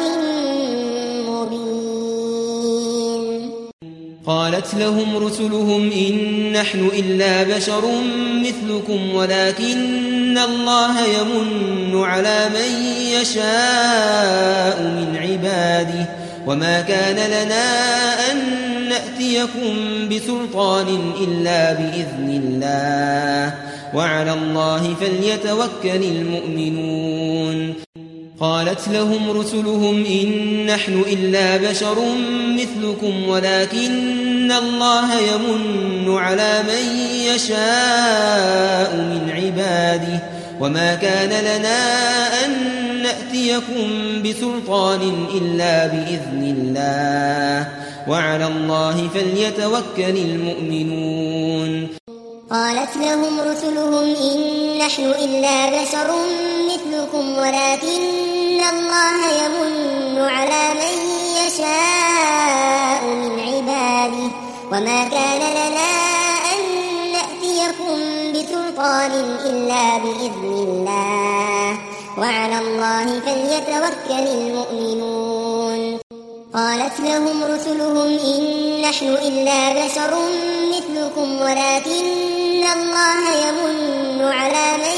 مبين. قالت لهم رسلهم إن نحن إلا بشر مثلكم ولكن الله يمن على من يشاء من عباده وما كان لنا أن نأتيكم بسلطان إلا بإذن الله وعلى الله فليتوكل المؤمنون. قالت لهم رسلهم إن نحن إلا بشر مثلكم ولكن الله يمن على من يشاء من عباده وما كان لنا أن نأتيكم بسلطان إلا بإذن الله وعلى الله فليتوكل المؤمنون. قالت لهم رسلهم إن نحن إلا بشر مثلكم ولكن الله يمن على من يشاء من عباده وما كان لنا أن نأتيكم بسلطان إلا بإذن الله وعلى الله فليتوكل المؤمنون. قالت لهم رسلهم إن نحن إلا بشر مثلكم ولكن الله يمن على من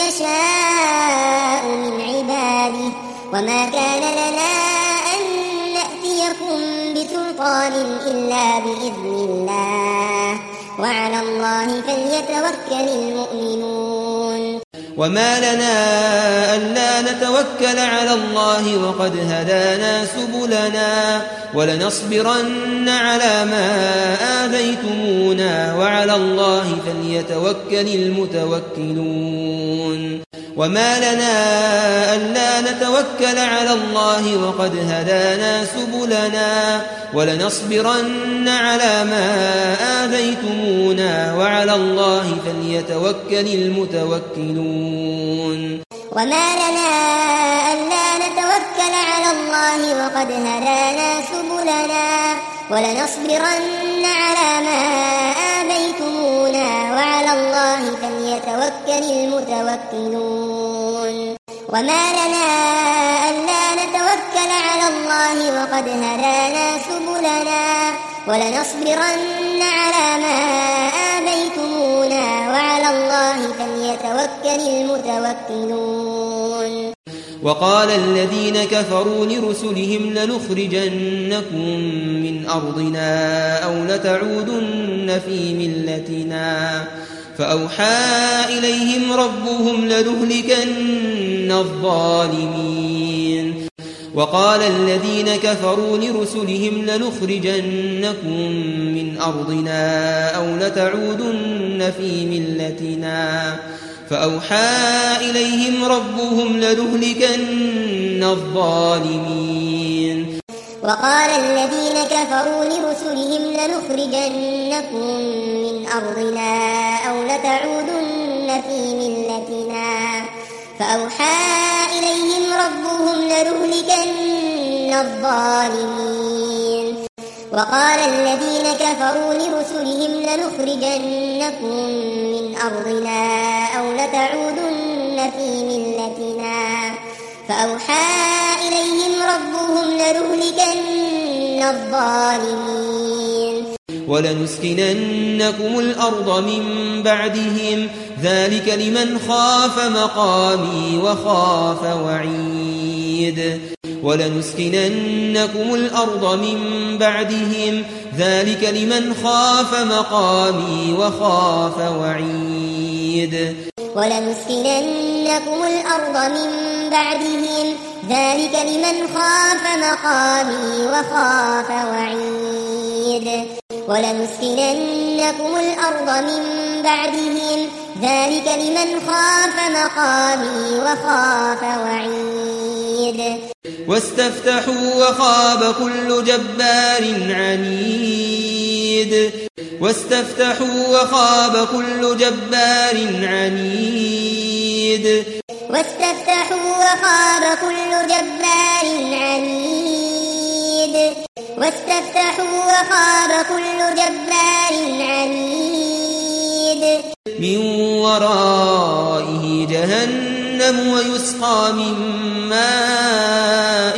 يشاء من عباده وما كان لنا أن نأتيكم بسلطان إلا بإذن الله وعلى الله فليتوكل المؤمنون. وما لنا ألا نتوكل على الله وقد هدانا سبلنا ولنصبرن على ما آذيتمونا وعلى الله فليتوكل المتوكلون. وما لنا ألا نتوكل على الله وقد هدانا سبلنا ولنصبرن على ما آذيتمونا وعلى الله فليتوكل المتوكلون. وما لنا ألا نتوكل على الله وقد هدانا سبلنا ولنصبرن على ما آذيتمونا وعلى الله فليتوكل المتوكلون. وما لنا ألا نتوكل على الله وقد هدانا سبلنا ولنصبرن على ما آذيتمونا وعلى الله فليتوكل المتوكلون. وقال الذين كفروا لرسلهم لنخرجنكم من أرضنا أو لتعودن في ملتنا فأوحى إليهم ربهم لنهلكن الظالمين. وقال الذين كفروا لرسلهم لنخرجنكم من أرضنا أو لتعودن في ملتنا فأوحى إليهم ربهم لنهلكن الظالمين. وقال الذين كفروا لرسلهم لنخرجنكم من أرضنا أو لتعودن في ملتنا فأوحى إليهم ربهم لنهلكن الظالمين. وقال الذين كفروا لرسلهم لنخرجنكم من أرضنا أو لتعودن في ملتنا فأوحى إليهم ربهم لنهلكن الظالمين. ولنسكننكم الأرض من بعدهم ذلك لمن خاف مقامي وخاف وعيد. ولنسكننكم الأرض من بعدهم ذلك لمن خاف مقامي وخاف وعيد. ولنسكننكم الأرض من بعدهم ذلك لمن خاف مقامي وخاف وعيد. ولنسكننكم الأرض من بعدهم ذلك لمن خاف مقامي وخاف وعيد. واستفتحوا وخاب كل جبار عنيد. واستفتحوا وخاب كل جبار عنيد. واستفتحوا وخاب كل جبار عنيد. واستفتحوا وخاب كل جبار عنيد. من ورائه جهنم ويسقى من ماء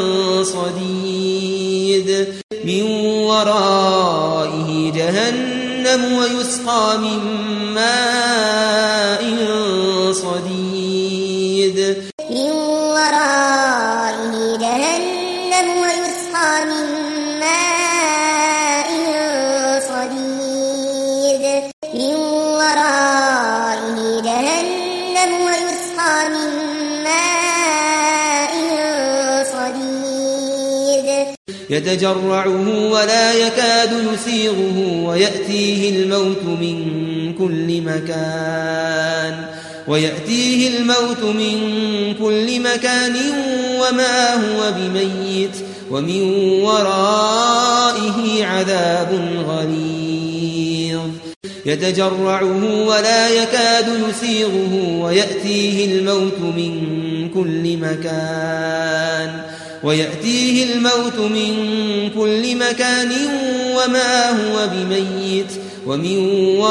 صديد. من ورائه جهنم ويسقى من ماء صديد. من ورائه جهنم ويسقى من ماء صديد. من ورائه جهنم ويسقى من ماء صديد. يتجرعه ولا يكاد يسيغه ويأتيه الموت من كل مكان ويأتيه الموت من كل مكان وما هو بميت ومن ورائه عذاب غليظ. يتجرعه ولا يكاد يسيغه ويأتيه الموت من كل مكان ويأتيه الموت من كل مكان وما هو بميت ومن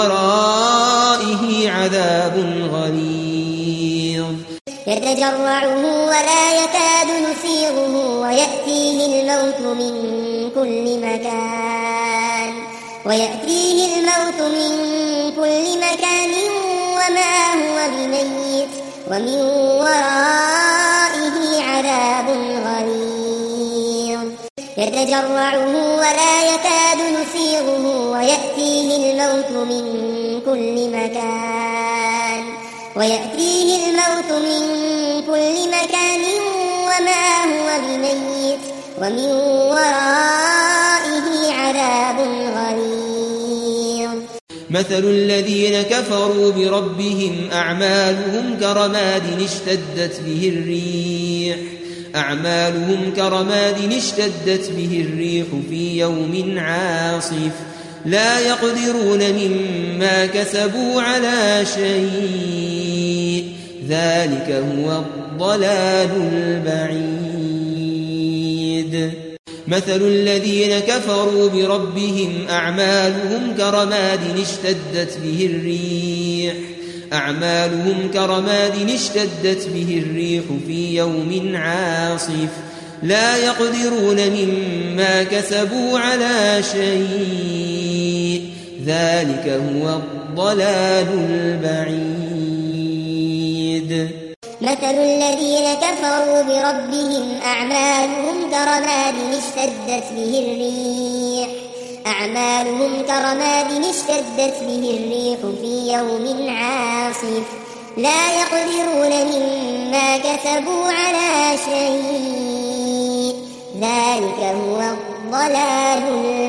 ورائه عذاب غليظ. يتجرعه ولا يكاد يسيغه ويأتيه الموت من كل مكان ويأتيه الموت من كل مكان وما هو بميت ومن ورائه عذاب غليظ. يتجرعه ولا يكاد يسيغه ويأتيه الموت من كل مكان ويأتيه الموت من كل مكان وما هو بميت ومن ورائه عذاب غليظ. مثل الذين كفروا بربهم أعمالهم كرماد اشتدت به الريح أعمالهم كرماد اشتدت به الريح في يوم عاصف لا يقدرون مما كسبوا على شيء ذلك هو الضلال البعيد. مثل الذين كفروا بربهم أعمالهم كرماد اشتدت به الريح أعمالهم كرماد اشتدت به الريح في يوم عاصف لا يقدرون مما كسبوا على شيء ذلك هو الضلال البعيد. مثل الذين كفروا بربهم أعمالهم كرماد اشتدت به الريح أعمالهم كرماد اشتدت به الريح في يوم عاصف لا يقدرون مما كسبوا على شيء ذلك هو الضلال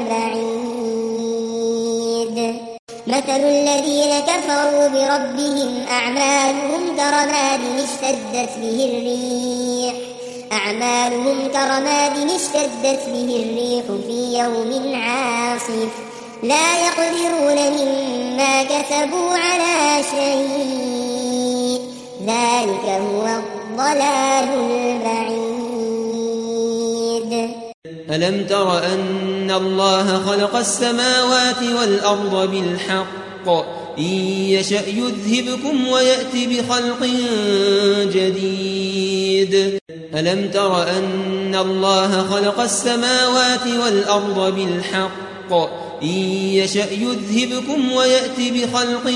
البعيد. مثل الذين كفروا بربهم أعمالهم كرماد اشتدت به الريح أعمالهم كرماد اشتدت به الريح في يوم عاصف لا يقدرون مما كسبوا على شيء ذلك هو الضلال البعيد. ألم تر أن الله خلق السماوات والأرض بالحق إن يشأ يذهبكم ويأتي بخلق جديد. ألم تر أن الله خلق السماوات والأرض بالحق إن يشأ يذهبكم ويأتي بخلق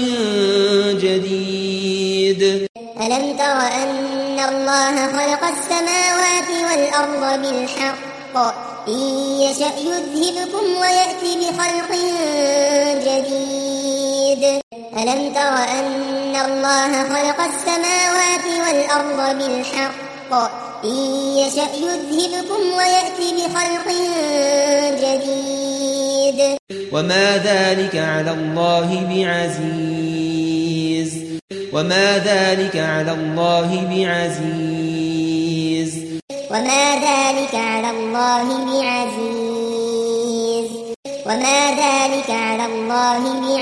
جديد. ألم تر أن الله خلق السماوات والأرض بالحق إن يشأ يذهبكم ويأتي بخلق جديد. ألم تر أن الله خلق السماوات والأرض بالحق إن يشأ يذهبكم ويأتي بخلق جديد. وما ذلك على الله بعزيز وما ذلك على الله بعزيز وما ذلك على الله بعزيز وما ذلك على الله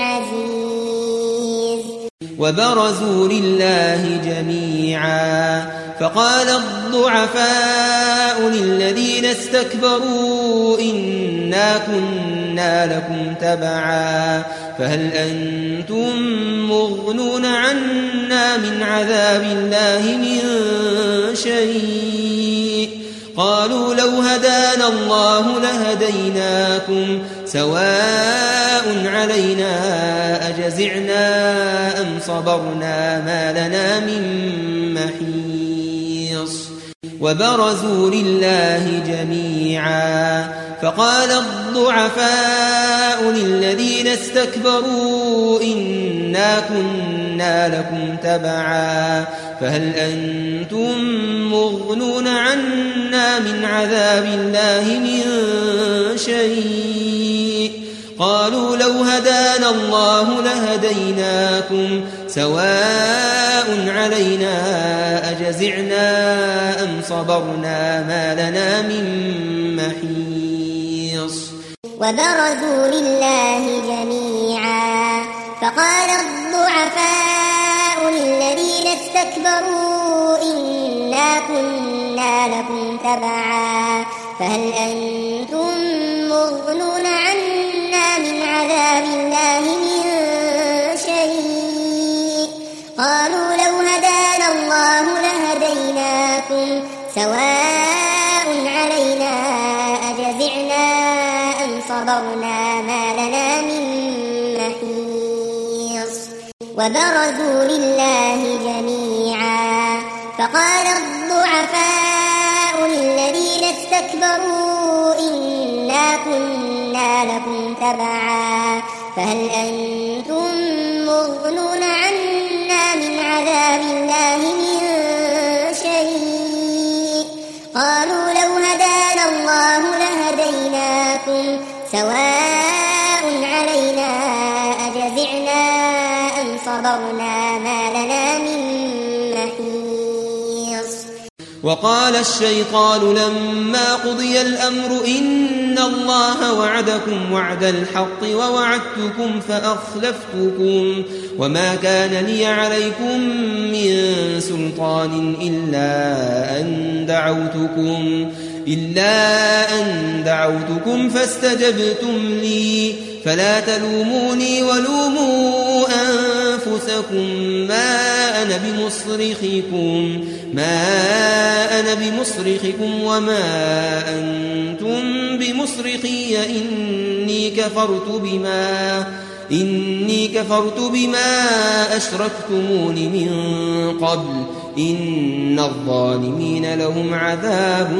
بعزيز. وبرزوا لله جميعا فقال الضعفاء للذين استكبروا إنا كنا لكم تبعا فهل أنتم مغنون عنا من عذاب الله من شيء قالوا لو هدانا الله لهديناكم سواء علينا أجزعنا أم صبرنا ما لنا من محيص. وبرزوا لله جميعا فقال الضعفاء للذين استكبروا إنا كنا لكم تبعا فهل أنتم مغنون عنا من عذاب الله من شيء قالوا لو هدانا الله لهديناكم سواء علينا أجزعنا أم صبرنا ما لنا من محيص. وبرزوا لله جميعا فقال الضعفاء للذين استكبروا إنا كنا لكم تبعا فهل أنتم مغنون عنا من عذاب الله من شيء قالوا لو هدانا الله لهديناكم سواء علينا أجزعنا أم صبرنا ما لنا من محيص. وبرزوا لله جميعا فقال الضعفاء للذين استكبروا إنا كنا لكم تبعا فهل أنتم مغنون عنا من عذاب الله من شيء قالوا لو هدانا الله لهديناكم سواء علينا أجزعنا أم صبرنا ما لنا من محيص. وقال الشيطان لما قضي الأمر إن الله وعدكم وعد الحق ووعدتكم فأخلفتكم وما كان لي عليكم من سلطان إلا أن دعوتكم إلا أن دعوتكم فاستجبتم لي فلا تلوموني ولوموا أنفسكم ما أنا بمصرخكم ما أنا بمصرخكم وما أنتم بمصرخي إني كفرت بما إني كفرت بما أشركتمون من قبل إن الظالمين لهم عذاب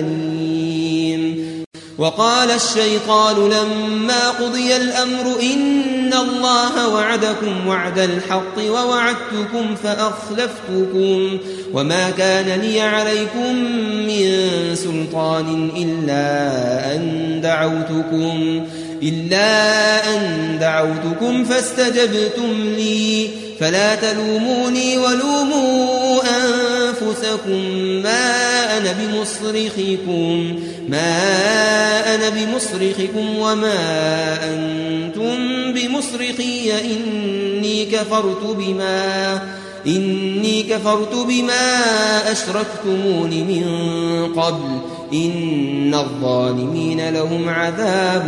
أليم. وقال الشيطان لما قضي الأمر إن الله وعدكم وعد الحق ووعدتكم فأخلفتكم وما كان لي عليكم من سلطان إلا أن دعوتكم إلا أن دعوتكم فاستجبتم لي فلا تلوموني ولوموا أنفسكم ما أنا بمصرخكم ما أنا بمصرخكم وما أنتم بمصرخي إني كفرت بما إني كفرت بما أشركتمون من قبل إن الظالمين لهم عذاب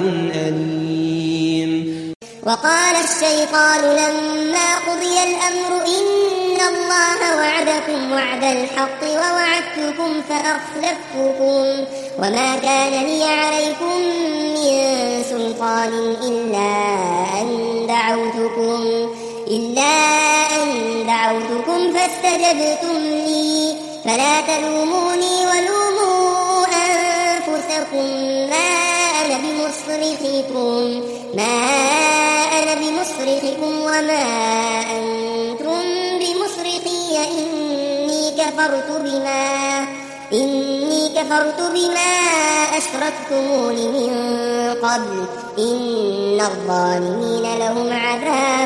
أليم. وقال الشيطان لما قضي الأمر إن الله وعدكم وعد الحق ووعدتكم فأخلفتكم وما كان لي عليكم من سلطان إلا أن دعوتكم إلا أن دعوتكم فاستجبتم لي فلا تلوموني ولوموا أنفسكم ما أنا بمصرخكم ما أنا بمصرخكم وما أنتم بمصرخي إني كفرت بما إني كفرت بما أشركتمون من قبل إن الظالمين لهم عذاب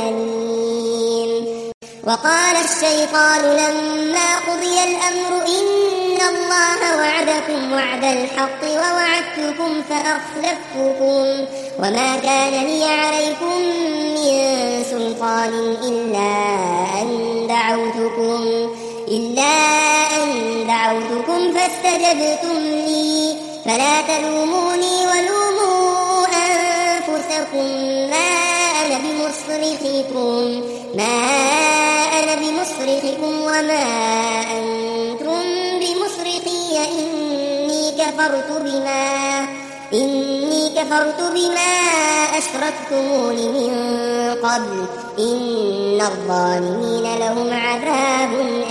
أليم. وقال الشيطان لما قضي الأمر إن الله وعدكم وعد الحق ووعدتكم فأخلفتكم وما كان لي عليكم من سلطان إلا أن دعوتكم إلا أن دعوتكم فاستجبتم لي فلا تلوموني ولوموا أنفسكم ما أنا بمصرخكم ما أنا بمصرخكم وما أنتم بمصرخي إني كفرت بما إني كفرت بما أشركتمون من قبل إن الظالمين لهم عذاب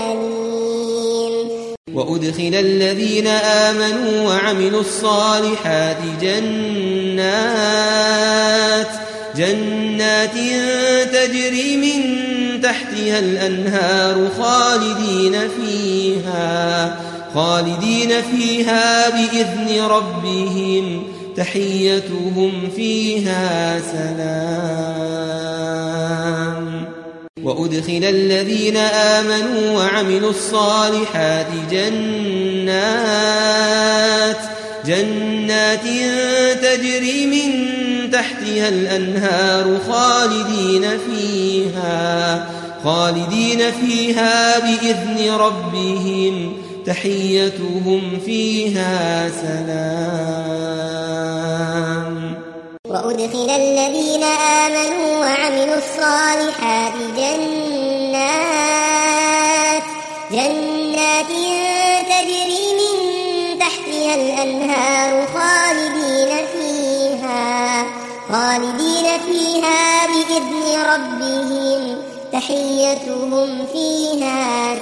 أليم. وأدخل الذين آمنوا وعملوا الصالحات جنات جنات تجري من تحتها الأنهار خالدين فيها خالدين فيها بإذن ربهم تحيتهم فيها سلام. وأدخل الذين آمنوا وعملوا الصالحات جنات جنات تجري من تحتها الأنهار خالدين فيها خالدين فيها بإذن ربهم تحيتهم فيها سلام. وأدخل الذين آمنوا وعملوا الصالحات جنات جنات تجري من تحتها الأنهار خالدين فيها خالدين فيها بإذن ربهم تحيتهم فيها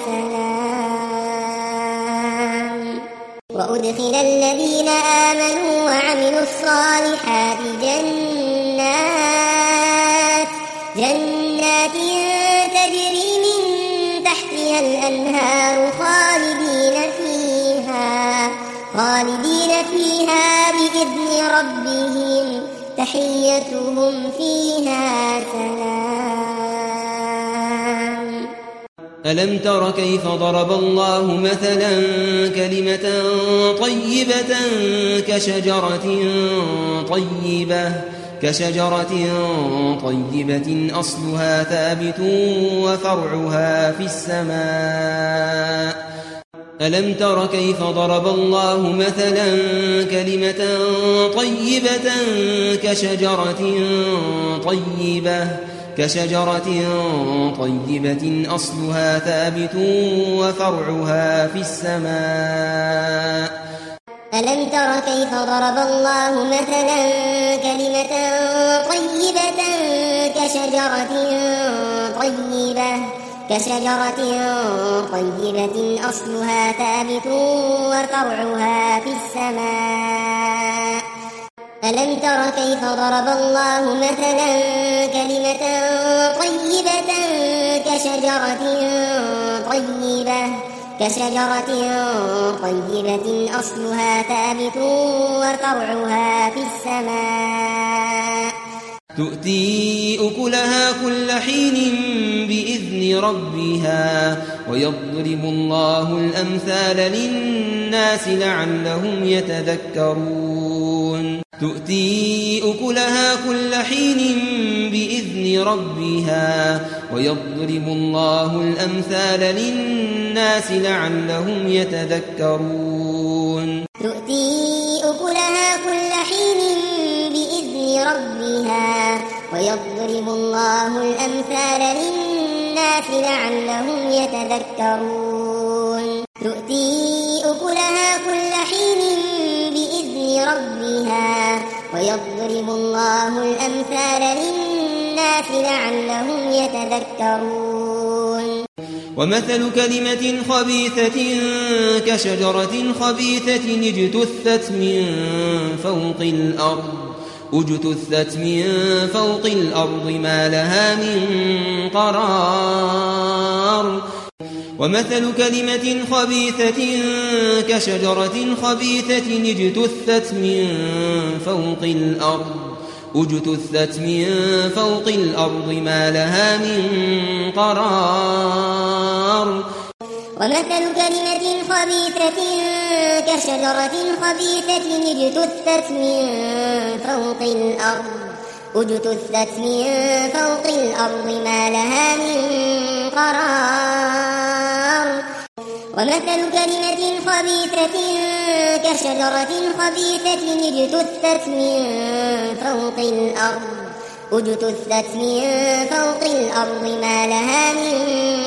سلام. وأدخل الذين آمنوا وعملوا الصالحات جنات جنات تجري من تحتها الأنهار خالدين فيها خالدين فيها بإذن ربهم تحيتهم فيها سلام. ألم تر كيف ضرب الله مثلا كلمة طيبة كشجرة طيبة كشجرة طيبة أصلها ثابت وفرعها في السماء. ألم تر كيف ضرب الله مثلا كلمة طيبة كشجرة طيبة كشجرة طيبة أصلها ثابت وفرعها في السماء. ألم تر كيف ضرب الله مثلا كلمة طيبة كشجرة طيبة كشجرة طيبة أصلها ثابت وفرعها في السماء ألم تر كيف ضرب الله مثلا كلمة طيبة كشجرة طيبة كشجرة طيبة أصلها ثابت وفرعها في السماء تؤتي أكلها كل حين بإذن ربها ويضرب الله الأمثال للناس لعلهم يتذكرون تؤتي أكلها كل حين بإذن ربها ويضرب الله الأمثال للناس لعلهم يتذكرون تؤتي أكلها كل حين بإذن ربها ويضرب الله الأمثال للناس لعلهم يتذكرون تؤتي أكلها كل حين بإذن ربها ويضرب الله الأمثال للناس لعلهم يتذكرون ومثل كلمة خبيثة كشجرة خبيثة اجتثت من فوق الأرض اجتثت من فوق الأرض ما لها من قرار ومثل كلمة خبيثة كشجرة خبيثة اجتثت من فوق الأرض اجتثت من فوق الأرض ما لها من قرار ومثل كلمة خبيثة كشجرة خبيثة اجتثت من فوق الأرض اجتثت من فوق الأرض ما لها من قرار ومثل كلمة خبيثة كشجرة خبيثة اجتثت من فوق الأرض اجتثت من فوق الأرض ما لها من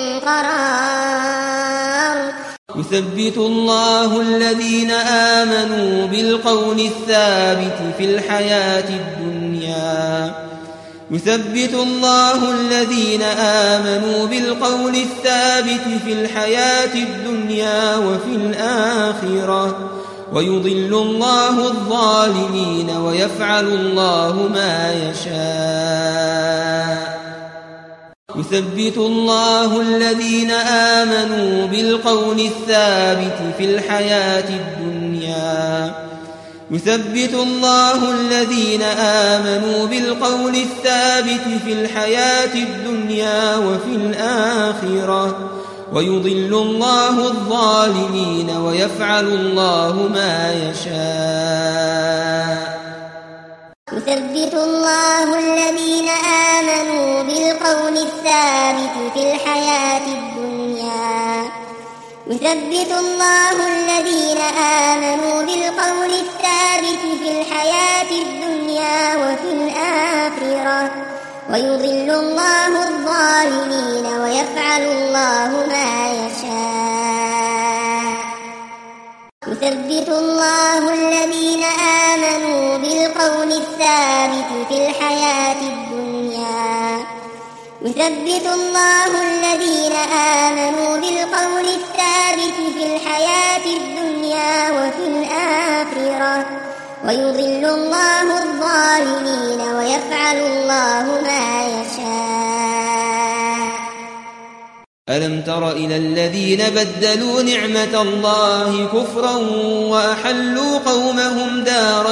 قرار يثبت الله الذين آمنوا بالقول الثابت في الحياة الدنيا يثبت الله الذين آمنوا بالقول الثابت في الحياة الدنيا وفي الآخرة ويضل الله الظالمين ويفعل الله ما يشاء يثبت الله الذين آمنوا بالقول الثابت في الحياة الدنيا يثبت الله الذين آمنوا بالقول الثابت في الحياة الدنيا وفي الآخرة ويضل الله الظالمين ويفعل الله ما يشاء يثبت الله الذين آمنوا بالقول الثابت في الحياة الدنيا يثبت الله الذين آمنوا بالقول الثابت في الحياة الدنيا وفي الآخرة ويضل الله الظالمين ويفعل الله ما يشاء يثبت الله الذين آمنوا بالقول الثابت في الحياة الدنيا يثبت الله الذين آمنوا بالقول الثابت في الحياة الدنيا وفي الآخرة ويضل الله الظالمين ويفعل الله ما يشاء ألم تر إلى الذين بدلوا نعمة الله كفرا وأحلوا قومهم دار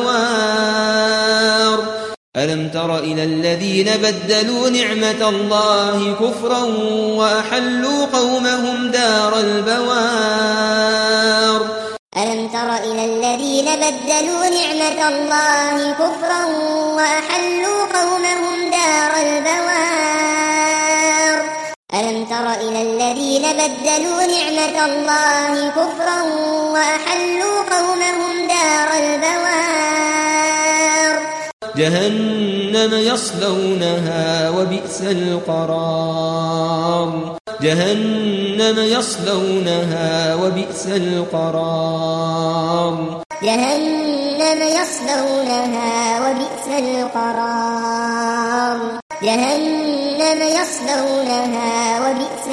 البوار ألم تر إلى الذين بدلوا نعمة الله كفرا وأحلوا قومهم دار البوار ألم تر إلى الذين بدلوا نعمة الله كفرا وأحلوا قومهم دار البوار ألم تر إلى الذين بدلوا نعمة الله كفرا وأحلوا قومهم دار البوار جهنم يصلونها وبئس القرار جهنم يصلونها وبئس القرار جهنم يصلونها وبئس القرار جهنم يصلونها وبئس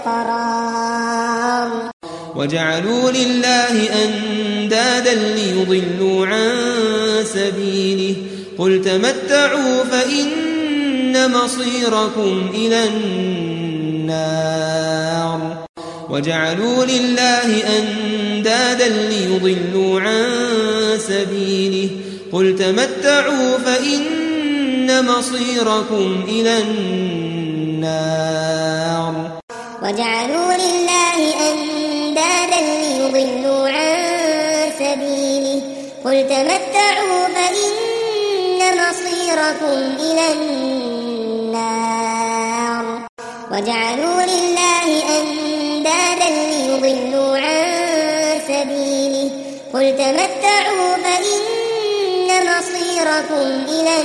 القرار وجعلوا لله أندادا ليضلوا عن سبيله قل تمتعوا فإن مصيركم إلى النار وجعلوا لله أندادا ليضلوا عن سبيله قل تمتعوا فإن مصيركم إلى النار وجعلوا لله أندادا ليضلوا عن سبيله قل تمتعوا فإن مصيركم إلى النار وجعلوا لله أندادا ليضلوا عن سبيله قل تمتعوا فإن مصيركم إلى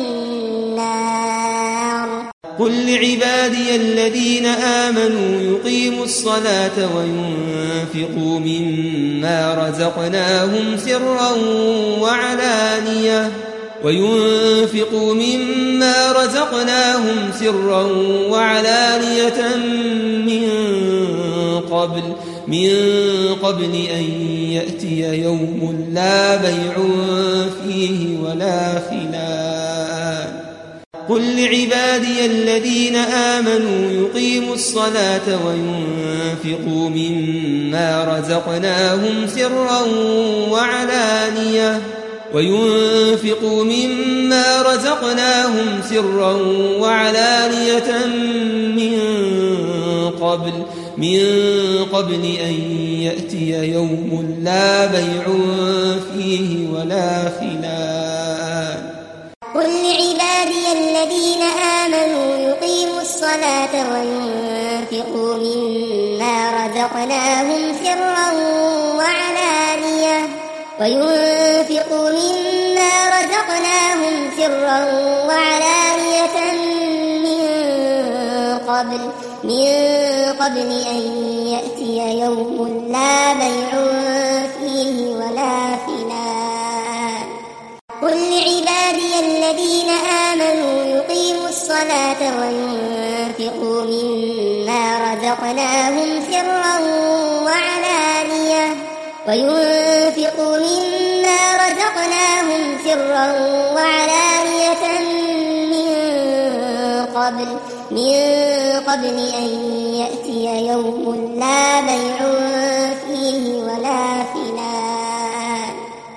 النار قل لعبادي الذين آمنوا يقيموا الصلاة وينفقوا مما رزقناهم سرا وعلانية وينفقوا مما رزقناهم سرا وعلانية من قبل من قبل أن يأتي يوم لا بيع فيه ولا خلال قل لعبادي الذين آمنوا يقيموا الصلاة وينفقوا مما رزقناهم سرا وعلانية وينفقوا مما رزقناهم سرا وعلانية من قبل من قبل أن يأتي يوم لا بيع فيه ولا خلال قل لعبادي الذين آمنوا يقيموا الصلاة وينفقوا مما رزقناهم سرا وعلانية وينفقوا مما رزقناهم سرا وعلانية من قبل من قبل أن يأتي يوم لا بيع فيه ولا خلال قل لعبادي الذين آمنوا يقيموا الصلاة وينفقوا مما رزقناهم سرا وعلانية وينفقوا مما رزقناهم سرا وعلانية من قبل من قبل أن يأتي يوم لا بيع فيه ولا خلال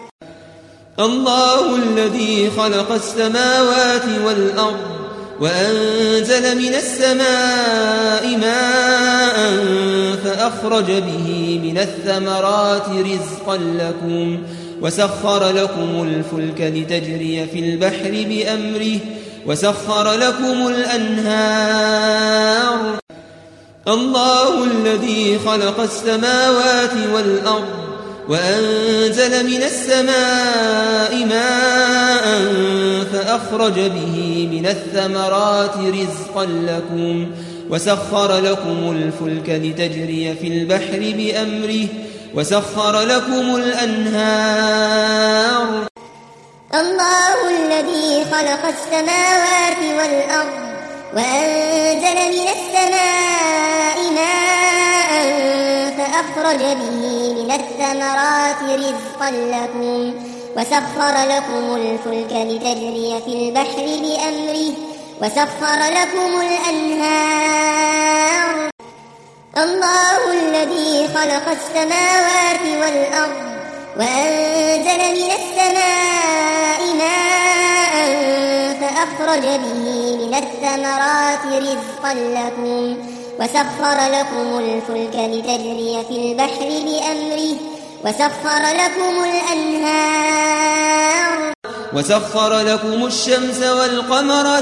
الله الذي خلق السماوات والأرض وأنزل من السماء ماء فأخرج به من الثمرات رزقا لكم وسخر لكم الفلك لتجري في البحر بأمره وسخر لكم الأنهار الله الذي خلق السماوات والأرض وأنزل من السماء ماء فأخرج به من الثمرات رزقا لكم وسخر لكم الفلك لتجري في البحر بأمره وسخر لكم الأنهار الله الذي خلق السماوات والأرض وأنزل من السماء ماء فأخرج به من الثمرات رزقا لكم وسخر لكم الفلك لتجري في البحر بأمره وسخر لكم الأنهار الله الذي خلق السماوات والأرض وأنزل من السماء ماء فأخرج به من الثمرات رزقا لكم وسخر لكم الفلك لتجري في البحر بأمره وسخر لكم الأنهار وسخر لكم الشمس والقمر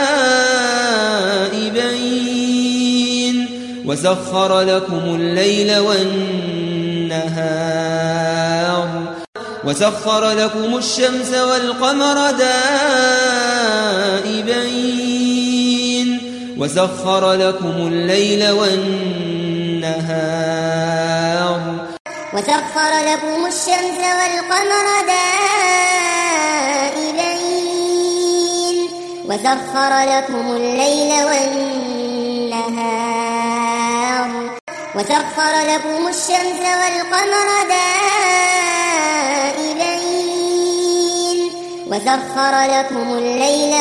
دائبين وسخر لكم الليل والنهار وسخر لكم الشمس والقمر دائبين وسخر لكم الليل والنهار وسخر لكم الشمس والقمر دائبين وسخر لكم الليل والنهار وسخر لكم الشمس والقمر دائبين وسخر لكم الليل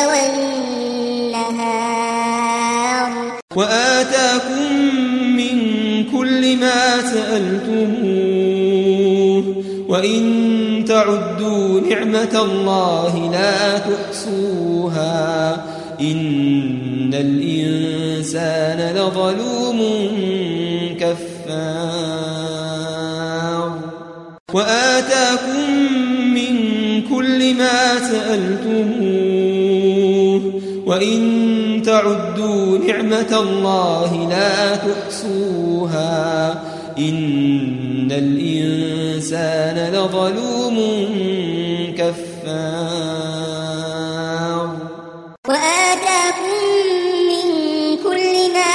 والنهار وآتاكم من كل ما سألتموه وإن تعدوا نعمة الله لا تحصوها إن الإنسان لظلوم كفار وآتاكم من كل ما سألتموه وإن تعدوا نعمة الله لا تحصوها إن الإنسان لظلوم كفار وآتاكم من كل ما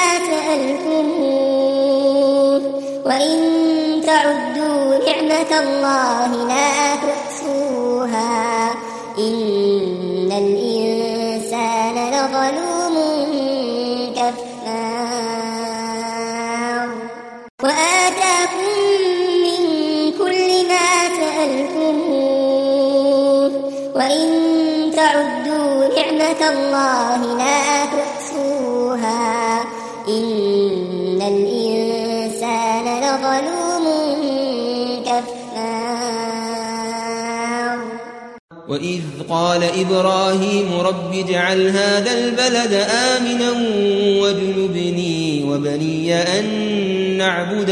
سألتموه وإن تعدوا نعمة الله لا تحصوها إن الإنسان لظلوم كفار وآتاكم من كل ما سألتموه وإن تعدوا نعمة الله لا تحصوها إن الإنسان لظلوم كفار وإذ قال إبراهيم رب اجعل هذا البلد آمنا واجنبني وبني أن نعبد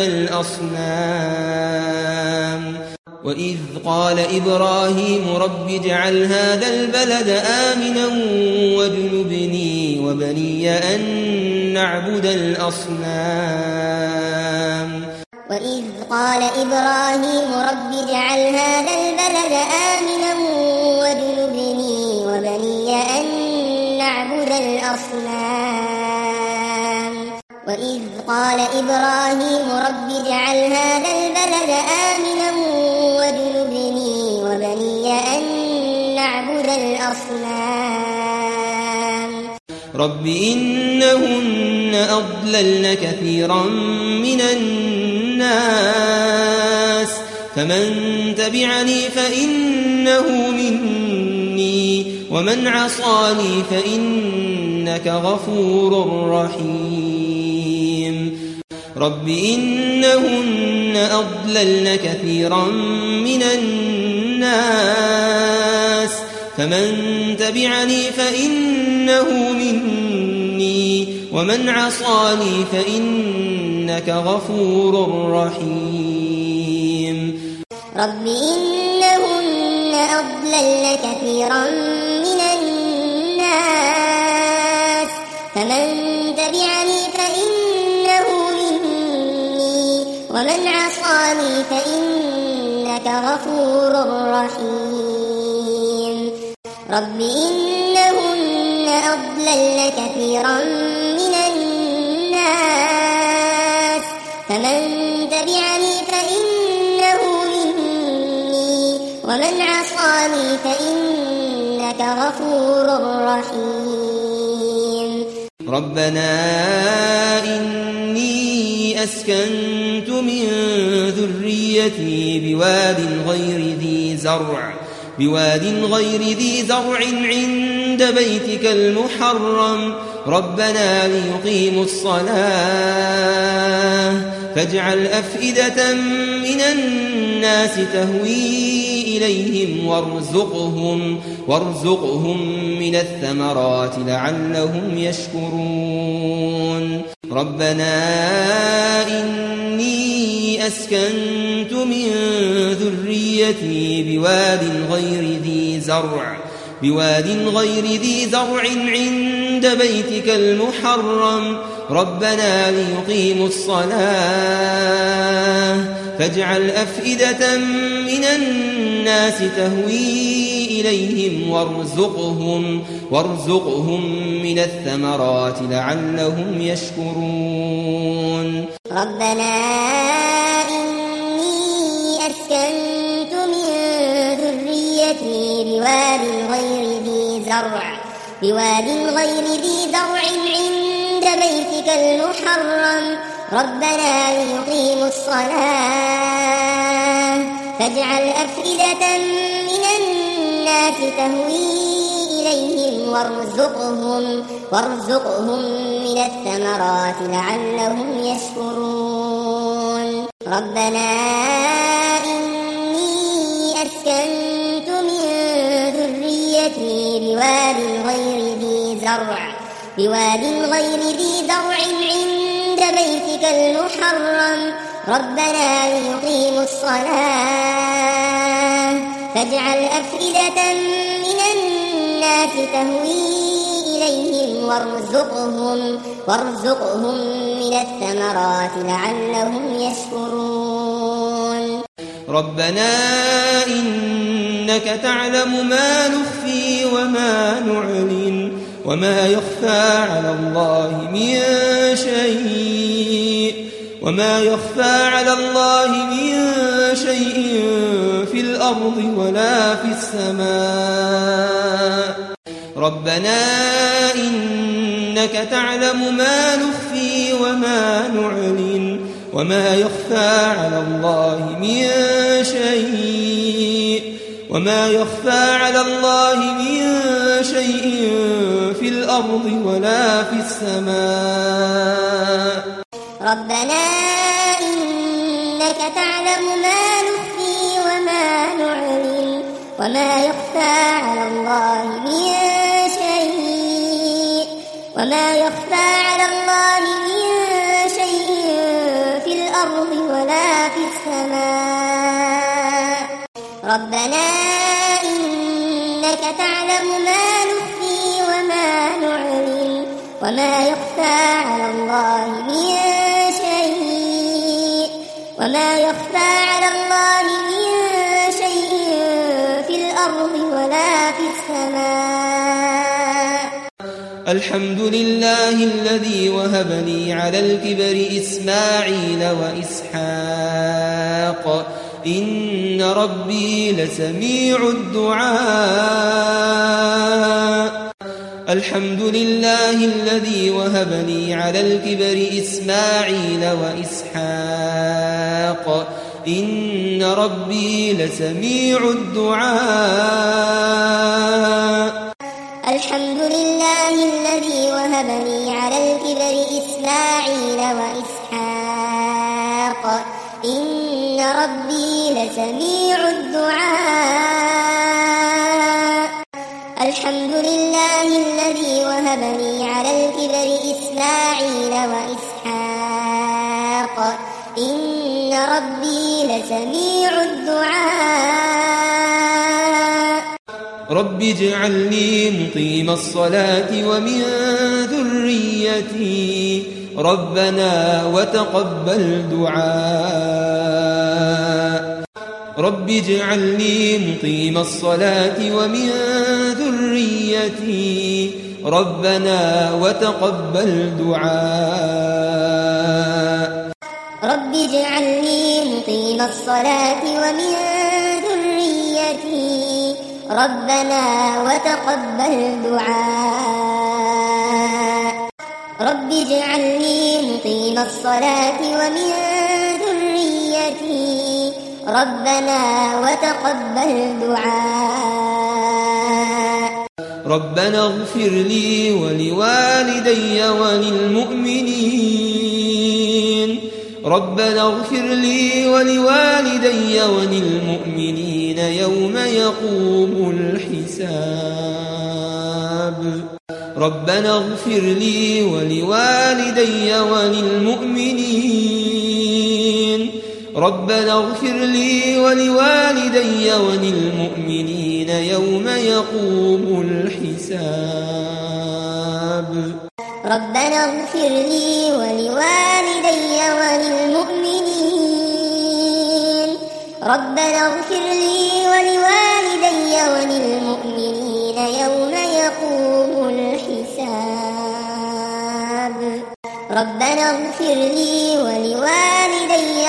الأصنام وإذ قال إبراهيم رب اجعل هذا البلد آمنا واجنبني وبني أن نعبد الأصنام وإذ قال إبراهيم رب اجعل هذا البلد آمنا واجنبني وبني أن نعبد الأصنام وإذ قال إبراهيم رب اجعل هذا البلد آمنا واجنبني وبني أن نعبد الأصنام رب إنهن أضللن كثيرا من الناس فمن تبعني فإنه مني ومن عصاني فإنك غفور رحيم رب إنهن أضللن كثيرا من الناس فمن تبعني فإنه مني ومن عصاني فإنك غفور رحيم رب إنهن أضللن كثيرا من الناس فمن تبعني فإنه مني ومن عصاني فإنك غفور رحيم رب إنهن أضللن كثيرا من الناس فمن تبعني فإنه مني ومن عصاني فإنك غفور رحيم ربنا إني أسكنت من ذريتي بواد غير ذي زرع بواد غير ذي زرع عند بيتك المحرم ربنا ليقيموا الصلاة فاجعل أفئدة من الناس تهوي إليهم وارزقهم وارزقهم من الثمرات لعلهم يشكرون ربنا إني أسكنت من ذريتي بواد غير ذي زرع بواد غير ذي زرع عند بيتك المحرم ربنا ليقيموا الصلاة فاجعل أفئدة من الناس تهوي إليهم وارزقهم وارزقهم من الثمرات لعلهم يشكرون ربنا إني أسكنت من ذريتي بواد غير ذي زرع بواد غير ذي زرع عند بيتك المحرم ربنا ليقيموا الصلاة فاجعل أفئدة من الناس تهوي إليهم وارزقهم وارزقهم من الثمرات لعلهم يشكرون ربنا إني أسكنت من ذريتي بواد غير ذي زرع بواد غير ذي زرع عند بيتك المحرم ربنا ليقيموا الصلاة فاجعل أفئدة من الناس تهوي إليهم وارزقهم وارزقهم من الثمرات لعلهم يشكرون ربنا إنك تعلم ما نخفي وما نعلن وما يخفى على الله من شيء وما يخفى على الله من شيء في الأرض ولا في السماء ربنا إنك تعلم ما نخفي وما نعلن وما يخفى على الله من شيء وما يخفى على الله من شيء في الأرض ولا في السماء ربنا إنك تعلم ما نخفي وما نعلن وما يخفى على الله من شيء وما يخفى على الله من شيء في الأرض ولا في السماء ربنا إنك تعلم ما نخفي وما نعلن وما يخفى على الله من شيء وما يخفى على الله من شيء في الأرض ولا في السماء الحمد لله الذي وهب لي على الكبر إسماعيل وإسحاق إن ربي لسميع الدعاء الحمد لله الذي وهب لي على الكبر إسماعيل وإسحاق إن ربي لسميع الدعاء الحمد لله الذي وهب لي على الكبر إسماعيل وإسحاق إن ربي لسميع الدعاء الحمد لله الذي وهب لي على الكبر إسماعيل وإسحاق إن ربي لسميع الدعاء رب اجعلني مقيم الصلاة ومن ذريتي ربنا وتقبل دعاء رب اجعلني مقيم الصلاة ومن ذريتي ربنا وتقبل دعاء رب اجعلني مقيم الصلاة ومن ذريتي ربنا وتقبل دعاء رب اجعلني مقيم الصلاة ومن ذريتي ربنا وتقبل دعاء ربنا اغفر لي ولوالدي وللمؤمنين ربنا اغفر لي ولوالدي وللمؤمنين يوم يقوم الحساب ربنا اغفر لي ولوالدي وللمؤمنين ربنا اغفر لي ولوالدي وللمؤمنين يوم يقوم الحساب ربنا اغفر لي ولوالدي وللمؤمنين ربنا اغفر لي ولوالدي وللمؤمنين يوم يقوم يقوم الحساب ربنا اغفر لي ولوالدي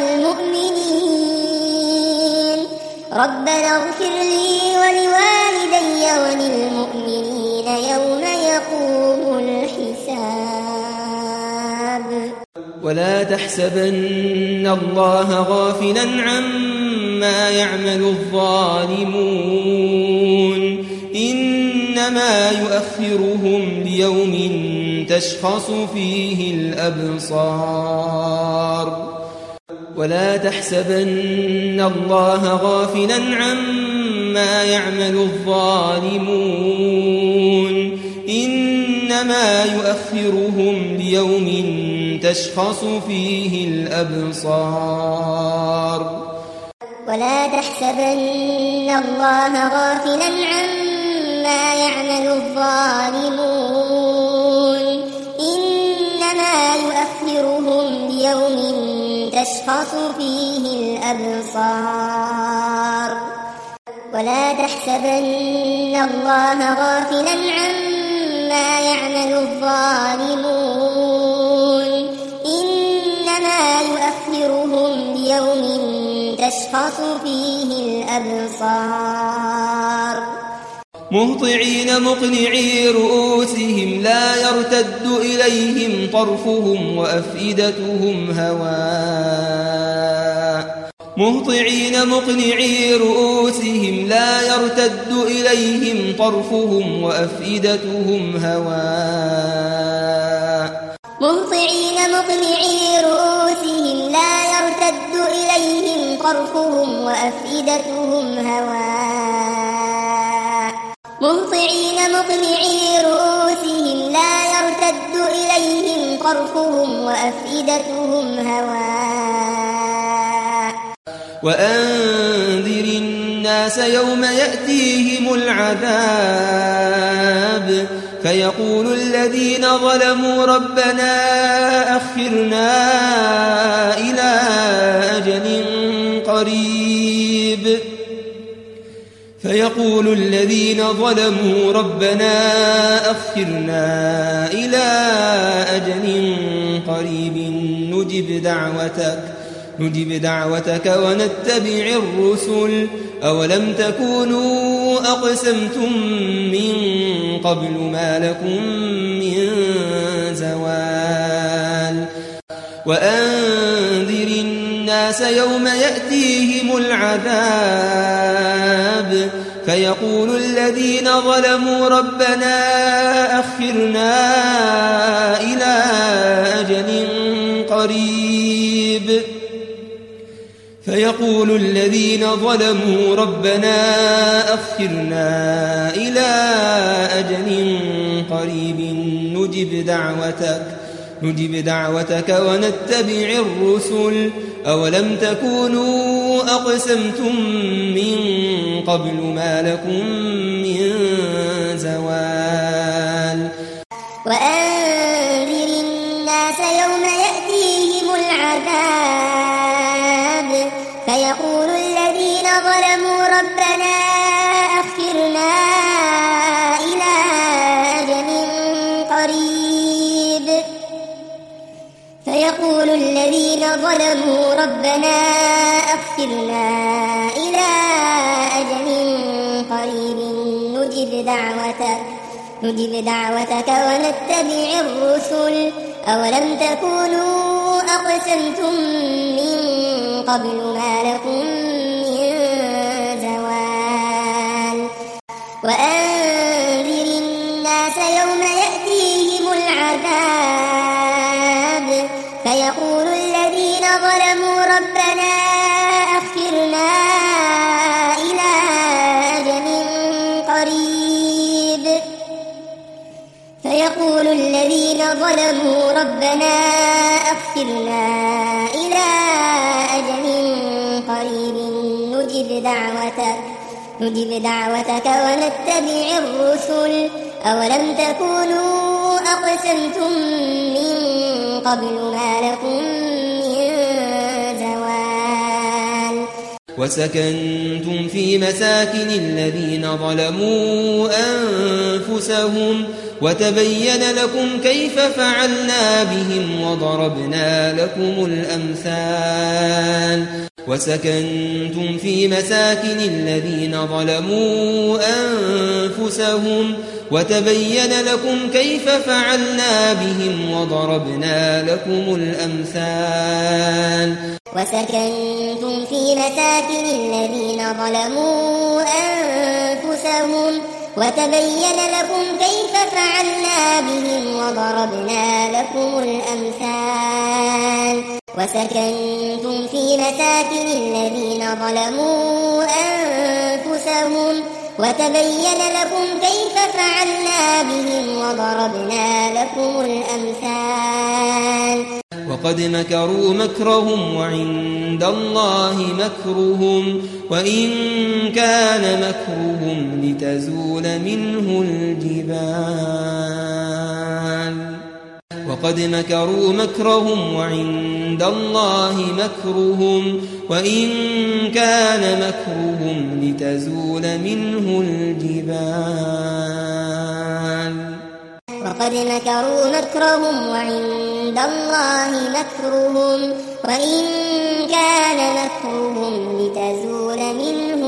وللمؤمنين ربنا اغفر لي ولوالدي وللمؤمنين يوم يقوم الحساب ولا تحسبن الله غافلا عما يعمل الظالمون إنما يؤخرهم ليوم تشخص فيه الأبصار ولا تحسبن الله غافلا عما يعمل الظالمون إنما يؤخرهم ليوم تشخص فيه الأبصار ولا تحسبن الله غافلا عما يعمل الظالمون إنما يؤخرهم ليوم تشخص فيه الأبصار ولا تحسبن الله غافلا عما يعمل الظالمون إنما يؤخرهم ليوم تشخص فيه الأبصار مهطعين مقنعي رؤوسهم لا يرتد إليهم طرفهم وأفئدتهم هواء مهطعين مقنعي رؤوسهم لا يرتد إليهم طرفهم وأفئدتهم هواء مهطعين مقنعي رؤوسهم لا يرتد إليهم طرفهم وأفئدتهم هواء مهطعين مقنعي رؤوسهم لا يرتد إليهم طرفهم وأفئدتهم هواء وأنذر الناس يوم يأتيهم العذاب فيقول الذين ظلموا ربنا أخرنا إلى أجل قريب فيقول الذين ظلموا ربنا أخرنا إلى أجل قريب نجب دعوتك نجب دعوتك ونتبع الرسل أولم تكونوا أقسمتم من قبل ما لكم من زوال وأنذر الناس يوم يأتيهم العذاب فيقول الذين ظلموا ربنا أخرنا إلى أجل قريب فيقول الذين ظلموا ربنا أخرنا إلى أجل قريب نجب دعوتك نجب دعوتك ونتبع الرسل أولم تكونوا أقسمتم من قبل ما لكم من زوال وأنذر الناس يوم يأتيهم العذاب فيقول الذين ظلموا ربنا أخرنا إلى أجل قريب فيقول الذين ظلموا ربنا أخرنا إلى أجل قريب نجب دعوتك نجب دعوتك ونتبع الرسل أولم تكونوا أقسمتم من قبل ما لكم من زوال وأنذر الناس يوم يأتيهم العذاب فيقول الذين ظلموا ربنا أخرنا إلى أجل قريب فيقول الذين ظلموا ربنا أخرنا إلى أجل قريب نجب دعوتك نجب دعوتك ونتبع الرسل أولم تكونوا أقسمتم من قبل ما لكم من زوال وسكنتم في مساكن الذين ظلموا أنفسهم وتبين لكم كيف فعلنا بهم وضربنا لكم الأمثال وسكنتم في مساكن الذين ظلموا أنفسهم وتبين لكم كيف فعلنا بهم وضربنا لكم الأمثال وسكنتم في مساكن الذين ظلموا أنفسهم وتبين لكم كيف فعلنا بهم وضربنا لكم الأمثال وسكنتم في مساكن الذين ظلموا أنفسهم وتبين لكم كيف فعلنا بهم وضربنا لكم الأمثال وقد مكروا مكرهم وعند الله مكرهم وإن كان مكرهم لتزول منه الجبال وقد مكروا مكرهم وعند الله مكرهم وإن كان مكرهم لتزول منه الجبال وقد مكروا مكرهم وعند الله مكرهم وإن كان مكرهم لتزول منه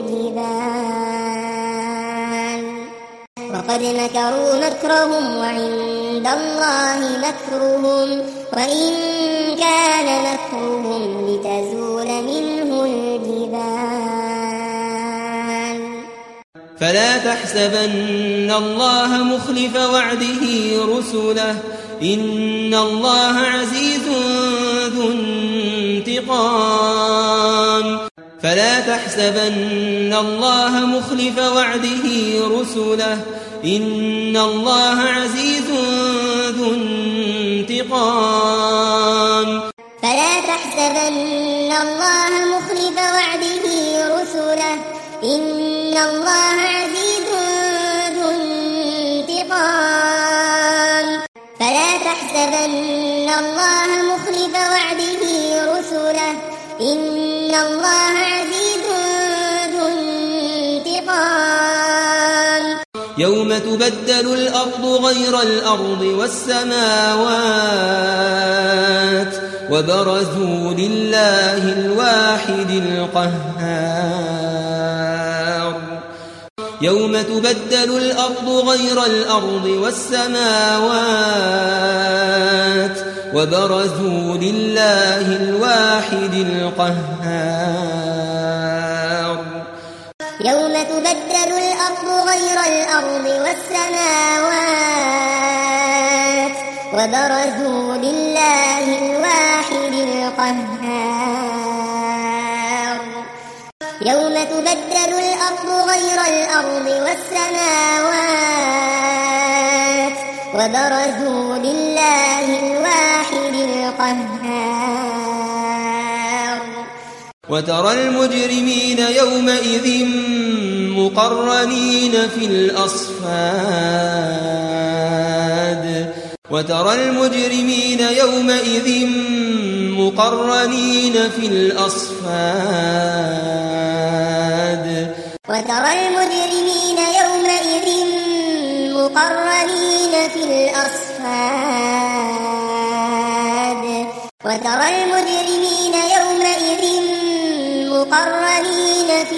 الجبال وقد مكروا مكرهم وعند الله مكرهم وإن كان مكرهم لتزول منه الجبال فلا تحسبن الله مخلف وعده رسله إن الله عزيز ذو انتقام فلا تحسبن الله مخلف وعده رسله إن الله عزيز ذو انتقام فلا تحسبن الله مخلف وعده رسله إن الله عزيز ذو انتقام فلا تحسبن الله مخلف وعده رسله إن الله عزيز ذو انتقام يوم تبدل الأرض غير الأرض والسماوات وبرزوا لله الواحد القهار يوم تبدل الأرض غير الأرض والسماوات وبرزوا لله الواحد القهار يوم تبدل الأرض غير الأرض والسماوات وبرزوا لله الواحد القهار يوم تبدل الأرض غير الأرض والسماوات وبرزوا لله الواحد القهار وترى المجرمين يومئذ مقرنين في الأصفاد وترى المجرمين يومئذ مقرنين في الأصفاد وترى المجرمين يومئذ مقرنين في الأصفاد وترى المجرمين يومئذ مقرنين في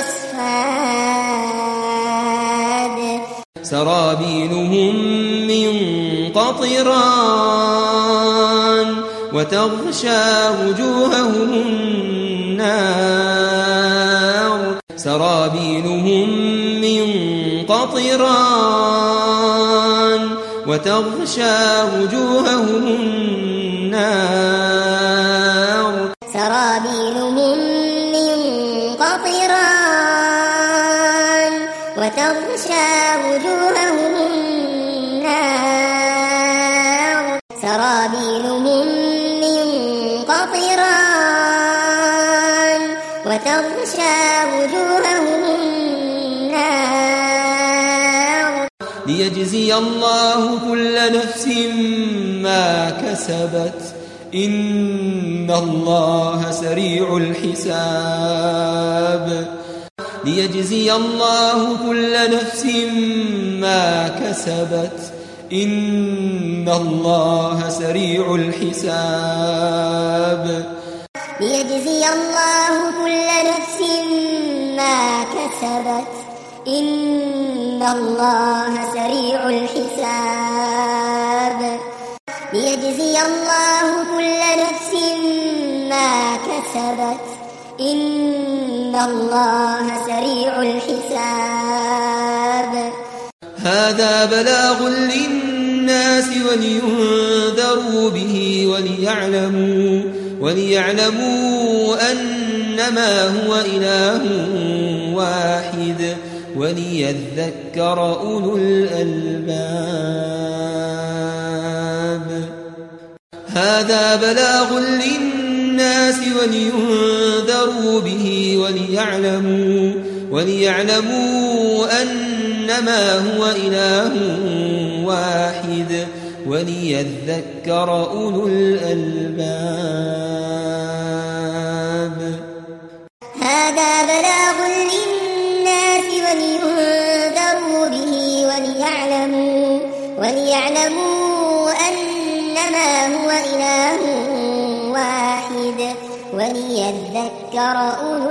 الأصفاد سرابيلهم من قطران وتغشى وجوههم النار سرابيلهم من قطران وتغشى وجوههم النار سرابيلهم من قطران وتغشى وجوههم النار سرابيلهم من قطران وتغشى وجوههم النار ليجزي الله كل نفس ما كسبت إن الله سريع الحساب ليجزي الله كل نفس ما كسبت إن الله سريع الحساب ليجزي الله كل نفس ما كسبت إن الله سريع الحساب ليجزي الله كل نفس ما كسبت إن الله سريع الحساب هذا بلاغ للناس ولينذروا به وليعلموا وليعلموا أنما هو إله واحد وليذكر أولو الألباب هذا بلاغ للناس ولينذروا به وليعلموا وليعلموا أنما هو إله واحد وليذكر أولو الألباب هذا بلاغ للناس ولينذروا به وليعلموا وليعلموا أنما هو إله واحد وليذكر أولو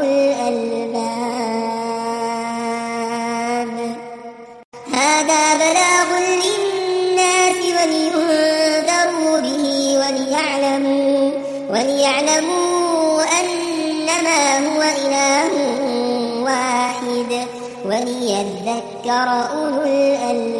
الألباب هذا بلاغ للناس ولينذروا به وليعلموا وليعلموا أنما هو إله واحد وليذكر أولو الألباب